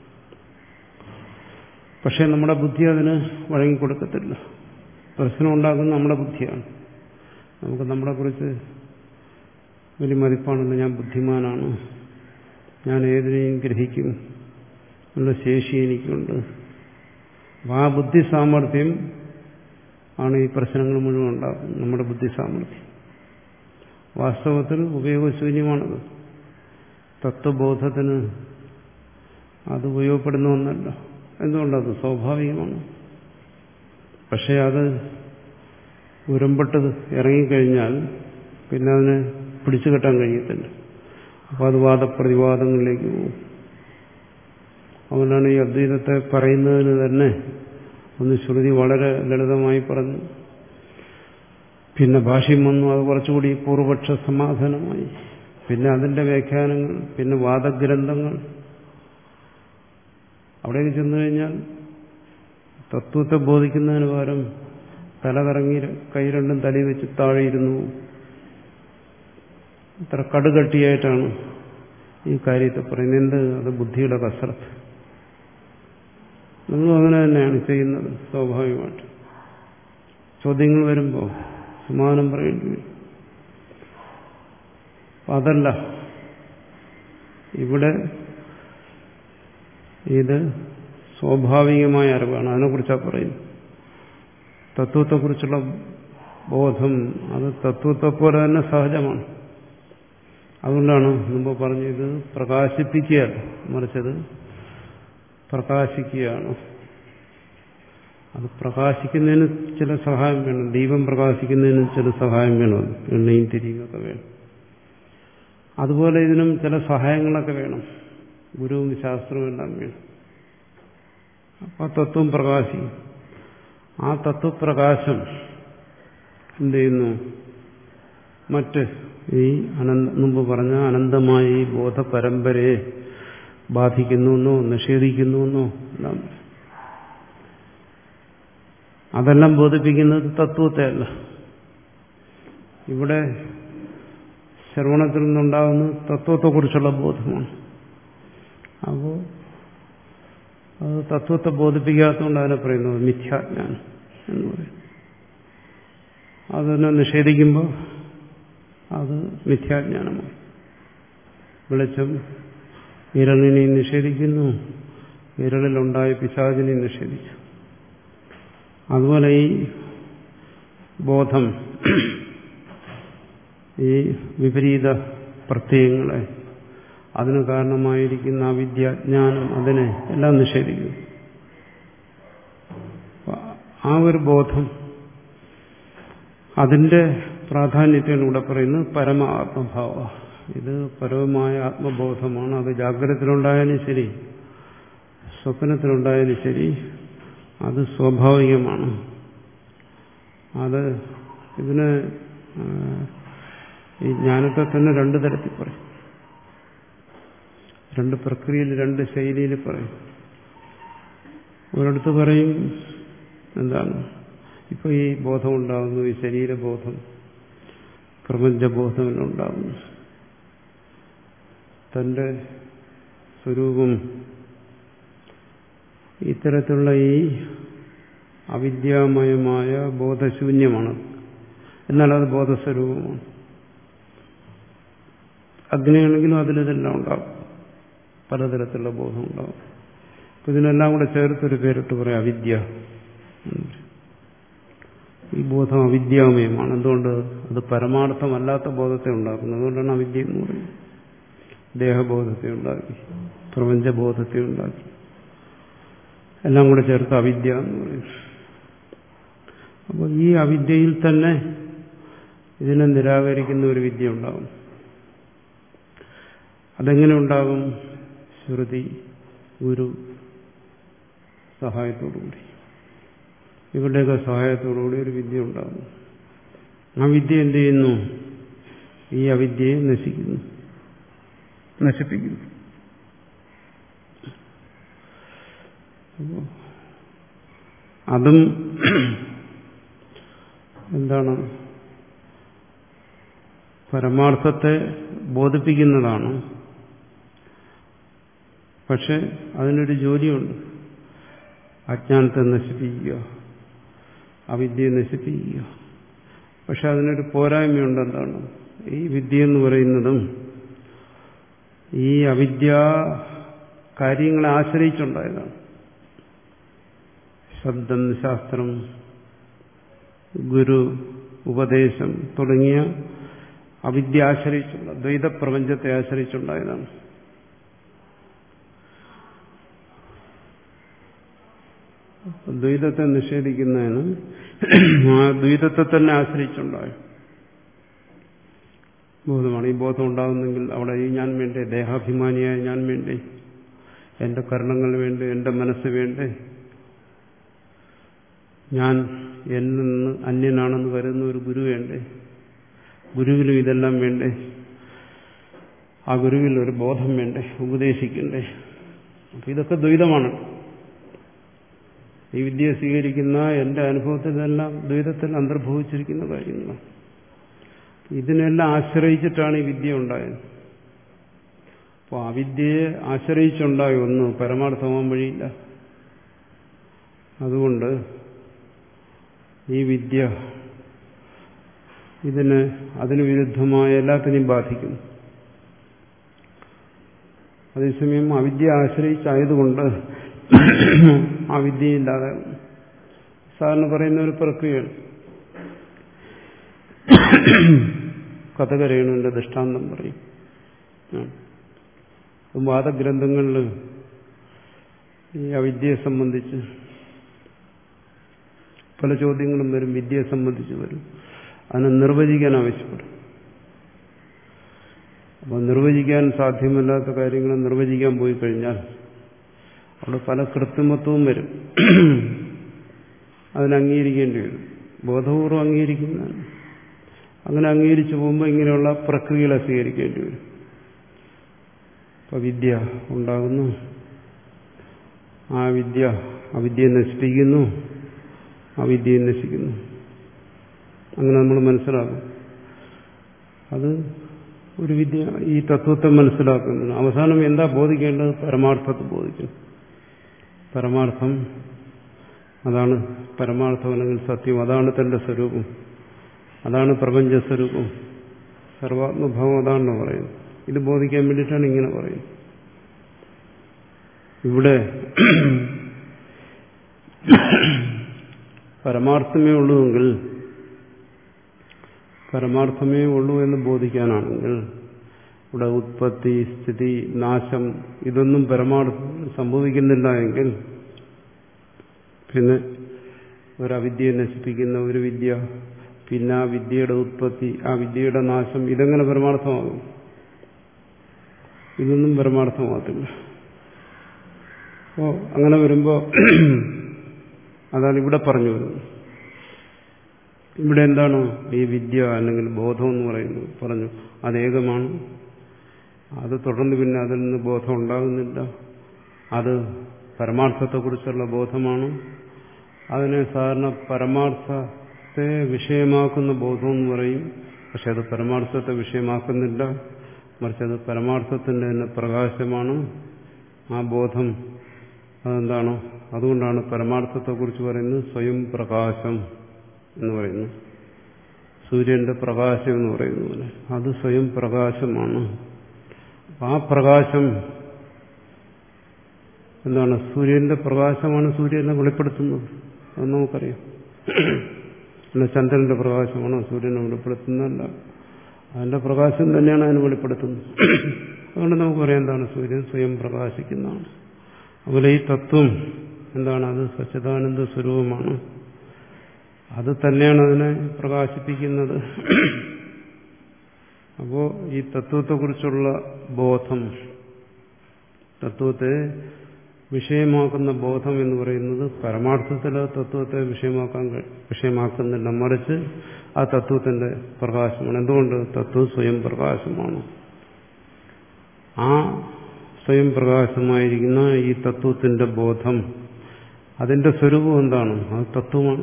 പക്ഷെ നമ്മുടെ ബുദ്ധി അതിന് വഴങ്ങിക്കൊടുക്കത്തില്ല. പ്രശ്നം ഉണ്ടാക്കുന്നത് നമ്മുടെ ബുദ്ധിയാണ്. നമുക്ക് നമ്മളെക്കുറിച്ച് വലിയ മതിപ്പാണല്ലോ, ഞാൻ ബുദ്ധിമാനാണ്, ഞാൻ ഏതിനെയും ഗ്രഹിക്കും എന്നുള്ള ശേഷി എനിക്കുണ്ട്. അപ്പം ആ ബുദ്ധി സാമർഥ്യം ആണ് ഈ പ്രശ്നങ്ങൾ മുഴുവൻ ഉണ്ടാക്കുന്നത്. നമ്മുടെ ബുദ്ധി സാമർഥ്യം വാസ്തവത്തിൽ ഉപയോഗശൂന്യമാണത്. തത്വബോധത്തിന് അത് ഉപയോഗപ്പെടുന്ന ഒന്നല്ല. എന്തുകൊണ്ടത് സ്വാഭാവികമാണ്. പക്ഷെ അത് ഉരമ്പട്ട് ഇറങ്ങിക്കഴിഞ്ഞാൽ പിന്നെ അതിനെ പിടിച്ചു കെട്ടാൻ കഴിയത്തില്ല. അപ്പോൾ അത് വാദപ്രതിവാദങ്ങളിലേക്ക് പോകും. അതുകൊണ്ടാണ് ഈ അദ്വൈതത്തെ പറയുന്നതിന് തന്നെ ഒന്ന് ശ്രുതി വളരെ ലളിതമായി പറഞ്ഞു, പിന്നെ ഭാഷ്യം വന്നു, അത് കുറച്ചുകൂടി പൂർവപക്ഷ സമാധാനമായി, പിന്നെ അതിൻ്റെ വ്യാഖ്യാനങ്ങൾ, പിന്നെ വാദഗ്രന്ഥങ്ങൾ. അവിടേക്ക് ചെന്നു കഴിഞ്ഞാൽ തത്വത്തെ ബോധിക്കുന്നതിന് പകരം തല കറങ്ങി കൈ രണ്ടും തലയിൽ വെച്ച് താഴെയിരുന്നു. ഇത്ര കടുകട്ടിയായിട്ടാണ് ഈ കാര്യത്തെ പറയുന്നത്. എന്ത്? അത് ബുദ്ധിയുടെ കസരത്ത്. നിങ്ങളും അങ്ങനെ തന്നെയാണ് ചെയ്യുന്നത് സ്വാഭാവികമായിട്ട്. ചോദ്യങ്ങൾ വരുമ്പോൾ സമാധാനം പറയേണ്ടി വരും. അതല്ല, ഇവിടെ ഇത് സ്വാഭാവികമായ അറിവാണ്. അതിനെക്കുറിച്ചാണ് പറയുന്നത്. തത്വത്തെക്കുറിച്ചുള്ള ബോധം അത് തത്വത്തെ പോലെ തന്നെ സഹജമാണ്. അതുകൊണ്ടാണ് മുമ്പ് പറഞ്ഞത് പ്രകാശിപ്പിക്കുകയല്ല, മറിച്ചത് പ്രകാശിക്കുകയാണ്. അത് പ്രകാശിക്കുന്നതിന് ചില സഹായം വേണം. ദീപം പ്രകാശിക്കുന്നതിന് ചില സഹായം വേണം, എണ്ണയും തിരിയുമൊക്കെ വേണം. അതുപോലെ ഇതിനും ചില സഹായങ്ങളൊക്കെ വേണം. ഗുരുവും ശാസ്ത്രവും എല്ലാം വേണം. അപ്പം ആ തത്വം പ്രകാശിക്കും. ആ തത്വപ്രകാശം എന്ത് ചെയ്യുന്നു? മറ്റ് ഈ അനന്ത മുമ്പ് പറഞ്ഞ അനന്തമായ ഈ ബോധപരമ്പരയെ ബാധിക്കുന്നുവെന്നോ നിഷേധിക്കുന്നുവെന്നോ എല്ലാം. അതെല്ലാം ബോധിപ്പിക്കുന്നത് തത്വത്തെ അല്ല. ഇവിടെ ശ്രവണത്തിൽ നിന്നുണ്ടാകുന്നത് തത്വത്തെക്കുറിച്ചുള്ള ബോധമാണ്. അപ്പോൾ അത് തത്വത്തെ ബോധിപ്പിക്കാത്തതുകൊണ്ട് അതിനെ പറയുന്നത് മിഥ്യാജ്ഞാനം എന്ന് പറയും. അതിനെ നിഷേധിക്കുമ്പോൾ അത് മിഥ്യാജ്ഞാനമാണ്. വെളിച്ചം ഇരണിനെ നിഷേധിക്കുന്നു, വിരളിലുണ്ടായ പിശാചിനെ നിഷേധിച്ചു. അതുപോലെ ഈ ബോധം, ഈ വിപരീത പ്രത്യയങ്ങളെ, അതിന് കാരണമായിരിക്കുന്ന അവിദ്യ, ജ്ഞാനം, അതിനെ എല്ലാം നിഷേധിക്കുന്നു. ആ ഒരു ബോധം, അതിന്റെ പ്രാധാന്യത്തെയാണ് ഇവിടെ പറയുന്നത് പരമ ആത്മഭാവ. ഇത് പരമമായ ആത്മബോധമാണ്. അത് ജാഗ്രതത്തിലുണ്ടായാലും ശരി, സ്വപ്നത്തിലുണ്ടായാലും ശരി, അത് സ്വാഭാവികമാണ്. അത് ഇതിന് ഈ ജ്ഞാനത്തെ തന്നെ രണ്ട് തരത്തിൽ പറയും, രണ്ട് പ്രക്രിയയിൽ, രണ്ട് ശൈലിയിൽ പറയും. ഒരിടത്ത് പറയും എന്താണ്, ഇപ്പൊ ഈ ബോധം ഉണ്ടാകുന്നു, ഈ ശരീരബോധം, പ്രപഞ്ചബോധമെന്നുണ്ടാകുന്നു, തന്റെ സ്വരൂപം ഇത്തരത്തിലുള്ള ഈ അവിദ്യാമയമായ ബോധശൂന്യമാണ്. എന്നാൽ അത് ബോധസ്വരൂപമാണ്. അഗ്നിയാണെങ്കിലും അതിലിതെല്ലാം ഉണ്ടാകും, പലതരത്തിലുള്ള ബോധം ഉണ്ടാകും. അപ്പൊ ഇതിനെല്ലാം കൂടെ ചേർത്തൊരു പേരിട്ട് പറയാം അവിദ്യ. ഈ ബോധം അവിദ്യാമയമാണ്. എന്തുകൊണ്ട്? അത് പരമാർത്ഥമല്ലാത്ത ബോധത്തെ ഉണ്ടാക്കുന്നത്. അതുകൊണ്ടാണ് അവിദ്യ എന്ന് പറയുന്നത്. ദേഹബോധത്തെ ഉണ്ടാക്കി, പ്രപഞ്ചബോധത്തെ ഉണ്ടാക്കി, എല്ലാം കൂടെ ചേർത്ത് അവിദ്യ എന്ന് പറയും. അപ്പോൾ ഈ അവിദ്യയിൽ തന്നെ ഇതിനെ നിരാകരിക്കുന്ന ഒരു വിദ്യ ഉണ്ടാകും. അതെങ്ങനെ ഉണ്ടാകും? ശ്രുതി, ഗുരു സഹായത്തോടുകൂടി, ഇവരുടെയൊക്കെ സഹായത്തോടുകൂടി ഒരു വിദ്യ ഉണ്ടാകും. ആ വിദ്യ എന്ത് ചെയ്യുന്നു? ഈ അവിദ്യയെ നശിക്കുന്നു, നശിപ്പിക്കുന്നു. അതും എന്താണ്? പരമാർത്ഥത്തെ ബോധിപ്പിക്കുന്നതാണ്. പക്ഷെ അതിനൊരു ജോലിയുണ്ട്. അജ്ഞാനത്തെ നശിപ്പിക്കുക, അവിദ്യയെ നശിപ്പിക്കുക. പക്ഷെ അതിനൊരു പോരായ്മയുണ്ട്. എന്താണ്? ഈ വിദ്യ എന്ന് പറയുന്നതും ഈ അവിദ്യ കാര്യങ്ങളെ ആശ്രയിച്ചുണ്ടായതാണ്. ശബ്ദം, ശാസ്ത്രം, ഗുരു, ഉപദേശം തുടങ്ങിയ അവിദ്യ ആശ്രയിച്ചുള്ള ദ്വൈതപ്രപഞ്ചത്തെ ആശ്രയിച്ചുണ്ടായതാണ്. ദ്വൈതത്തെ നിഷേധിക്കുന്നതിന് ആ ദ്വൈതത്തെ തന്നെ ആശ്രയിച്ചുണ്ടായ ബോധമാണ്. ഈ ബോധം ഉണ്ടാകുന്നെങ്കിൽ അവിടെ ഈ ഞാൻ വേണ്ടേ, ദേഹാഭിമാനിയായ ഞാൻ വേണ്ടേ, എന്റെ കർണങ്ങൾ വേണ്ടേ, എന്റെ മനസ്സ് വേണ്ടേ, ഞാൻ എന്നിൽ നിന്ന് അന്യനാണെന്ന് കരുതുന്ന ഒരു ഗുരു വേണ്ടേ, ഗുരുവിലും ഇതെല്ലാം വേണ്ടേ, ആ ഗുരുവിൽ ഒരു ബോധം വേണ്ടേ, ഉപദേശിക്കണ്ടേ. അപ്പൊ ഇതൊക്കെ ദ്വൈതമാണ്. ഈ വിദ്യ സ്വീകരിക്കുന്ന എന്റെ അനുഭവത്തിലെല്ലാം ദ്വൈതത്തിൽ അന്തർഭവിച്ചിരിക്കുന്ന കാര്യങ്ങളാണ്. ഇതിനെല്ലാം ആശ്രയിച്ചിട്ടാണ് ഈ വിദ്യ ഉണ്ടായത്. അപ്പോൾ ആ വിദ്യയെ ആശ്രയിച്ചുണ്ടായ ഒന്ന് പരമാർത്ഥമാൻ വഴിയില്ല. അതുകൊണ്ട് ഈ വിദ്യ ഇതിന് അതിന് വിരുദ്ധമായ എല്ലാത്തിനെയും ബാധിക്കുന്നു. അതേസമയം അവിദ്യ ആശ്രയിച്ചായതുകൊണ്ട് ആ വിദ്യയില്ലാതെ സാധാരണ പറയുന്ന ഒരു പ്രക്രിയയാണ്. കഥകരേണുവിന്റെ ദൃഷ്ടാന്തം പറയും. വാദഗ്രന്ഥങ്ങളിൽ ഈ അവിദ്യയെ സംബന്ധിച്ച് പല ചോദ്യങ്ങളും വരും, വിദ്യയെ സംബന്ധിച്ച് വരും. അതിനെ നിർവചിക്കാൻ ആവശ്യപ്പെടും. അപ്പോൾ നിർവചിക്കാൻ സാധ്യമല്ലാത്ത കാര്യങ്ങൾ നിർവചിക്കാൻ പോയി കഴിഞ്ഞാൽ അവിടെ പല കൃത്രിമത്വവും വരും. അതിനെ അംഗീകരിക്കേണ്ടി വരും. ബോധപൂർവ്വം അംഗീകരിക്കുന്നതാണ്. അങ്ങനെ അംഗീകരിച്ചു പോകുമ്പോൾ ഇങ്ങനെയുള്ള പ്രക്രിയകളെ സ്വീകരിക്കേണ്ടി വരും. ഇപ്പൊ വിദ്യ ഉണ്ടാകുന്നു, ആ വിദ്യ അവിദ്യയെ നശിപ്പിക്കുന്നു, അവിദ്യയെ നശിക്കുന്നു. അങ്ങനെ നമ്മൾ മനസ്സിലാക്കും. അത് ഒരു വിദ്യ ഈ തത്വത്തെ മനസ്സിലാക്കുന്നു. അവസാനം എന്താ ബോധിക്കേണ്ടത്? പരമാർത്ഥത്തെ ബോധിക്കണം. പരമാർത്ഥം അതാണ് പരമാർത്ഥം, അല്ലെങ്കിൽ സത്യം. അതാണ് തന്റെ സ്വരൂപം, അതാണ് പ്രപഞ്ചസ്വരൂപം, സർവാത്മഭാവം. അതാണെന്ന് പറയുന്നത്. ഇത് ബോധിക്കാൻ വേണ്ടിയിട്ടാണ് ഇങ്ങനെ പറയുന്നത്. ഇവിടെ പരമാർത്ഥമേ ഉള്ളൂവെങ്കിൽ പരമാർത്ഥമേ ഉള്ളൂ എന്ന് ബോധിക്കാനാണെങ്കിൽ ഇവിടെ ഉത്പത്തി, സ്ഥിതി, നാശം ഇതൊന്നും പരമാർത്ഥം സംഭവിക്കുന്നില്ല എങ്കിൽ പിന്നെ ഒരവിദ്യയെ നശിപ്പിക്കുന്ന ഒരു വിദ്യ, പിന്നെ ആ വിദ്യയുടെ ഉത്പത്തി, ആ വിദ്യയുടെ നാശം, ഇതെങ്ങനെ പരമാർത്ഥമാകും? ഇതൊന്നും പരമാർത്ഥമാകത്തില്ല. അപ്പോൾ അങ്ങനെ വരുമ്പോൾ അതാണ് ഇവിടെ പറഞ്ഞു വരുന്നത്. ഇവിടെ എന്താണ് ഈ വിദ്യ അല്ലെങ്കിൽ ബോധം എന്ന് പറയുന്നത്? പറഞ്ഞു അതേകമാണ്. അത് തുടർന്ന് പിന്നെ അതിൽ നിന്ന് ബോധം ഉണ്ടാകുന്നില്ല. അത് പരമാർത്ഥത്തെക്കുറിച്ചുള്ള ബോധമാണ്. അതിനെ സാധാരണ പരമാർത്ഥത്തെ വിഷയമാക്കുന്ന ബോധം എന്ന് പറയും. പക്ഷെ അത് പരമാർത്ഥത്തെ വിഷയമാക്കുന്നില്ല, മറിച്ച് അത് പരമാർത്ഥത്തിന്റെ തന്നെ പ്രകാശമാണ്. ആ ബോധം അതെന്താണ്? അതുകൊണ്ടാണ് പരമാർത്ഥത്തെക്കുറിച്ച് പറയുന്നത് സ്വയം പ്രകാശം എന്ന് പറയുന്നു. സൂര്യന്റെ പ്രകാശം എന്ന് പറയുന്ന പോലെ അത് സ്വയം പ്രകാശമാണ്. ആ പ്രകാശം എന്താണ്? സൂര്യന്റെ പ്രകാശമാണ് സൂര്യനെ വെളിപ്പെടുത്തുന്നത്. അത് നമുക്കറിയാം. അല്ല ചന്ദ്രന്റെ പ്രകാശമാണോ സൂര്യനെ വെളിപ്പെടുത്തുന്നതല്ല, അതിന്റെ പ്രകാശം തന്നെയാണ് അതിനെ വെളിപ്പെടുത്തുന്നത്. അതുകൊണ്ട് നമുക്ക് പറയാം എന്താണ്? സൂര്യൻ സ്വയം പ്രകാശിക്കുന്നതാണ്. അതുപോലെ ഈ തത്വം എന്താണ്? അത് സച്ചിദാനന്ദ സ്വരൂപമാണ്. അത് തന്നെയാണ് അതിനെ പ്രകാശിപ്പിക്കുന്നത്. അപ്പോ ഈ തത്വത്തെക്കുറിച്ചുള്ള ബോധം, തത്വത്തെ വിഷയമാക്കുന്ന ബോധം എന്ന് പറയുന്നത് പരമാർത്ഥത്തിലെ തത്വത്തെ വിഷയമാക്കാൻ വിഷയമാക്കുന്നില്ല, മറിച്ച് ആ തത്വത്തിന്റെ പ്രകാശമാണ്. എന്തുകൊണ്ട്? തത്വം സ്വയം പ്രകാശമാണ്. ആ സ്വയം പ്രകാശമായിരിക്കുന്ന ഈ തത്വത്തിന്റെ ബോധം, അതിന്റെ സ്വരൂപം എന്താണ്? അത് തത്വമാണ്.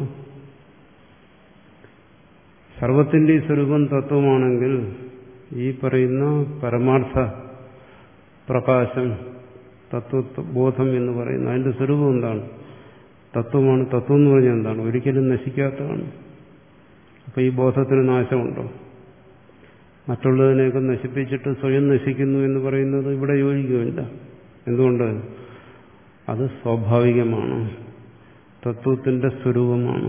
സർവത്തിന്റെ സ്വരൂപം തത്വമാണെങ്കിൽ ഈ പറയുന്ന പരമാർത്ഥ പ്രകാശം, തത്വബോധം എന്ന് പറയുന്നത് അതിന്റെ സ്വരൂപം എന്താണ്? തത്വമാണ്. തത്വം എന്ന് പറഞ്ഞാൽ എന്താണ്? ഒരിക്കലും നശിക്കാത്തതാണ്. അപ്പൊ ഈ ബോധത്തിന് നാശമുണ്ടോ? മറ്റുള്ളതിനെയൊക്കെ നശിപ്പിച്ചിട്ട് സ്വയം നശിക്കുന്നു എന്ന് പറയുന്നത് ഇവിടെ യോജിക്കുമില്ല. എന്തുകൊണ്ട്? അത് സ്വാഭാവികമാണ്, തത്വത്തിന്റെ സ്വരൂപമാണ്.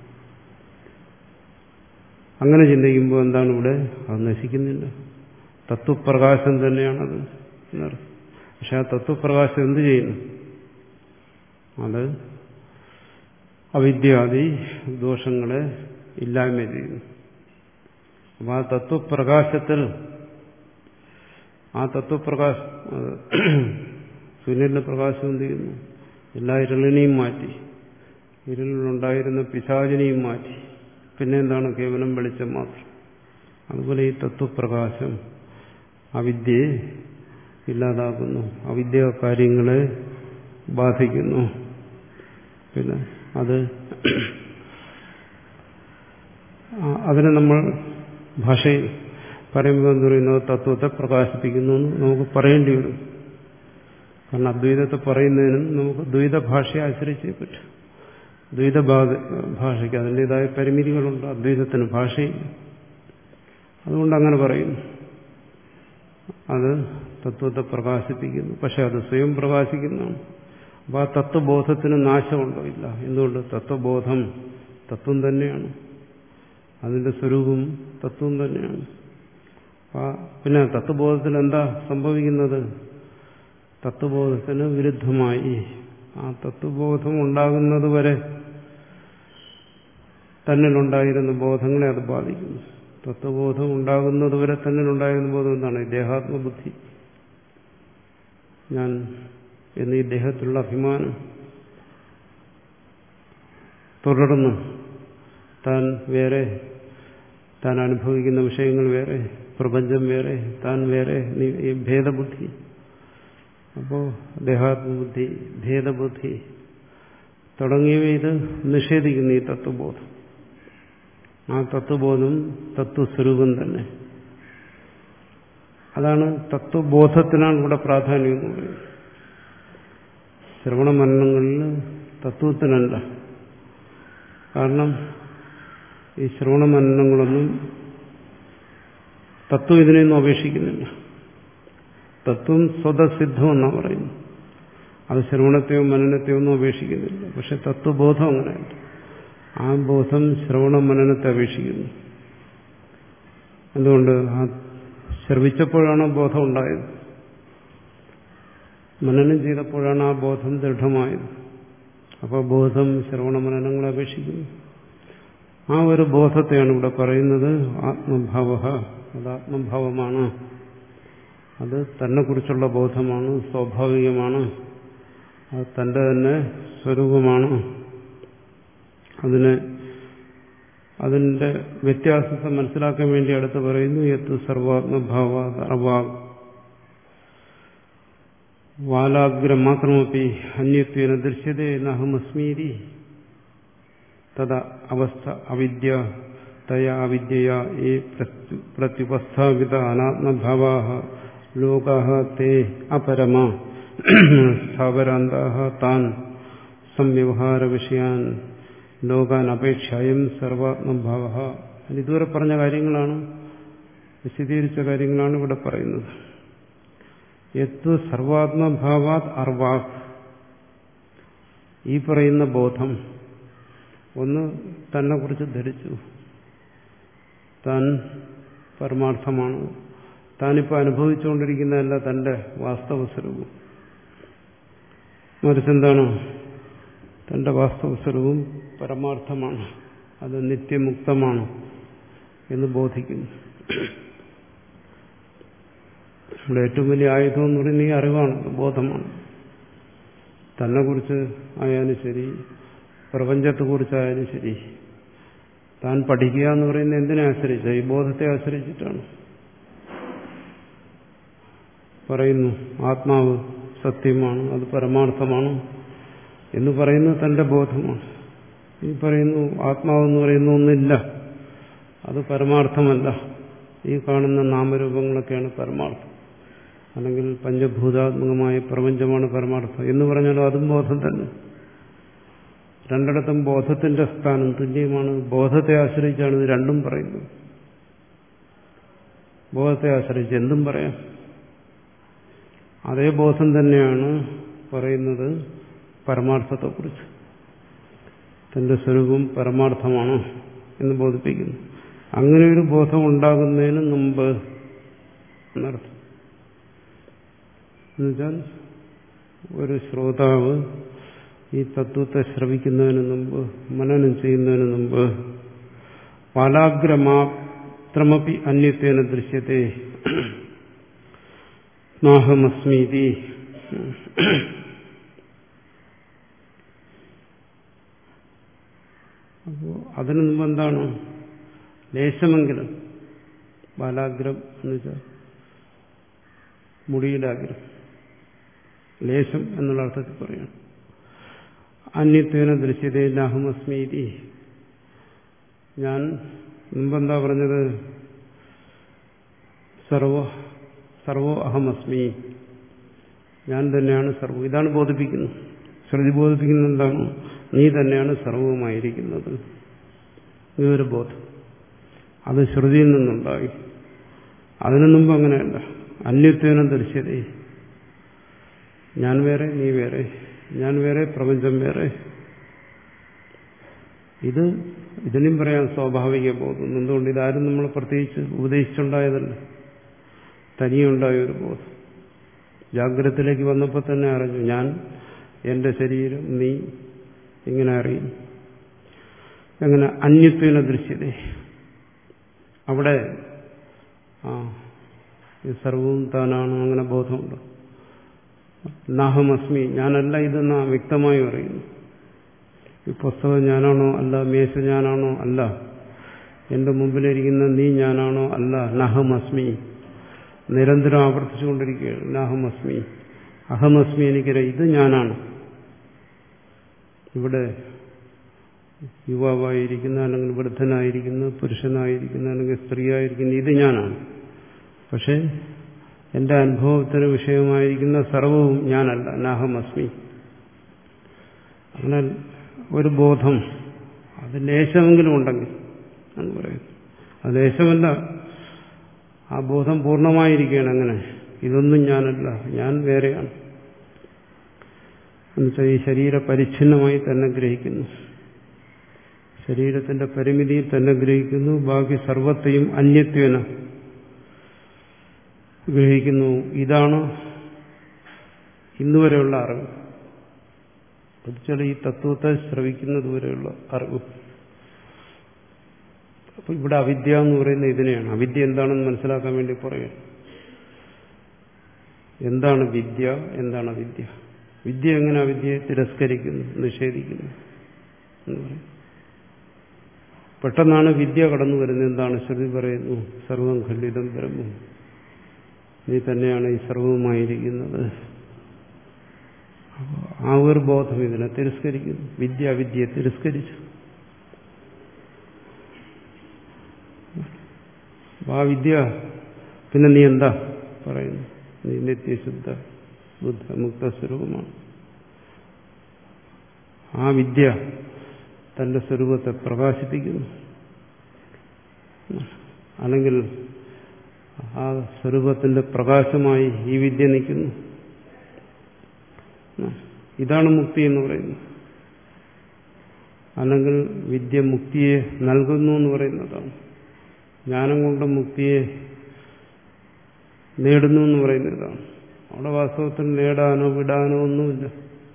അങ്ങനെ ചിന്തിക്കുമ്പോൾ എന്താണ് ഇവിടെ? അത് നശിക്കുന്നില്ല, തത്വപ്രകാശം തന്നെയാണത് എന്നർത്ഥം. പക്ഷെ ആ തത്വപ്രകാശം എന്ത് ചെയ്യുന്നു? അത് അവിദ്യാദി ദോഷങ്ങളെ ഇല്ലായ്മ ചെയ്യുന്നു. അപ്പൊ ആ തത്വപ്രകാശത്തിൽ ആ തത്വപ്രകാശ സൂര്യന്റെ പ്രകാശം എന്ത് ചെയ്യുന്നു? എല്ലാ ഇരുളിനെയും മാറ്റി, ഇരുളിലുണ്ടായിരുന്ന പിശാചിനെയും മാറ്റി. പിന്നെ എന്താണ്? കേവലം വെളിച്ചം മാത്രം. അതുപോലെ ഈ തത്വപ്രകാശം അവിദ്യയെ ഇല്ലാതാക്കുന്നു, അവിദ്യ കാര്യങ്ങളെ ബാധിക്കുന്നു. പിന്നെ അത് അതിനെ നമ്മൾ ഭാഷയിൽ പറയുമ്പോൾ എന്ന് പറയുന്നത് തത്വത്തെ പ്രകാശിപ്പിക്കുന്നു എന്ന് നമുക്ക് പറയേണ്ടി വരും. കാരണം അദ്വൈതത്തെ പറയുന്നതിനും നമുക്ക് ദ്വൈത ഭാഷയെ ആശ്രയിച്ചേ പറ്റും. ദ്വൈത ഭാഷയ്ക്ക് അതിൻ്റെതായ പരിമിതികളുണ്ട്, അദ്വൈതത്തിന് ഭാഷയില്ല. അതുകൊണ്ട് അങ്ങനെ പറയുന്നു. അത് തത്വത്തെ പ്രകാശിപ്പിക്കുന്നു, പക്ഷെ അത് സ്വയം പ്രകാശിക്കുന്നതാണ്. അപ്പോൾ ആ തത്വബോധത്തിന് നാശമുണ്ടോ? ഇല്ല. എന്തുകൊണ്ട്? തത്വബോധം തത്വം തന്നെയാണ്, അതിന്റെ സ്വരൂപം തത്വം തന്നെയാണ്. പിന്നെ തത്വബോധത്തിൽ എന്താ സംഭവിക്കുന്നത്? തത്വബോധത്തിന് വിരുദ്ധമായി ആ തത്വബോധം ഉണ്ടാകുന്നത് വരെ തന്നിലുണ്ടായിരുന്ന ബോധങ്ങളെ അത് ബാധിക്കുന്നു. തത്വബോധം ഉണ്ടാകുന്നത് വരെ തന്നിലുണ്ടായിരുന്ന ബോധം എന്താണ്? ദേഹാത്മബുദ്ധി, ഞാൻ എന്നീ ദേഹത്തിലുള്ള അഭിമാനം തുടർന്ന് താൻ വേറെ, താൻ അനുഭവിക്കുന്ന വിഷയങ്ങൾ വേറെ, പ്രപഞ്ചം വേറെ, താൻ വേറെ, ഈ ഭേദബുദ്ധി. അപ്പോൾ ദേഹാത്മബുദ്ധി, ഭേദബുദ്ധി തുടങ്ങിയവ ഇത് നിഷേധിക്കുന്നു ഈ തത്വബോധം. ആ തത്വബോധം തത്വസ്വരൂപം തന്നെ. അതാണ് തത്വബോധത്തിനാണ് ഇവിടെ പ്രാധാന്യം എന്ന് പറയുന്നത്. ശ്രവണ മനനങ്ങളിൽ തത്വത്തിനല്ല. കാരണം ഈ ശ്രവണ മനനങ്ങളൊന്നും തത്വം ഇതിനെയൊന്നും അപേക്ഷിക്കുന്നില്ല. തത്വം സ്വതസിദ്ധം എന്നാണ് പറയുന്നത്. അത് ശ്രവണത്തെയോ മനനത്തെയോ ഒന്നും അപേക്ഷിക്കുന്നില്ല. പക്ഷെ തത്വബോധം അങ്ങനെയല്ല. ആ ബോധം ശ്രവണ മനനത്തെ അപേക്ഷിക്കുന്നു. എന്തുകൊണ്ട്? ആ ശ്രവിച്ചപ്പോഴാണ് ബോധം ഉണ്ടായത്, മനനം ചെയ്തപ്പോഴാണ് ആ ബോധം ദൃഢമായത്. അപ്പോൾ ബോധം ശ്രവണ മനനങ്ങളെ അപേക്ഷിക്കുന്നു. ആ ഒരു ബോധത്തെയാണ് ഇവിടെ പറയുന്നത് ആത്മഭാവ. അത് ആത്മഭാവമാണ്, അത് തന്നെക്കുറിച്ചുള്ള ബോധമാണ്, സ്വാഭാവികമാണ്, അത് തന്റെ തന്നെ സ്വരൂപമാണ്. അതിന് അതിന്റെ വ്യത്യാസത്തെ മനസ്സിലാക്കാൻ വേണ്ടി അടുത്ത് പറയുന്നു യത്ത് സർവാത്മഭാവ അർവാ വാലാഗ്രം മാത്രമപ്പി അന്യത്വേന ദൃശ്യതേ നഹമസ്മീതി തദ അവസ്ഥ അവിദ്യ തയാ അവിദ്യയാ ഈ പ്രത്യുപസ്ഥാപിത അനാത്മഭാവാഃ ലോകാഃ തേ അപരമ സ്ഥാവരാന്താഃ താൻ സംവ്യവഹാര വിഷയാൻ ലോകാൻ അപേക്ഷായം സർവാത്മഭാവഃ. ഇതുവരെ പറഞ്ഞ കാര്യങ്ങളാണ്, വിശദീകരിച്ച കാര്യങ്ങളാണ് ഇവിടെ പറയുന്നത്. യത്ത് സർവാത്മഭാവാത് അർവാക്, ഈ പറയുന്ന ബോധം ഒന്ന് തന്നെ കുറിച്ച് ധരിച്ചു, താൻ പരമാർത്ഥമാണ്, താനിപ്പോൾ അനുഭവിച്ചുകൊണ്ടിരിക്കുന്നതല്ല തന്റെ വാസ്തവ സ്വരൂപം, മറിച്ചെന്താണ്? തന്റെ വാസ്തവ സ്വരൂപം പരമാർത്ഥമാണ്, അത് നിത്യമുക്തമാണ് എന്ന് ബോധിക്കുന്നു. ഇവിടെ ഏറ്റവും വലിയ ആയുധം എന്ന് പറയുന്നത് ഈ അറിവാണ്, ബോധമാണ്. തന്നെ കുറിച്ച് ആയാലും ശരി, പ്രപഞ്ചത്തെക്കുറിച്ചായാലും ശരി, താൻ പഠിക്കുക എന്ന് പറയുന്നത് എന്തിനെ ആശ്രയിച്ച? ഈ ബോധത്തെ ആശ്രയിച്ചിട്ടാണ്. പറയുന്നു ആത്മാവ് സത്യമാണ്, അത് പരമാർത്ഥമാണ് എന്ന് പറയുന്നത് തന്റെ ബോധമാണ്. ഈ പറയുന്നു ആത്മാവെന്ന് പറയുന്ന ഒന്നില്ല, അത് പരമാർത്ഥമല്ല, ഈ കാണുന്ന നാമരൂപങ്ങളൊക്കെയാണ് പരമാർത്ഥം, അല്ലെങ്കിൽ പഞ്ചഭൂതാത്മകമായ പ്രപഞ്ചമാണ് പരമാർത്ഥം എന്ന് പറഞ്ഞാലും അതും ബോധം തന്നെ. രണ്ടിടത്തും ബോധത്തിന്റെ സ്ഥാനം തുല്യമാണ്. ബോധത്തെ ആശ്രയിച്ചാണ് ഇത് രണ്ടും പറയുന്നത്. ബോധത്തെ ആശ്രയിച്ച് എന്തും പറയാം. അതേ ബോധം തന്നെയാണ് പറയുന്നത് പരമാർത്ഥത്തെക്കുറിച്ച്. തന്റെ സ്വരൂപം പരമാർത്ഥമാണ് എന്ന് ബോധിപ്പിക്കുന്നു. അങ്ങനെ ഒരു ബോധം ഉണ്ടാകുന്നതിന് മുമ്പ് എന്നർത്ഥം. എന്നുവെച്ചാൽ ഒരു ശ്രോതാവ് ഈ തത്വത്തെ ശ്രവിക്കുന്നതിന് മുമ്പ്, മനനം ചെയ്യുന്നതിന് മുമ്പ് പാലാഗ്രമാത്രമപി അന്യത്വേന ദൃശ്യത്തെ നാഹമസ്മീതി. അപ്പോ അതിനു മുമ്പ് എന്താണ്? ലേശമെങ്കിലും, ബാലാഗ്രം എന്ന് വെച്ചാൽ മുടിയുടെ ആഗ്രം, ലേശം എന്നുള്ള അർത്ഥത്തിൽ പറയണം. അന്യത്വേന ദൃശ്യതേ നാഹമസ്മീതി. ഞാൻ മുമ്പെന്താ പറഞ്ഞത്? സർവ സർവോ അഹമസ്മി, ഞാൻ തന്നെയാണ് സർവ്വം. ഇതാണ് ബോധിപ്പിക്കുന്നത്. ശ്രുതി ബോധിപ്പിക്കുന്നത് എന്താണ്? നീ തന്നെയാണ് സർവവുമായിരിക്കുന്നത്. ഈ ഒരു ബോധം അത് ശ്രുതിയിൽ നിന്നുണ്ടായി. അതിനു മുമ്പ് അങ്ങനെയല്ല. അന്യത്വേന ദൃശ്യതേ, ഞാൻ വേറെ നീ വേറെ, ഞാൻ വേറെ പ്രപഞ്ചം വേറെ. ഇത് ഇതിനും പറയാൻ സ്വാഭാവിക ബോധം. എന്തുകൊണ്ട്? ഇതാരും നമ്മൾ പ്രത്യേകിച്ച് ഉപദേശിച്ചുണ്ടായതല്ല, തനിയെ ഉണ്ടായ ഒരു ബോധം. ജാഗ്രതത്തിലേക്ക് വന്നപ്പോൾ തന്നെ അറിഞ്ഞു ഞാൻ, എന്റെ ശരീരം, നീ, ഇങ്ങനെ അറിയും. എങ്ങനെ? അന്യത്വേന ദൃശ്യതേ. അവിടെ ആ ഈ സർവവും താനാണ്, അങ്ങനെ ബോധമുണ്ട്. നാഹമസ്മി, ഞാനല്ല ഇതെന്നാ വ്യക്തമായി അറിയുന്നു. ഈ പുസ്തകം ഞാനാണോ? അല്ല. മേശ ഞാനാണോ? അല്ല. എന്റെ മുമ്പിലിരിക്കുന്ന നീ ഞാനാണോ? അല്ല. നഹമസ്മി, നിരന്തരം ആവർത്തിച്ചുകൊണ്ടിരിക്കുകയാണ്. നാഹമസ്മി, അഹമസ്മി, എനിക്കറിയാം ഇത് ഞാനാണ്. ഇവിടെ യുവാവായിരിക്കുന്ന, അല്ലെങ്കിൽ വൃദ്ധനായിരിക്കുന്ന, പുരുഷനായിരിക്കുന്ന, അല്ലെങ്കിൽ സ്ത്രീയായിരിക്കുന്ന ഇത് ഞാനാണ്. പക്ഷെ എന്റെ അനുഭവത്തിന് വിഷയമായിരിക്കുന്ന സർവവും ഞാനല്ല. നാഹമസ്മി. അങ്ങനെ ഒരു ബോധം അത് ലേശമെങ്കിലും ഉണ്ടെങ്കിൽ എന്ന് പറയുന്നു. അത് ലേശമല്ല, ആ ബോധം പൂർണ്ണമായിരിക്കുകയാണ്. അങ്ങനെ ഇതൊന്നും ഞാനല്ല, ഞാൻ വേറെയാണ്. എന്നുവെച്ചാൽ ഈ ശരീര പരിച്ഛിന്നമായി തന്നെ ഗ്രഹിക്കുന്നു, ശരീരത്തിന്റെ പരിമിതിയിൽ തന്നെ ഗ്രഹിക്കുന്നു, ബാക്കി സർവത്തെയും അന്യത്വേന ഗ്രഹിക്കുന്നു. ഇതാണ് ഇന്നുവരെയുള്ള അറിവ്. എന്നുവെച്ചാൽ ഈ തത്വത്തെ ശ്രവിക്കുന്നതുവരെയുള്ള അറിവ്. അപ്പൊ ഇവിടെ അവിദ്യ എന്ന് പറയുന്നത് ഇതിനെയാണ്. അവിദ്യ എന്താണെന്ന് മനസ്സിലാക്കാൻ വേണ്ടി പറയുക. എന്താണ് വിദ്യ, എന്താണ് അവിദ്യ? വിദ്യ എങ്ങനെ അവിദ്യയെ തിരസ്കരിക്കുന്നു, നിഷേധിക്കുന്നു എന്ന് പറയും. പെട്ടെന്നാണ് വിദ്യ കടന്നു വരുന്നത്. എന്താണ്? ശ്രുതി പറയുന്നു, സർവം ഖണ്ഡിതം ബ്രഹ്മം, നീ തന്നെയാണ് ഈ സർവവുമായിരിക്കുന്നത്. ആ ഒരു ബോധം ഇതിനെ തിരസ്കരിക്കുന്നു. വിദ്യ അവിദ്യയെ തിരസ്കരിച്ചു. ആ വിദ്യ പിന്നെ നീ എന്താ പറയുന്നു? നീ നിത്യശുദ്ധ ബുദ്ധ മുക്ത സ്വരൂപമാണ്. ആ വിദ്യ തന്റെ സ്വരൂപത്തെ പ്രകാശിപ്പിക്കുന്നു. അല്ലെങ്കിൽ ആ സ്വരൂപത്തിന്റെ പ്രകാശമായി ഈ വിദ്യ നിൽക്കുന്നു. ഇതാണ് മുക്തി എന്ന് പറയുന്നത്. അല്ലെങ്കിൽ വിദ്യ മുക്തിയെ നൽകുന്നു എന്ന് പറയുന്നതാണ്. ജ്ഞാനം കൊണ്ട് മുക്തിയെ നേടുന്നു എന്ന് പറയുന്നതാണ്. അവിടെ വാസ്തവത്തിൽ നേടാനോ വിടാനോ ഒന്നുമില്ല.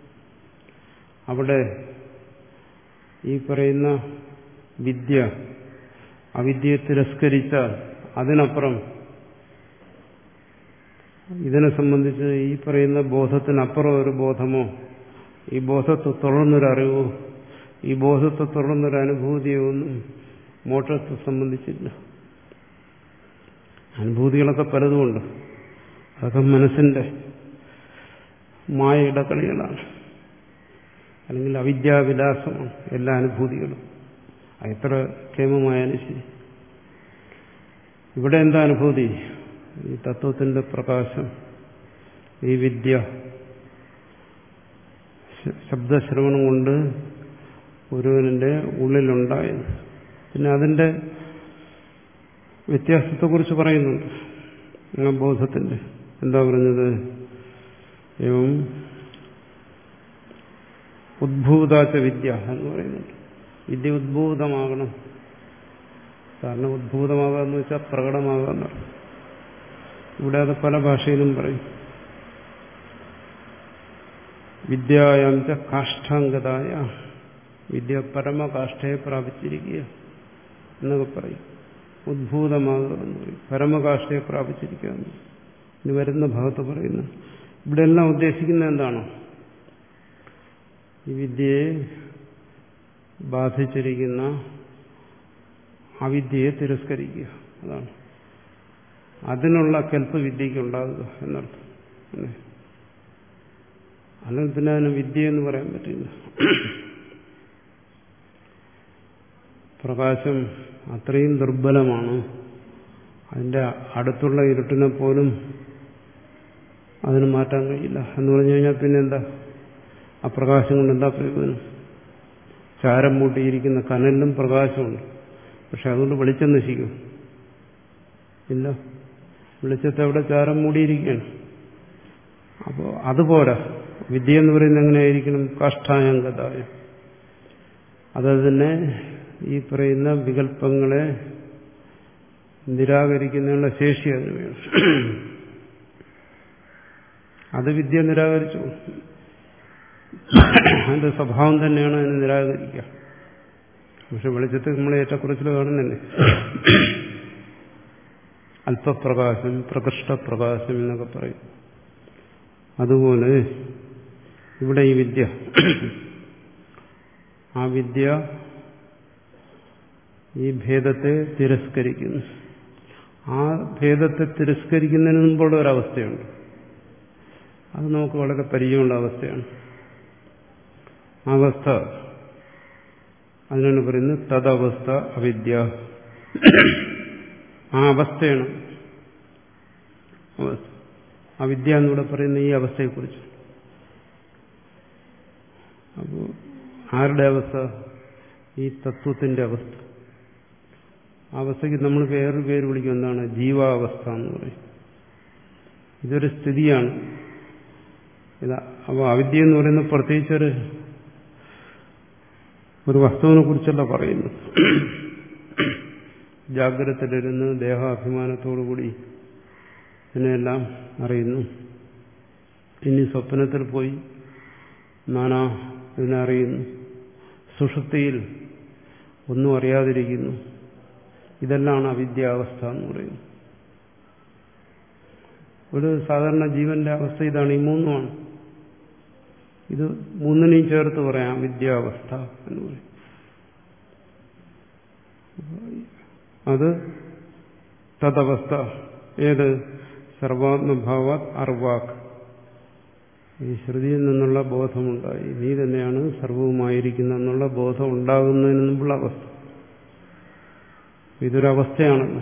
അവിടെ ഈ പറയുന്ന വിദ്യ അവിദ്യയെ തിരസ്കരിച്ചാൽ അതിനപ്പുറം ഇതിനെ സംബന്ധിച്ച് ഈ പറയുന്ന ബോധത്തിനപ്പുറം ഒരു ബോധമോ ഈ ബോധത്തെ തുടർന്നൊരറിവോ ഈ ബോധത്തെ തുടർന്നൊരനുഭൂതിയോ ഒന്നും മോക്ഷത്തെ സംബന്ധിച്ചില്ല. അനുഭൂതികളൊക്കെ പലതുമുണ്ട്. അതൊക്കെ മനസ്സിന്റെ മായയുടെ കളികളാണ്, അല്ലെങ്കിൽ അവിദ്യാവിലാസമാണ് എല്ലാ അനുഭൂതികളും. എത്ര ക്ഷേമമായാലും ശരി. ഇവിടെ എന്താ അനുഭൂതി? ഈ തത്വത്തിന്റെ പ്രകാശം, ഈ വിദ്യ, ശബ്ദശ്രവണം കൊണ്ട് ഒരുവന്റെ ഉള്ളിലുണ്ടായത്. പിന്നെ അതിന്റെ വ്യത്യാസത്തെക്കുറിച്ച് പറയുന്നുണ്ട്. ആ ബോധത്തിന്റെ എന്താ പറഞ്ഞത്? ഏവം ഉദ്ഭൂതാച്ച വിദ്യ എന്ന് പറയുന്നുണ്ട്. വിദ്യ ഉദ്ഭൂതമാകണം. കാരണം ഉദ്ഭൂതമാകുക എന്ന് വെച്ചാൽ പ്രകടമാകുക. ഇവിടെ അത് പല ഭാഷയിലും പറയും. വിദ്യായാം ച കാഷ്ടാംഗതായ, വിദ്യ പരമകാഷ്ഠയെ പ്രാപിച്ചിരിക്കുക എന്നൊക്കെ പറയും. ഉദ്ഭൂതമാകുക എന്ന് പറയും. പരമകാഷ്ഠയെ പ്രാപിച്ചിരിക്കുക എന്ന് ഇനി വരുന്ന ഭാഗത്ത് പറയുന്നു. ഇവിടെ എല്ലാം ഉദ്ദേശിക്കുന്നത് എന്താണ്? ഈ വിദ്യയെ ബാധിച്ചിരിക്കുന്ന അവിദ്യയെ തിരസ്കരിക്കുക. അതാണ് അതിനുള്ള കെൽപ്പ് വിദ്യയ്ക്ക് ഉണ്ടാകുക എന്നർത്ഥം. അല്ലെങ്കിൽ പിന്നെ അതിന് വിദ്യ എന്ന് പറയാൻ പറ്റില്ല. പ്രകാശം അത്രയും ദുർബലമാണ്. അതിന്റെ അടുത്തുള്ള ഇരുട്ടിനെ പോലും അതിന് മാറ്റാൻ കഴിയില്ല എന്ന് പറഞ്ഞു കഴിഞ്ഞാൽ പിന്നെന്താ? ആ പ്രകാശം കൊണ്ട് എന്താ പ്രയോജനം? ചാരം മൂട്ടിയിരിക്കുന്ന കനലിലും പ്രകാശമുണ്ട്. പക്ഷെ അതുകൊണ്ട് വെളിച്ചം നശിക്കും ഇല്ല. വെളിച്ചത്തെ അവിടെ ചാരം മൂടിയിരിക്കുകയാണ്. അപ്പോൾ അതുപോലെ വിദ്യ എന്ന് പറയുന്നത് എങ്ങനെയായിരിക്കണം? കാഷ്ഠായംഗതായ, അതതിനെ ഈ പറയുന്ന വികല്പങ്ങളെ നിരാകരിക്കുന്നതിനുള്ള ശേഷി അതിന് വേണം. അത് വിദ്യ നിരാകരിച്ചു. അതിന്റെ സ്വഭാവം തന്നെയാണ് അതിനെ നിരാകരിക്കുക. പക്ഷെ വെളിച്ചത്തിൽ നമ്മൾ ഏറ്റക്കുറച്ചിൽ കാണുന്നില്ലേ? അല്പപ്രകാശം, പ്രകൃഷ്ടപ്രകാശം എന്നൊക്കെ പറയും. അതുപോലെ ഇവിടെ ഈ വിദ്യ, ആ വിദ്യ ഈ ഭേദത്തെ തിരസ്കരിക്കുന്നു. ആ ഭേദത്തെ തിരസ്കരിക്കുന്നതിന് മുമ്പുള്ള ഒരവസ്ഥയുണ്ട്. അത് നമുക്ക് വളരെ പരിചയമുള്ള അവസ്ഥയാണ്. ആ അവസ്ഥ അതിനാണ് പറയുന്നത് തദവസ്ഥ അവിദ്യ. ആ അവസ്ഥയാണ് അവസ്ഥ. അവിദ്യ എന്നിവിടെ പറയുന്ന ഈ അവസ്ഥയെക്കുറിച്ച്. അപ്പോൾ ആരുടെ അവസ്ഥ? ഈ തത്വത്തിന്റെ അവസ്ഥ. ആ അവസ്ഥയ്ക്ക് നമ്മൾ വേറൊരു പേര് വിളിക്കും. എന്താണ്? ജീവാവസ്ഥ എന്ന് പറയും. ഇതൊരു സ്ഥിതിയാണ്. ഇത് അപ്പോൾ അവിദ്യ എന്ന് പറയുന്നത് പ്രത്യേകിച്ചൊരു ഒരു വസ്തുവിനെ കുറിച്ചല്ല പറയുന്നു. ജാഗ്രതത്തിലിരുന്ന് ദേഹാഭിമാനത്തോടുകൂടി ഇതിനെല്ലാം അറിയുന്നു. ഇനി സ്വപ്നത്തിൽ പോയി നാനാ ഇതിനറിയുന്നു. സുഷുപ്തിയിൽ ഒന്നും അറിയാതിരിക്കുന്നു. ഇതെല്ലാമാണ് അവിദ്യാവസ്ഥ എന്ന് പറയുന്നത്. ഒരു സാധാരണ ജീവന്റെ അവസ്ഥ ഇതാണ്. ഈ മൂന്നുമാണ്. ഇത് മൂന്നിനെയും ചേർത്ത് പറയാം വിദ്യാവസ്ഥ എന്ന് പറയും. അത് തദവസ്ഥ ഏത് സർവാത്മഭാവാത് അർവാക്. ഈ ശ്രുതിയിൽ നിന്നുള്ള ബോധമുണ്ടായി നീ തന്നെയാണ് സർവവുമായിരിക്കുന്ന എന്നുള്ള ബോധം ഉണ്ടാകുന്നതിന് മുമ്പുള്ള അവസ്ഥ. ഇതൊരവസ്ഥയാണല്ലോ.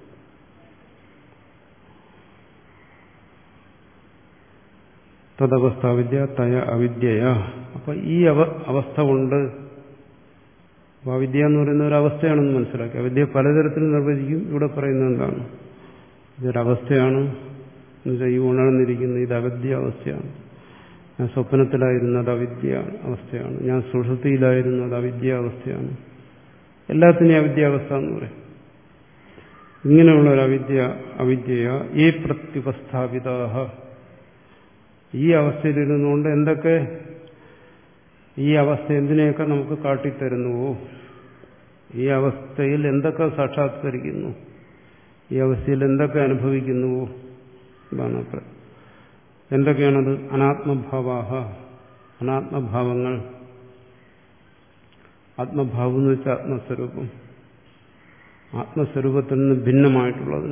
തദവസ്ഥ അവിദ്യ തയ അവിദ്യയ. അപ്പൊ ഈ അവ അവസ്ഥ കൊണ്ട് അവിദ്യ എന്ന് പറയുന്ന ഒരു അവസ്ഥയാണെന്ന് മനസ്സിലാക്കി. അവിദ്യ പലതരത്തിൽ നിർവചിക്കും. ഇവിടെ പറയുന്നത് എന്താണ്? ഇതൊരവസ്ഥയാണ്. എന്നുവെച്ചാൽ ഈ ഉണർന്നിരിക്കുന്ന ഇത് അവിദ്യ അവസ്ഥയാണ്. ഞാൻ സ്വപ്നത്തിലായിരുന്നത് അവിദ്യ അവസ്ഥയാണ്. ഞാൻ സുഷുപ്തിയിലായിരുന്നത് അവിദ്യ അവസ്ഥയാണ്. എല്ലാത്തിനെയും അവിദ്യാവസ്ഥ എന്ന് പറയും. ഇങ്ങനെയുള്ള ഒരു അവിദ്യ അവിദ്യയ ഈ പ്രത്യുപസ്ഥാപിതാഹ. ഈ അവസ്ഥയിലിരുന്നുകൊണ്ട് എന്തൊക്കെ ഈ അവസ്ഥ എന്തിനെയൊക്കെ നമുക്ക് കാട്ടിത്തരുന്നുവോ, ഈ അവസ്ഥയിൽ എന്തൊക്കെ സാക്ഷാത്കരിക്കുന്നു, ഈ അവസ്ഥയിൽ എന്തൊക്കെ അനുഭവിക്കുന്നുവോ, ഇതാണ് എന്തൊക്കെയാണത്? അനാത്മഭാവാഹ, അനാത്മഭാവങ്ങൾ. ആത്മഭാവം എന്ന് വെച്ചാൽ ആത്മസ്വരൂപം, ആത്മസ്വരൂപത്തിൽ നിന്ന് ഭിന്നമായിട്ടുള്ളത്.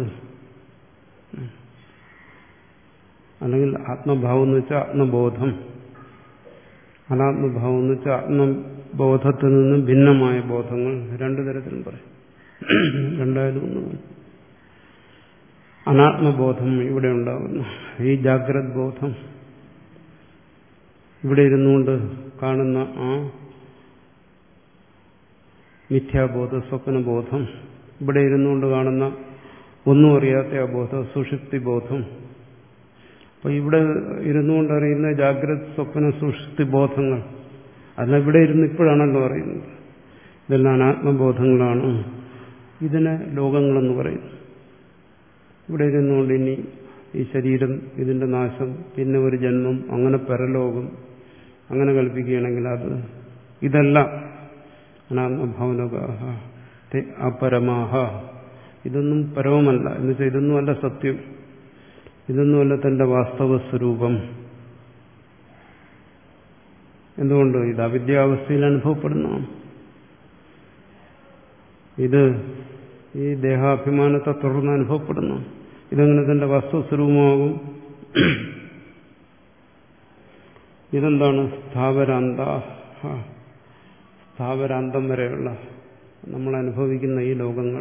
അല്ലെങ്കിൽ ആത്മഭാവം എന്ന് വെച്ചാൽ ആത്മബോധം, അനാത്മഭാവം എന്ന് വെച്ചാൽ ആത്മബോധത്തിൽ നിന്നും ഭിന്നമായ ബോധങ്ങൾ. രണ്ടു തരത്തിലും പറയും, രണ്ടായാലും ഒന്നും. അനാത്മബോധം ഇവിടെ ഉണ്ടാകുന്നു. ഈ ജാഗ്രത് ബോധം, ഇവിടെ ഇരുന്നുകൊണ്ട് കാണുന്ന ആ മിഥ്യാബോധ സ്വപ്നബോധം, ഇവിടെ ഇരുന്നുകൊണ്ട് കാണുന്ന ഒന്നും അറിയാത്ത ആ ബോധം സുഷുപ്തി ബോധം. അപ്പൊ ഇവിടെ ഇരുന്നുകൊണ്ട് അറിയുന്ന ജാഗ്രത് സ്വപ്ന സുഷുപ്തി ബോധങ്ങൾ അല്ല, ഇവിടെ ഇരുന്ന് ഇപ്പോഴാണല്ലോ അറിയുന്നത്. ഇതെല്ലാം അനാത്മബോധങ്ങളാണ്. ഇതിനെ ലോകങ്ങളെന്ന് പറയുന്നു. ഇവിടെ ഇരുന്നുകൊണ്ട് ഇനി ഈ ശരീരം, ഇതിന്റെ നാശം, പിന്നെ ഒരു ജന്മം, അങ്ങനെ പരലോകം, അങ്ങനെ കൽപ്പിക്കുകയാണെങ്കിൽ അത് ഇതെല്ലാം അനാത്മഭാവനകാഹ അപരമാഹ. ഇതൊന്നും പരമമല്ല എന്ന് വെച്ചാൽ ഇതൊന്നുമല്ല സത്യം, ഇതൊന്നുമല്ല തന്റെ വാസ്തവ സ്വരൂപം. എന്തുകൊണ്ട്? ഇത് അവിദ്യാവസ്ഥയിൽ അനുഭവപ്പെടുന്നതാണ്. ഇത് ഈ ദേഹാഭിമാനത്തെ തുടർന്ന് അനുഭവപ്പെടുന്നു. ഇതെങ്ങനെ തന്റെ വാസ്തവസ്വരൂപമാകും? ഇതെന്താണ്? സ്ഥാവരാന്ത, സ്ഥാവരാന്തം വരെയുള്ള നമ്മൾ അനുഭവിക്കുന്ന ഈ ലോകങ്ങൾ,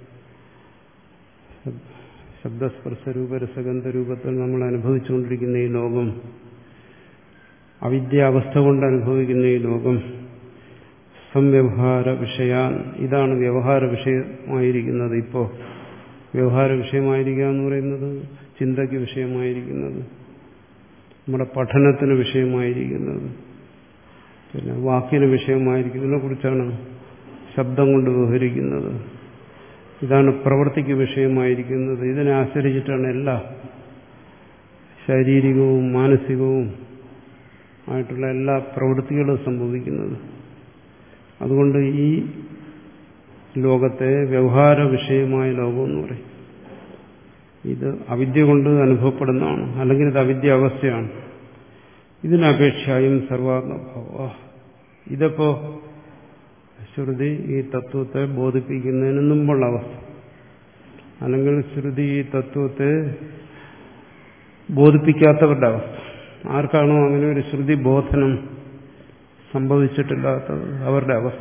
ശബ്ദസ്പർശ രൂപരസഗന്ധ രൂപത്തിൽ നമ്മൾ അനുഭവിച്ചുകൊണ്ടിരിക്കുന്ന ഈ ലോകം, അവിദ്യാവസ്ഥ കൊണ്ട് അനുഭവിക്കുന്ന ഈ ലോകം, സംവ്യവഹാര വിഷയാൻ, ഇതാണ് വ്യവഹാര വിഷയമായിരിക്കുന്നത്. ഇപ്പോൾ വ്യവഹാര വിഷയമായിരിക്കുക എന്ന് പറയുന്നത് ചിന്തയ്ക്ക് വിഷയമായിരിക്കുന്നത്, നമ്മുടെ പഠനത്തിന് വിഷയമായിരിക്കുന്നത്, പിന്നെ വാക്കിന് വിഷയമായിരിക്കുന്നതിനെ കുറിച്ചാണ് ശബ്ദം കൊണ്ട് വ്യവഹരിക്കുന്നത്. ഇതാണ് പ്രവൃത്തിക്ക് വിഷയമായിരിക്കുന്നത്. ഇതിനെ ആശ്രയിച്ചിട്ടാണ് എല്ലാ ശാരീരികവും മാനസികവും ആയിട്ടുള്ള എല്ലാ പ്രവൃത്തികളും സംഭവിക്കുന്നത്. അതുകൊണ്ട് ഈ ലോകത്തെ വ്യവഹാര വിഷയമായ ലോകമെന്ന് പറയും. ഇത് അവിദ്യ കൊണ്ട് അനുഭവപ്പെടുന്നതാണ്, അല്ലെങ്കിൽ ഇത് അവിദ്യ അവസ്ഥയാണ്. ഇതിനപേക്ഷയായും സർവാത്മഭാവ. ഇതപ്പോ ശ്രുതി ഈ തത്വത്തെ ബോധിപ്പിക്കുന്നതിന് മുമ്പുള്ള അവസ്ഥ, അല്ലെങ്കിൽ ശ്രുതി ഈ തത്വത്തെ ബോധിപ്പിക്കാത്തവരുടെ അവസ്ഥ. ആർക്കാണോ അങ്ങനെ ഒരു ശ്രുതി ബോധനം സംഭവിച്ചിട്ടില്ലാത്തത് അവരുടെ അവസ്ഥ.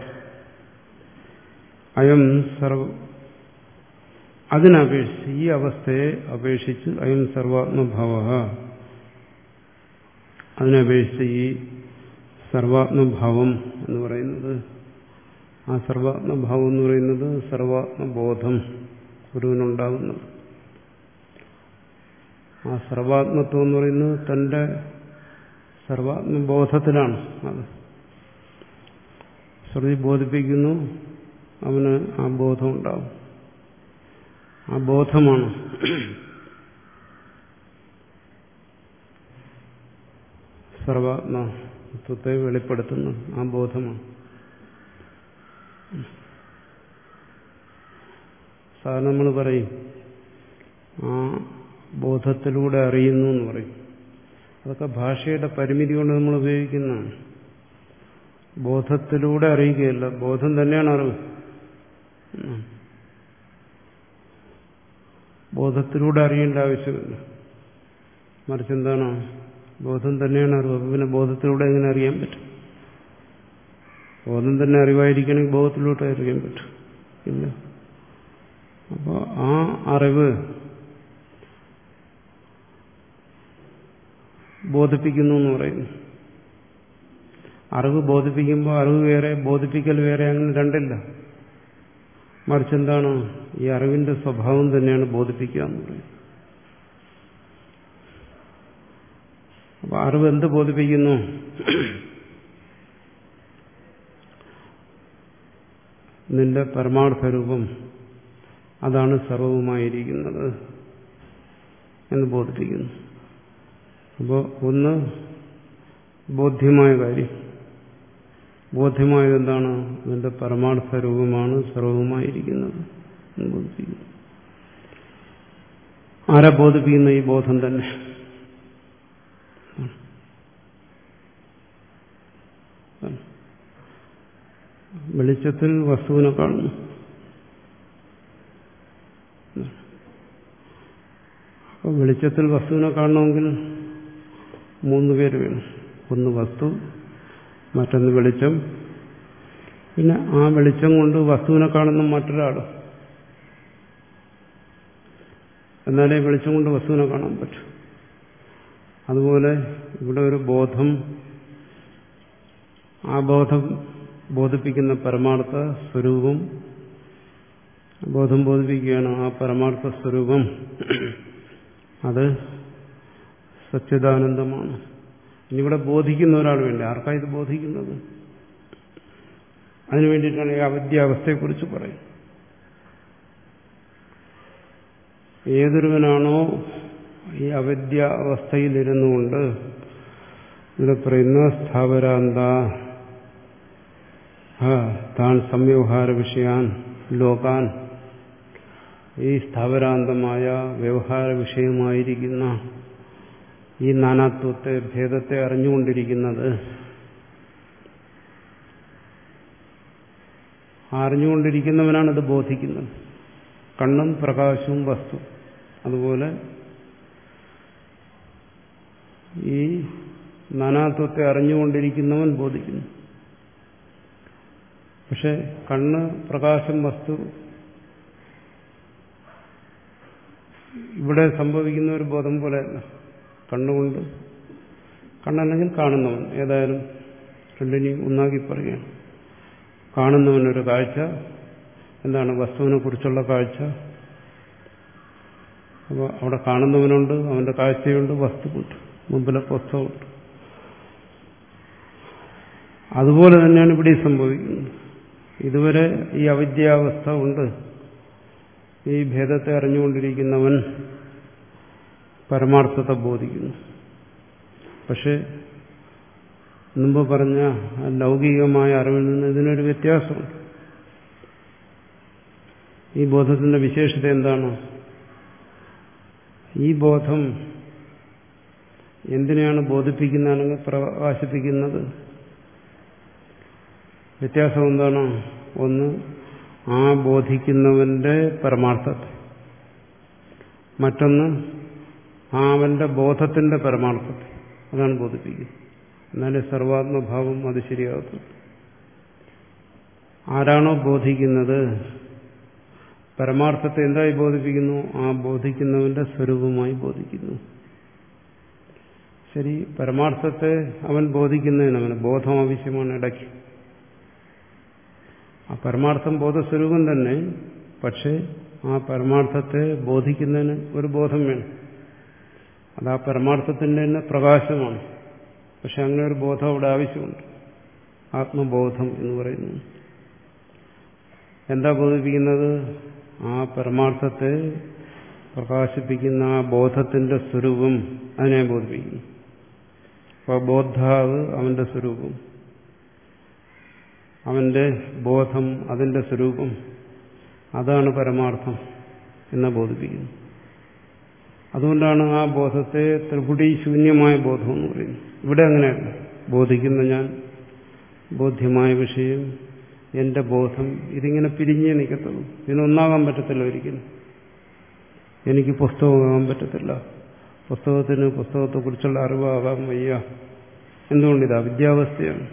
അയം സർവ അതിനപേക്ഷിച്ച്, ഈ അവസ്ഥയെ അപേക്ഷിച്ച് അയം സർവാത്മഭാവ, അതിനപേക്ഷിച്ച് ഈ സർവാത്മഭാവം എന്ന് പറയുന്നത്, ആ സർവാത്മഭാവം എന്ന് പറയുന്നത് സർവാത്മബോധം ഗുരുവിനുണ്ടാകുന്നത്. ആ സർവാത്മത്വം എന്ന് പറയുന്നത് തന്റെ സർവാത്മബോധത്തിലാണ് അത്. ശ്രുതി ബോധിപ്പിക്കുന്നു, അവന് ആ ബോധം ഉണ്ടാവും. ആ ബോധമാണ് സർവാത്മത്വത്തെ വെളിപ്പെടുത്തുന്നത്. ആ ബോധമാണ്. സാധാരണ നമ്മൾ പറയും ആ ബോധത്തിലൂടെ അറിയുന്നു എന്ന് പറയും. അതൊക്കെ ഭാഷയുടെ പരിമിതി കൊണ്ട് നമ്മൾ ഉപയോഗിക്കുന്നതാണ്. ബോധത്തിലൂടെ അറിയുകയല്ല, ബോധം തന്നെയാണ് അറിവ്. ബോധത്തിലൂടെ അറിയേണ്ട ആവശ്യമില്ല. മറിച്ച് എന്താണ്? ബോധം തന്നെയാണ് അറിവ്. അപ്പം പിന്നെ ബോധത്തിലൂടെ എങ്ങനെ അറിയാൻ പറ്റും? ബോധം തന്നെ അറിവായിരിക്കണമെങ്കിൽ ബോധത്തിലൂടെ അറിയാൻ പറ്റും. ഇല്ല. അപ്പോൾ ആ അറിവ് ബോധിപ്പിക്കുന്നു എന്ന് പറയുന്നു. അറിവ് ബോധിപ്പിക്കുമ്പോൾ അറിവ് വേറെ, ബോധിപ്പിക്കൽ വേറെ, അങ്ങനെ രണ്ടില്ല. മറിച്ച് എന്താണ്? ഈ അറിവിന്റെ സ്വഭാവം തന്നെയാണ് ബോധിപ്പിക്കുക എന്ന് പറയുന്നത്. അപ്പൊ അറിവ് എന്ത് ബോധിപ്പിക്കുന്നു? നിന്റെ പരമാർത്ഥരൂപം അതാണ് സർവവുമായിരിക്കുന്നത് എന്ന് ബോധിപ്പിക്കുന്നു. അപ്പോൾ ഒന്ന് ബോധ്യമായ കാര്യം. ബോധ്യമായത് എന്താണ്? നിന്റെ പരമാർത്ഥ രൂപമാണ് സർവവുമായിരിക്കുന്നത് എന്ന് ബോധിപ്പിക്കുന്നു. ആരാ ബോധിപ്പിക്കുന്ന? ഈ ബോധം തന്നെ. വെളിച്ചത്തിൽ വസ്തുവിനെ കാണുന്നു. അപ്പോൾ വെളിച്ചത്തിൽ വസ്തുവിനെ കാണണമെങ്കിൽ മൂന്ന് പേര് വേണം. ഒന്ന് വസ്തു, മറ്റൊന്ന് വെളിച്ചം, പിന്നെ ആ വെളിച്ചം കൊണ്ട് വസ്തുവിനെ കാണുന്ന മറ്റൊരാൾ. എന്നാലേ വെളിച്ചം കൊണ്ട് വസ്തുവിനെ കാണാൻ പറ്റും. അതുപോലെ ഇവിടെ ഒരു ബോധം, ആ ബോധം ബോധിപ്പിക്കുന്ന പരമാർത്ഥ സ്വരൂപം, ബോധം ബോധിപ്പിക്കുകയാണ്. ആ പരമാർത്ഥ സ്വരൂപം അത് സച്ചിദാനന്ദമാണ്. ഇനിയിവിടെ ബോധിക്കുന്ന ഒരാൾ വേണ്ട. ആർക്കാ ഇത് ബോധിക്കുന്നത്? അതിനു വേണ്ടിയിട്ടാണ് ഈ അവിദ്യാവസ്ഥയെക്കുറിച്ച് പറയുന്നത്. ഏതൊരുവനാണോ ഈ അവിദ്യാവസ്ഥയിലിരുന്നുകൊണ്ട് ഇവിടെ പറയുന്ന സ്ഥാവരാന്ത താൻ സംവ്യവഹാര വിഷയാൻ ലോകാൻ, ഈ സ്ഥാവരാന്തമായ വ്യവഹാര വിഷയമായിരിക്കുന്ന ഈ നാനാത്വത്തെ, ഭേദത്തെ അറിഞ്ഞുകൊണ്ടിരിക്കുന്നത്, അറിഞ്ഞുകൊണ്ടിരിക്കുന്നവനാണിത് ബോധിക്കുന്നത്. കണ്ണും പ്രകാശവും വസ്തു. അതുപോലെ ഈ നാനാത്വത്തെ അറിഞ്ഞുകൊണ്ടിരിക്കുന്നവൻ ബോധിക്കുന്നു. പക്ഷെ കണ്ണ്, പ്രകാശം, വസ്തു ഇവിടെ സംഭവിക്കുന്ന ഒരു ബോധം പോലെയല്ല. കണ്ണുകൊണ്ട്, കണ്ണല്ലെങ്കിൽ കാണുന്നവൻ, ഏതായാലും രണ്ടിനെയും ഒന്നാക്കി പറയുകയാണ്. കാണുന്നവനൊരു കാഴ്ച, എന്താണ്? വസ്തുവിനെ കുറിച്ചുള്ള കാഴ്ച. അപ്പോൾ അവിടെ കാണുന്നവനുണ്ട്, അവന്റെ കാഴ്ചയുണ്ട്, വസ്തുവുണ്ട്, മുമ്പിലെ പുസ്തകമുണ്ട്. അതുപോലെ തന്നെയാണ് ഇവിടെ സംഭവിക്കുന്നത്. ഇതുവരെ ഈ അവിദ്യാവസ്ഥ ഉണ്ട്. ഈ ഭേദത്തെ അറിഞ്ഞുകൊണ്ടിരിക്കുന്നവൻ പരമാർത്ഥത്തെ ബോധിക്കുന്നു. പക്ഷെ മുമ്പ് പറഞ്ഞ ലൗകികമായ അറിവിൽ നിന്ന് ഇതിനൊരു വ്യത്യാസമുണ്ട്. ഈ ബോധത്തിന്റെ വിശേഷത എന്താണ്? ഈ ബോധം എന്തിനെയാണ് ബോധിപ്പിക്കുന്നതെങ്കിൽ പ്രകാശിപ്പിക്കുന്നത്? വ്യത്യാസം എന്താണ്? ഒന്ന് ആ ബോധിക്കുന്നവന്റെ പരമാർത്ഥത്തെ, മറ്റൊന്ന് ആ അവന്റെ ബോധത്തിന്റെ പരമാർത്ഥത്തെ. അതാണ് ബോധിപ്പിക്കുന്നത്. എന്നാലേ സർവാത്മഭാവം അത് ശരിയാകത്തുള്ളൂ. ആരാണോ ബോധിക്കുന്നത്, പരമാർത്ഥത്തെ എന്തായി ബോധിപ്പിക്കുന്നു? ആ ബോധിക്കുന്നവന്റെ സ്വരൂപമായി ബോധിക്കുന്നു. ശരി, പരമാർത്ഥത്തെ അവൻ ബോധിക്കുന്നതിന് അവന് ബോധം ആവശ്യമാണ് ഇടയ്ക്ക്. ആ പരമാർത്ഥം ബോധസ്വരൂപം തന്നെ. പക്ഷെ ആ പരമാർത്ഥത്തെ ബോധിക്കുന്നതിന് ഒരു ബോധം വേണം. അത് ആ പരമാർത്ഥത്തിന്റെ തന്നെ പ്രകാശമാണ്. പക്ഷെ അങ്ങനെ ഒരു ബോധം അവിടെ ആവശ്യമുണ്ട്. ആത്മബോധം എന്ന് പറയുന്നു. എന്താ ബോധിപ്പിക്കുന്നത്? ആ പരമാർത്ഥത്തെ പ്രകാശിപ്പിക്കുന്ന ആ ബോധത്തിന്റെ സ്വരൂപം, അതിനെ ബോധിപ്പിക്കുന്നു. അപ്പോൾ ബോദ്ധാവ് അവന്റെ സ്വരൂപം, അവന്റെ ബോധം അതിന്റെ സ്വരൂപം, അതാണ് പരമാർത്ഥം എന്ന് ബോധിപ്പിക്കുന്നു. അതുകൊണ്ടാണ് ആ ബോധത്തെ ത്രിപുടി ശൂന്യമായ ബോധം എന്ന് പറയുന്നത്. ഇവിടെ അങ്ങനെയല്ല. ബോധിക്കുന്ന ഞാൻ, ബോധ്യമായ വിഷയം, എന്റെ ബോധം, ഇതിങ്ങനെ പിരിഞ്ഞേ നിൽക്കത്തുള്ളൂ. ഇതിനൊന്നാകാൻ പറ്റത്തില്ല ഒരിക്കലും. എനിക്ക് പുസ്തകമാകാൻ പറ്റത്തില്ല, പുസ്തകത്തിന് പുസ്തകത്തെക്കുറിച്ചുള്ള അറിവാകാൻ വയ്യ. എന്തുകൊണ്ടിത് അവിദ്യാവസ്ഥയാണ്.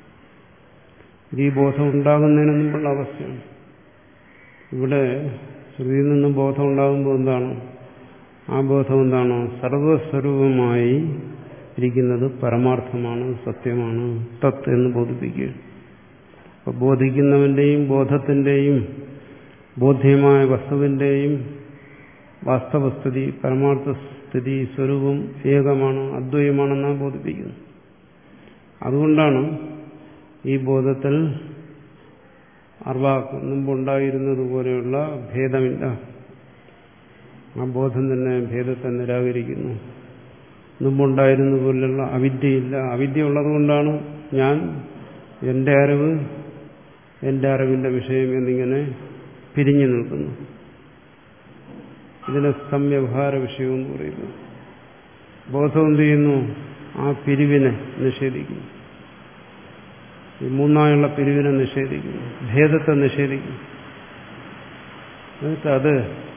ഈ ബോധം ഉണ്ടാകുന്നതിന് മുമ്പുള്ള അവസ്ഥയാണ്. ഇവിടെ ശ്രുതിയിൽ നിന്നും ബോധം ഉണ്ടാകുമ്പോൾ എന്താണ്? ആ ബോധം എന്താണ്? സർവസ്വരൂപമായി ഇരിക്കുന്നത് പരമാർത്ഥമാണ്, സത്യമാണ്, തത്ത് എന്ന് ബോധിപ്പിക്കുക. അപ്പോൾ ബോധിക്കുന്നവന്റെയും ബോധത്തിന്റെയും ബോധ്യമായ വസ്തുവിന്റെയും വാസ്തവസ്ഥിതി, പരമാർത്ഥസ്ഥിതി, സ്വരൂപം ഏകമാണ്, അദ്വൈതമാണെന്നാണ് ബോധിപ്പിക്കുന്നത്. അതുകൊണ്ടാണ് ഈ ബോധത്തിൽ അർവാക്ക് മുമ്പുണ്ടായിരുന്നതുപോലെയുള്ള ഭേദമില്ല. ആ ബോധം തന്നെ ഭേദത്തെ നിരാകരിക്കുന്നു. മുമ്പുണ്ടായിരുന്നതുപോലെയുള്ള അവിദ്യയില്ല. അവിദ്യ ഉള്ളതുകൊണ്ടാണ് ഞാൻ, എന്റെ അറിവ്, എന്റെ അറിവിന്റെ വിഷയം എന്നിങ്ങനെ പിരിഞ്ഞു നിൽക്കുന്നു. ഇതിനെ സംവ്യവഹാര വിഷയം എന്ന് പറയുന്നു. ബോധം എന്ത് ചെയ്യുന്നു? ആ പിരിവിനെ നിഷേധിക്കുന്നു. ഈ മൂന്നായുള്ള പിരിവിനെ നിഷേധിക്കുന്നു, ഭേദത്തെ നിഷേധിക്കുന്നു. എന്നിട്ട് അത്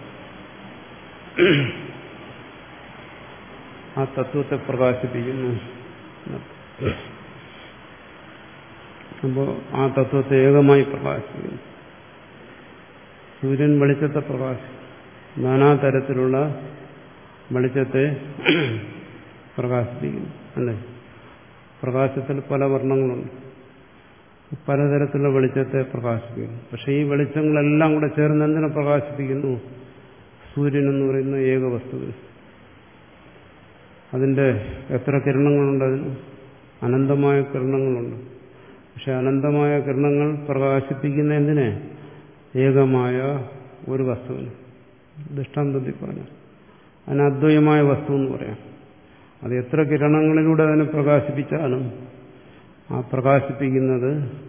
ആ തത്വത്തെ പ്രകാശിപ്പിക്കുന്നു. അപ്പോൾ ആ തത്വത്തെ ഏകമായി പ്രകാശിപ്പിക്കുന്നു. സൂര്യൻ വെളിച്ചത്തെ പ്രകാശിക്കും, നാനാതരത്തിലുള്ള വെളിച്ചത്തെ പ്രകാശിപ്പിക്കുന്നു. അല്ലേ? പ്രകാശത്തിൽ പല വർണ്ണങ്ങളുണ്ട്, പലതരത്തിലുള്ള വെളിച്ചത്തെ പ്രകാശിപ്പിക്കുന്നു. പക്ഷെ ഈ വെളിച്ചങ്ങളെല്ലാം കൂടെ ചേർന്ന് എന്തിനെ പ്രകാശിപ്പിക്കുന്നു? സൂര്യൻ എന്ന് പറയുന്ന ഏക വസ്തുവിൽ. അതിന്റെ എത്ര കിരണങ്ങളുണ്ട്? അതിന് അനന്തമായ കിരണങ്ങളുണ്ട്. പക്ഷെ അനന്തമായ കിരണങ്ങൾ പ്രകാശിപ്പിക്കുന്ന എന്തിനെ? ഏകമായ ഒരു വസ്തുവിന്. ദൃഷ്ടാന്തത്തിൽ പറഞ്ഞു അതിന് അദ്വൈതമായ വസ്തു എന്ന് പറയാം. അത് എത്ര കിരണങ്ങളിലൂടെ അതിനെ പ്രകാശിപ്പിച്ചാലും ആ പ്രകാശിപ്പിക്കുന്നത്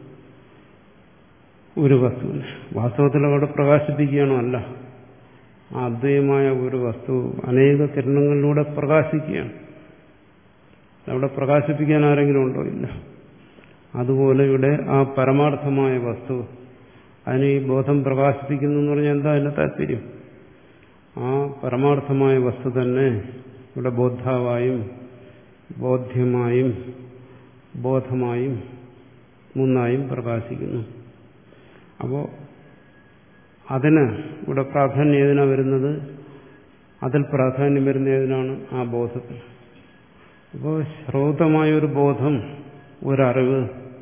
ഒരു വസ്തുവിന്. വാസ്തവത്തിൽ അവിടെ പ്രകാശിപ്പിക്കുകയാണോ? അല്ല. ആ അദ്വൈതമായ ഒരു വസ്തു അനേക കിരണങ്ങളിലൂടെ പ്രകാശിക്കുകയാണ്. അവിടെ പ്രകാശിപ്പിക്കാൻ ആരെങ്കിലും ഉണ്ടോ? ഇല്ല. അതുപോലെ ഇവിടെ ആ പരമാർത്ഥമായ വസ്തു, അതിന് ഈ ബോധം പ്രകാശിപ്പിക്കുന്നു എന്ന് പറഞ്ഞാൽ എന്താ അതിന്റെ താല്പര്യം? ആ പരമാർത്ഥമായ വസ്തു തന്നെ ഇവിടെ ബോദ്ധാവായും ബോധ്യമായും ബോധമായും മൂന്നായും പ്രകാശിക്കുന്നു. അപ്പോൾ അതിന് ഇവിടെ പ്രാധാന്യം ഏതിനാണ് വരുന്നത്? അതിൽ പ്രാധാന്യം വരുന്ന ഏതിനാണ്? ആ ബോധത്തിൽ. അപ്പോൾ ശ്രോതമായൊരു ബോധം, ഒരറിവ്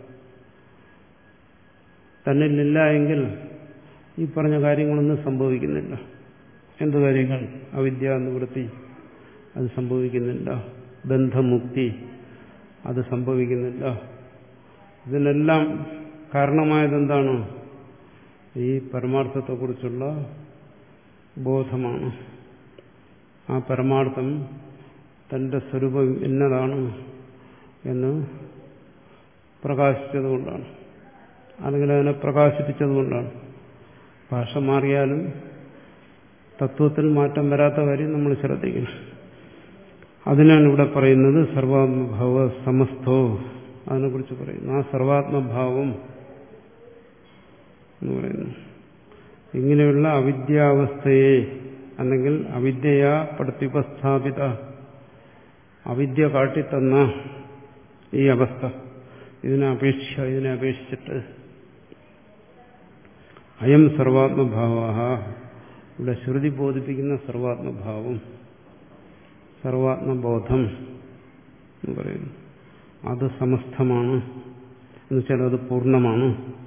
തന്നിലില്ല എങ്കിൽ ഈ പറഞ്ഞ കാര്യങ്ങളൊന്നും സംഭവിക്കുന്നില്ല. എന്ത് കാര്യങ്ങൾ? അവിദ്യ നിവൃത്തി അത് സംഭവിക്കുന്നില്ല, ബന്ധമുക്തി അത് സംഭവിക്കുന്നില്ല. ഇതിനെല്ലാം കാരണമായതെന്താണ്? ഈ പരമാർത്ഥത്തെക്കുറിച്ചുള്ള ബോധമാണ്. ആ പരമാർത്ഥം തന്റെ സ്വരൂപം എന്നതാണ് എന്ന് പ്രകാശിച്ചതുകൊണ്ടാണ്, അല്ലെങ്കിൽ അതിനെ പ്രകാശിപ്പിച്ചതുകൊണ്ടാണ്. ഭാഷ മാറിയാലും തത്വത്തിൽ മാറ്റം വരാത്ത കാര്യം നമ്മൾ ശ്രദ്ധിക്കണം. അതിനാണ് ഇവിടെ പറയുന്നത് സർവാത്മഭാവ സമസ്തോ. അതിനെക്കുറിച്ച് പറയുന്നു. ആ സർവാത്മഭാവം എന്ന് പറയുന്നു ഇങ്ങനെയുള്ള അവിദ്യാവസ്ഥയെ, അല്ലെങ്കിൽ അവിദ്യയാ പ്രത്യുപസ്ഥാപിത, അവിദ്യ കാട്ടിത്തന്ന ഈ അവസ്ഥ, ഇതിനെ അപേക്ഷിച്ച ഇതിനെ അപേക്ഷിച്ചിട്ട് അയം സർവാത്മഭാവ, ഇവിടെ ശ്രുതി ബോധിപ്പിക്കുന്ന സർവാത്മഭാവം, സർവാത്മബോധം എന്ന് പറയുന്നു. അത് സമസ്തമാണ് എന്ന് വെച്ചാൽ അത് പൂർണ്ണമാണ്.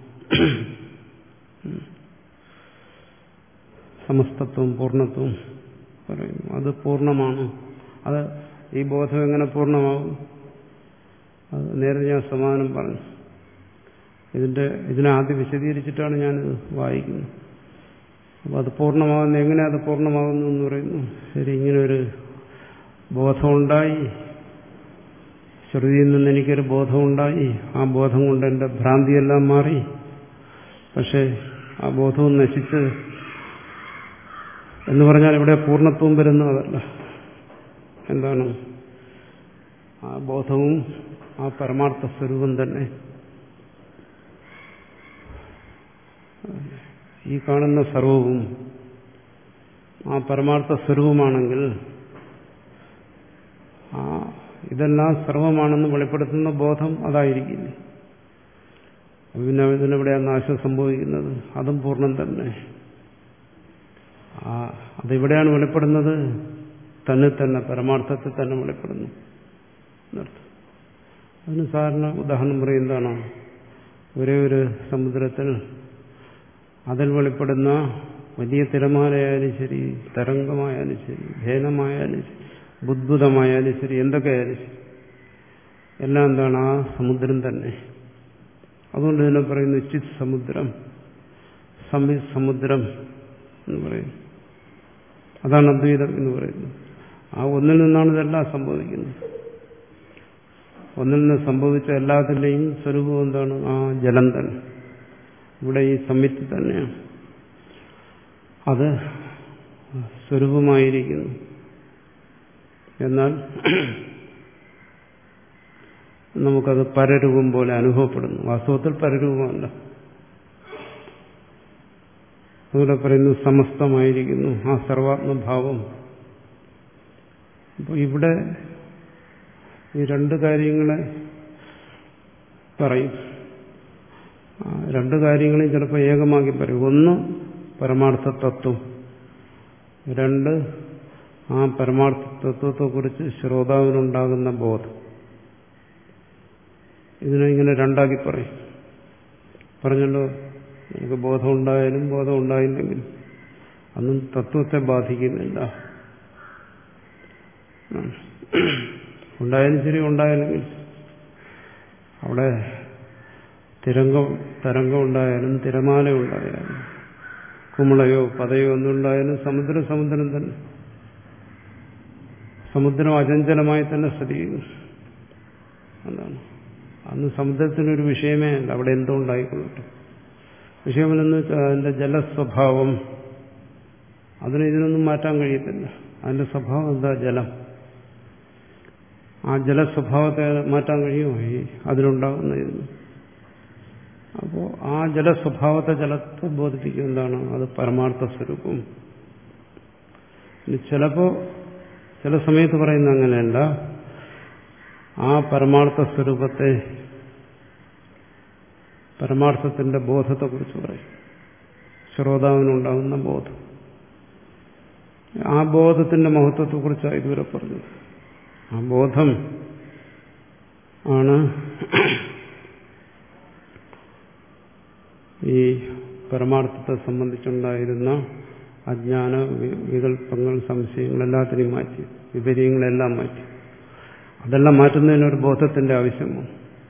സമസ്തത്വം പൂർണ്ണത്വം പറയുന്നു. അത് പൂർണ്ണമാണ്. അത് ഈ ബോധം എങ്ങനെ പൂർണ്ണമാകും? അത് നേരത്തെ ഞാൻ സമാനം പറഞ്ഞു. ഇതിന്റെ ഇതിനാദ്യം വിശദീകരിച്ചിട്ടാണ് ഞാനിത് വായിക്കുന്നത്. അപ്പോൾ അത് പൂർണ്ണമാകുന്നു. എങ്ങനെ അത് പൂർണ്ണമാകുന്നു എന്ന് പറയുന്നു. ശരി, ഇങ്ങനൊരു ബോധമുണ്ടായി, ശ്രുതിയിൽ നിന്ന് എനിക്കൊരു ബോധമുണ്ടായി, ആ ബോധം കൊണ്ട് എൻ്റെ ഭ്രാന്തിയെല്ലാം മാറി. പക്ഷേ ആ ബോധവും നശിച്ച് എന്ന് പറഞ്ഞാൽ ഇവിടെ പൂർണ്ണത്വം വരുന്നു അതല്ല. എന്താണ്? ആ ബോധവും ആ പരമാർത്ഥ സ്വരൂപം തന്നെ. ഈ കാണുന്ന സർവവും ആ പരമാർത്ഥ സ്വരൂപമാണെങ്കിൽ ആ ഇതെല്ലാം സർവമാണെന്ന് വെളിപ്പെടുത്തുന്ന ബോധം അതായിരിക്കില്ല. പിന്നെ ഇതിനെവിടെയാണ് നാശം സംഭവിക്കുന്നത്? അതും പൂർണ്ണം തന്നെ. ആ അതെവിടെയാണ് വെളിപ്പെടുന്നത്? തന്നെ തന്നെ പരമാർത്ഥത്തിൽ തന്നെ വെളിപ്പെടുന്നു എന്നർത്ഥം. അതിന് സാധാരണ ഉദാഹരണം പറയുന്നതാണ്, ഒരേ ഒരു സമുദ്രത്തിൽ അതിൽ വെളിപ്പെടുന്ന വലിയ തിരമാലയായാലും ശരി, തരംഗമായാലും ശരി, ഭേനമായാലും ശരി, ബുദ്ബുദമായാലും ശരി, എന്തൊക്കെയായാലും ശരി, എല്ലാം എന്താണ്? ആ സമുദ്രം തന്നെ. അതുകൊണ്ട് തന്നെ പറയുന്നു ചിത് സമുദ്രം, സംവിത് സമുദ്രം എന്ന് പറയുന്നു. അതാണ് അദ്വൈതം എന്ന് പറയുന്നത്. ആ ഒന്നിൽ നിന്നാണ് ഇതെല്ലാം സംഭവിക്കുന്നത്. ഒന്നിൽ നിന്ന് സംഭവിച്ച എല്ലാത്തിൻ്റെയും സ്വരൂപം എന്താണ്? ആ ജലം തന്നെ. ഇവിടെ ഈ സംവിത്ത് തന്നെയാണ്. അത് സ്വരൂപമായിരിക്കുന്നു. എന്നാൽ നമുക്കത് പരരൂപം പോലെ അനുഭവപ്പെടുന്നു. വാസ്തവത്തിൽ പരരൂപമല്ല. അതുപോലെ പറയുന്നു സമസ്തമായിരിക്കുന്നു ആ സർവാത്മഭാവം. അപ്പോൾ ഇവിടെ ഈ രണ്ട് കാര്യങ്ങളെ പറയും. രണ്ട് കാര്യങ്ങളെയും ചിലപ്പോൾ ഏകമാക്കി പറയും. ഒന്ന് പരമാർത്ഥ തത്വം, രണ്ട് ആ പരമാർത്ഥ തത്വത്തെക്കുറിച്ച് ശ്രോതാവിനുണ്ടാകുന്ന ബോധം. ഇതിനെ ഇങ്ങനെ രണ്ടാക്കി പറയും. പറഞ്ഞല്ലോ, നമുക്ക് ബോധം ഉണ്ടായാലും ബോധം ഉണ്ടായില്ലെങ്കിലും അന്നും തത്വത്തെ ബാധിക്കുന്നില്ല. ഉണ്ടായാലും ശരി, ഉണ്ടായില്ലെങ്കിൽ അവിടെ തിരംഗം തരംഗം ഉണ്ടായാലും തിരമാല ഉണ്ടായാലും കുമിളയോ പതയോ ഒന്നുണ്ടായാലും സമുദ്രം സമുദ്രം തന്നെ. സമുദ്രം അചഞ്ചലമായി തന്നെ സ്ഥിതി ചെയ്യുന്നു. എന്താണ്? അന്ന് സമുദ്രത്തിനൊരു വിഷയമേ അല്ല, അവിടെ എന്തോ ഉണ്ടായിക്കൊള്ളട്ടെ. വിഷയമെന്ന് വെച്ചാൽ അതിന്റെ ജലസ്വഭാവം, അതിന് ഇതിനൊന്നും മാറ്റാൻ കഴിയത്തില്ല. അതിന്റെ സ്വഭാവം എന്താ? ജലം. ആ ജലസ്വഭാവത്തെ മാറ്റാൻ കഴിയുമോ ഈ അതിലുണ്ടാകുന്ന ഇതിന്? അപ്പോൾ ആ ജലസ്വഭാവത്തെ ജലത്തെ ബോധിപ്പിക്കും. എന്താണ്? അത് പരമാർത്ഥ സ്വരൂപം. ഇനി ചിലപ്പോൾ ചില സമയത്ത് പറയുന്ന അങ്ങനെയല്ല, ആ പരമാർത്ഥ സ്വരൂപത്തെ, പരമാർത്ഥത്തിന്റെ ബോധത്തെക്കുറിച്ച് പറയും. ശ്രോതാവിനുണ്ടാകുന്ന ബോധം. ആ ബോധത്തിന്റെ മഹത്വത്തെക്കുറിച്ചാണ് ഇതുവരെ പറഞ്ഞത്. ആ ബോധം ആണ് ഈ പരമാർത്ഥത്തെ സംബന്ധിച്ചുണ്ടായിരുന്ന അജ്ഞാന വികല്പങ്ങൾ, സംശയങ്ങൾ എല്ലാത്തിനെയും മാറ്റി, വിപര്യങ്ങളെല്ലാം മാറ്റി. അതെല്ലാം മാറ്റുന്നതിനൊരു ബോധത്തിന്റെ ആവശ്യമാണ്.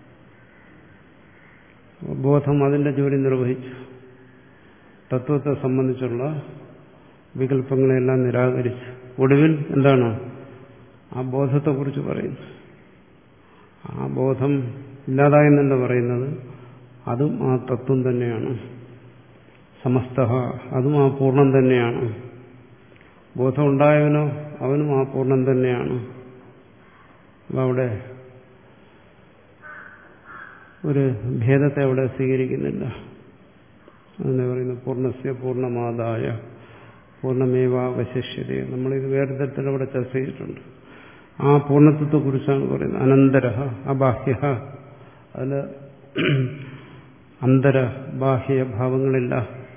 ബോധം അതിന്റെ ജോലി നിർവഹിച്ചു. തത്വത്തെ സംബന്ധിച്ചുള്ള വികല്പങ്ങളെല്ലാം നിരാകരിച്ചു. ഒടുവിൽ എന്താണ്? ആ ബോധത്തെക്കുറിച്ച് പറയുന്നു. ആ ബോധം ഇല്ലാതായെന്നല്ല പറയുന്നത്, അതും ആ തത്വം തന്നെയാണ്. സമസ്ത, അതും ആ പൂർണ്ണം തന്നെയാണ്. ബോധം ഉണ്ടായവനോ അവനും ആ പൂർണ്ണം തന്നെയാണ്. അപ്പം അവിടെ ഒരു ഭേദത്തെ അവിടെ സ്വീകരിക്കുന്നില്ല. അതിനെ പറയുന്നു പൂർണ്ണസ്യ പൂർണ്ണമാദായ പൂർണ്ണമേവാവശിഷ്യത. നമ്മളിത് വേറെ തരത്തിൽ അവിടെ ചർച്ച ചെയ്തിട്ടുണ്ട്. ആ പൂർണ്ണത്വത്തെക്കുറിച്ചാണ് പറയുന്നത്. അനന്തര അബാഹ്യ, അതിൽ അന്തര ബാഹ്യ ഭാവങ്ങളില്ല.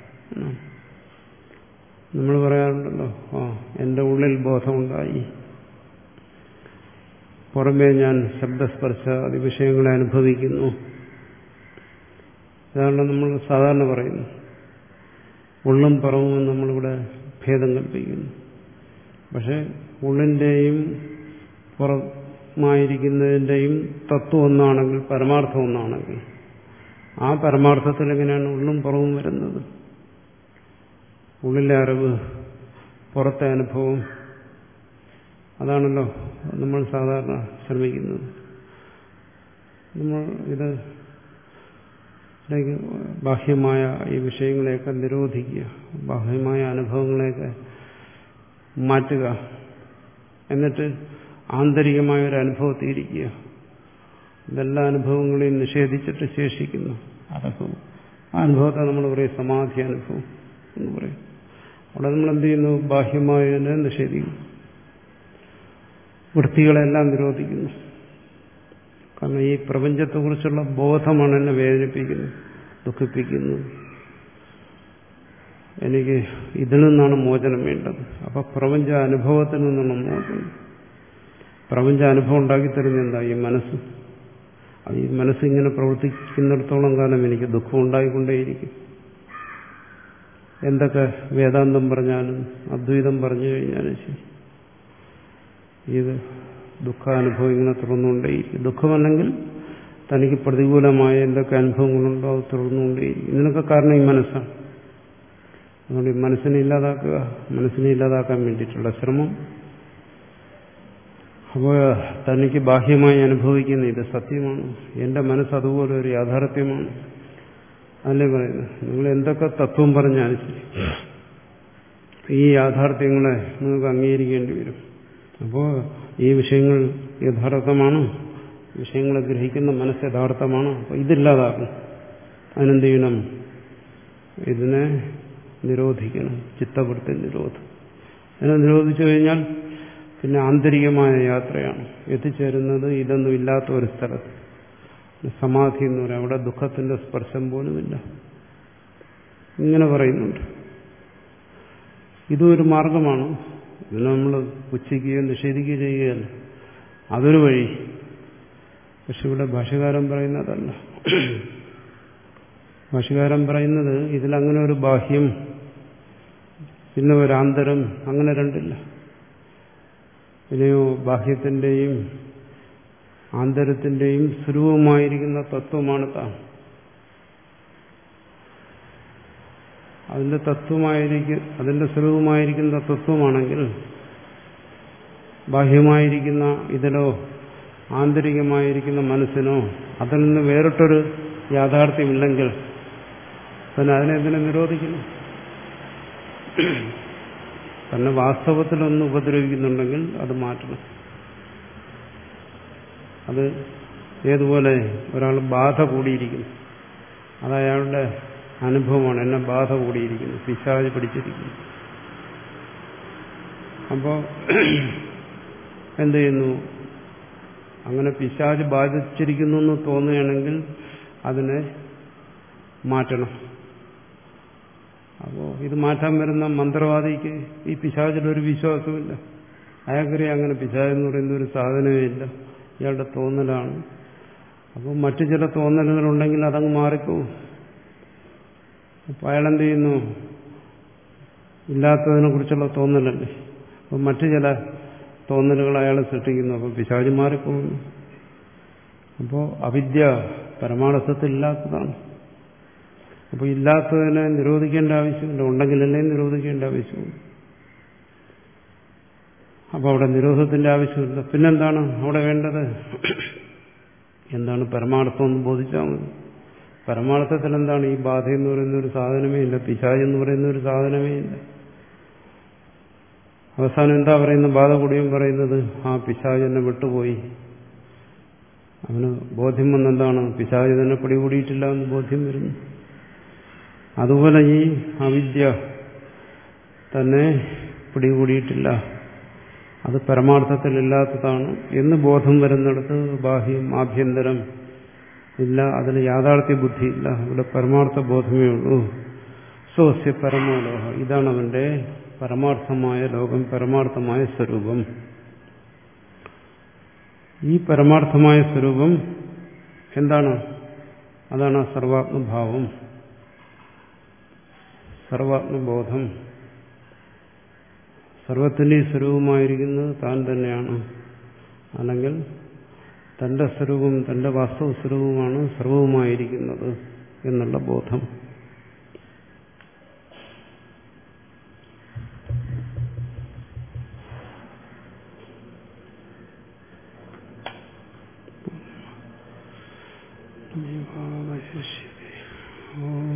നമ്മൾ പറയാറുണ്ടല്ലോ, ആ എൻ്റെ ഉള്ളിൽ ബോധമുണ്ടായി, പുറമേ ഞാൻ ശബ്ദസ്പർശ ആദി വിഷയങ്ങളെ അനുഭവിക്കുന്നു. ഇതാണ് നമ്മൾ സാധാരണ പറയുന്നു. ഉള്ളും പുറവും നമ്മളിവിടെ ഭേദം കൽപ്പിക്കുന്നു. പക്ഷെ ഉള്ളിൻ്റെയും പുറ സർവമായിരിക്കുന്നതിൻ്റെയും തത്വം ഒന്നാണെങ്കിൽ, പരമാർത്ഥം ഒന്നാണെങ്കിൽ, ആ പരമാർത്ഥത്തിൽ എങ്ങനെയാണ് ഉള്ളും പുറവും വരുന്നത്? ഉള്ളിലെ അറിവ്, പുറത്തെ അനുഭവം, അതാണല്ലോ നമ്മൾ സാധാരണ ശ്രമിക്കുന്നത്. നമ്മൾ ഇത് ബാഹ്യമായ ഈ വിഷയങ്ങളെയൊക്കെ നിരോധിക്കുക, ബാഹ്യമായ അനുഭവങ്ങളെയൊക്കെ മാറ്റുക, എന്നിട്ട് ആന്തരികമായ ഒരു അനുഭവത്തെ ഇരിക്കുക. ഇതെല്ലാ അനുഭവങ്ങളെയും നിഷേധിച്ചിട്ട് ശേഷിക്കുന്നു അനുഭവം. ആ അനുഭവത്തെ നമ്മൾ പറയും സമാധി അനുഭവം എന്ന് പറയും. അവിടെ നമ്മൾ എന്ത് ചെയ്യുന്നു? ബാഹ്യമായതിനെ നിഷേധിക്കുന്നു, വൃത്തികളെല്ലാം നിരോധിക്കുന്നു. കാരണം ഈ പ്രപഞ്ചത്തെക്കുറിച്ചുള്ള ബോധമാണ് എന്നെ വേദനിപ്പിക്കുന്നത്, ദുഃഖിപ്പിക്കുന്നത്. എനിക്ക് ഇതിൽ നിന്നാണ് മോചനം വേണ്ടത്. അപ്പൊ പ്രപഞ്ച അനുഭവത്തിൽ നിന്നുള്ള മോചനം. പ്രപഞ്ച അനുഭവം ഉണ്ടാക്കിത്തരുന്ന എന്താ? ഈ മനസ്സ്. അത് ഈ മനസ്സിങ്ങനെ പ്രവർത്തിക്കുന്നിടത്തോളം കാലം എനിക്ക് ദുഃഖം ഉണ്ടായിക്കൊണ്ടേയിരിക്കും. എന്തൊക്കെ വേദാന്തം പറഞ്ഞാലും അദ്വൈതം പറഞ്ഞു കഴിഞ്ഞാലും ശരി, ഇത് ദുഃഖാനുഭവം ഇങ്ങനെ തുറന്നുകൊണ്ടേയിരിക്കും. ദുഃഖമല്ലെങ്കിൽ തനിക്ക് പ്രതികൂലമായ എന്തൊക്കെ അനുഭവങ്ങളുണ്ടോ അത് തുറന്നുകൊണ്ടേയിരിക്കും. ഇതിനൊക്കെ കാരണം ഈ മനസ്സാണ്. അതുകൊണ്ട് ഈ മനസ്സിനെ ഇല്ലാതാക്കുക, മനസ്സിനെ ഇല്ലാതാക്കാൻ വേണ്ടിയിട്ടുള്ള ശ്രമം. അപ്പോൾ തനിക്ക് ബാഹ്യമായി അനുഭവിക്കുന്ന ഇത് സത്യമാണ്, എന്റെ മനസ്സ് അതുപോലെ ഒരു യാഥാർത്ഥ്യമാണ്, അല്ലേ പറയുന്നത്. നിങ്ങൾ എന്തൊക്കെ തത്വം പറഞ്ഞാലും ശരി, ഈ യാഥാർത്ഥ്യങ്ങളെ നിങ്ങൾക്ക് അംഗീകരിക്കേണ്ടി വരും. അപ്പോൾ ഈ വിഷയങ്ങൾ യഥാർത്ഥമാണ്, വിഷയങ്ങളെ ഗ്രഹിക്കുന്ന മനസ്സ് യഥാർത്ഥമാണ്. അപ്പോൾ ഇതില്ലാതാക്കും. അതിനെന്ത് ചെയ്യണം? ഇതിനെ നിരോധിക്കണം. ചിത്തവൃത്തി നിരോധം. അതിനെ നിരോധിച്ചു കഴിഞ്ഞാൽ പിന്നെ ആന്തരികമായ യാത്രയാണ് എത്തിച്ചേരുന്നത്. ഇതൊന്നും ഇല്ലാത്ത ഒരു സ്ഥലത്ത് സമാധി എന്ന് പറയാം. അവിടെ ദുഃഖത്തിന്റെ സ്പർശം പോലുമില്ല. ഇങ്ങനെ പറയുന്നുണ്ട്. ഇതും ഒരു മാർഗമാണ്. ഇതിനെ നമ്മൾ പുച്ഛിക്കുകയോ നിഷേധിക്കുകയോ ചെയ്യുകയല്ല, അതൊരു വഴി. പക്ഷെ ഇവിടെ ഭാഷ്യകാരൻ പറയുന്നതല്ല. ഭാഷ്യകാരൻ പറയുന്നത് ഇതിലങ്ങനെ ഒരു ബാഹ്യം പിന്നെ ഒരു ആന്തരം, അങ്ങനെ രണ്ടില്ല. പിന്നെയോ ബാഹ്യത്തിന്റെയും ആന്തരത്തിന്റെയും സ്വരൂപമായിരിക്കുന്ന തത്വമാണ് താൻ. അതിന്റെ തത്വമായിരിക്കും, അതിന്റെ സ്വരൂപമായിരിക്കുന്ന തത്വമാണെങ്കിൽ ബാഹ്യമായിരിക്കുന്ന ഇതിലോ ആന്തരികമായിരിക്കുന്ന മനസ്സിനോ അതിൽ നിന്ന് വേറിട്ടൊരു യാഥാർത്ഥ്യമില്ലെങ്കിൽ പിന്നെ അതിനെന്തിനെ നിരോധിക്കുന്നു? തന്നെ വാസ്തവത്തിലൊന്ന് ഉപദ്രവിക്കുന്നുണ്ടെങ്കിൽ അത് മാറ്റണം. അത് ഏതുപോലെ ഒരാൾ ബാധ കൂടിയിരിക്കുന്നു, അത് അയാളുടെ അനുഭവമാണ്. എന്നെ ബാധ കൂടിയിരിക്കുന്നു, പിശാച് പിടിച്ചിരിക്കുന്നു. അപ്പോൾ എന്ത് ചെയ്യുന്നു? അങ്ങനെ പിശാച് ബാധിച്ചിരിക്കുന്നു എന്ന് തോന്നുകയാണെങ്കിൽ അതിനെ മാറ്റണം. അപ്പോൾ ഇത് മാറ്റാൻ വരുന്ന മന്ത്രവാദിക്ക് ഈ പിശാചിലൊരു വിശ്വാസമില്ല. അയാൾക്കറിയാം അങ്ങനെ പിശാചെന്ന് പറയുന്ന ഒരു സാധനമേ ഇല്ല, ഇയാളുടെ തോന്നലാണ്. അപ്പോൾ മറ്റു ചില തോന്നലുകളുണ്ടെങ്കിൽ അതങ്ങ് മാറിപ്പോവും. അപ്പോൾ അയാളെന്ത് ചെയ്യുന്നു? ഇല്ലാത്തതിനെ കുറിച്ചുള്ള തോന്നലല്ലേ. അപ്പോൾ മറ്റു ചില തോന്നലുകൾ അയാൾ സൃഷ്ടിക്കുന്നു. അപ്പോൾ പിശാച് മാറിപ്പോകുന്നു. അപ്പോൾ അവിദ്യ പരമാർത്ഥത്തിൽ ഇല്ലാത്തതാണ്. അപ്പോൾ ഇല്ലാത്തതിനെ നിരോധിക്കേണ്ട ആവശ്യമില്ല, ഉണ്ടെങ്കിലല്ലേ നിരോധിക്കേണ്ട ആവശ്യമില്ല. അപ്പോൾ അവിടെ നിരോധത്തിന്റെ ആവശ്യമില്ല. പിന്നെന്താണ് അവിടെ വേണ്ടത്? എന്താണ്? പരമാർത്ഥം എന്ന് ബോധിച്ചാൽ മതി. പരമാർത്ഥത്തിൽ എന്താണ്? ഈ ബാധ എന്ന് പറയുന്ന ഒരു സാധനമേ ഇല്ല, പിശാച് എന്ന് പറയുന്ന ഒരു സാധനമേ ഇല്ല. അവസാനം എന്താ പറയുന്നത്? ബാധ കൂടിയും പറയുന്നത് ആ പിശാച് എന്നെ വിട്ടുപോയി. അവന് ബോധ്യം വന്നെന്താണ്? പിശാച് തന്നെ പിടികൂടിയിട്ടില്ല എന്ന് ബോധ്യം വരുന്നു. അതുപോലെ ഈ അവിദ്യ തന്നെ പിടികൂടിയിട്ടില്ല, അത് പരമാർത്ഥത്തിലില്ലാത്തതാണ് എന്ന് ബോധം വരുന്നിടത്ത് ബാഹ്യം ആഭ്യന്തരം ഇല്ല, അതിന് യാഥാർത്ഥ്യ ബുദ്ധിയില്ല, ഇവിടെ പരമാർത്ഥ ബോധമേ ഉള്ളൂ. സ്വസ്യ പരമോലോഹ, ഇതാണ് അവന്റെ പരമാർത്ഥമായ ലോകം, പരമാർത്ഥമായ സ്വരൂപം. ഈ പരമാർത്ഥമായ സ്വരൂപം എന്താണ്? അതാണ് സർവാത്മഭാവം, സർവാത്മബോധം. സർവത്തിന്റെയും സ്വരൂപമായിരിക്കുന്നത് താൻ തന്നെയാണ്. അല്ലെങ്കിൽ തന്റെ സ്വരൂപം തന്റെ വാസ്തവ സ്വരൂപമാണ് സർവവുമായിരിക്കുന്നത് എന്നുള്ള ബോധം. ഓം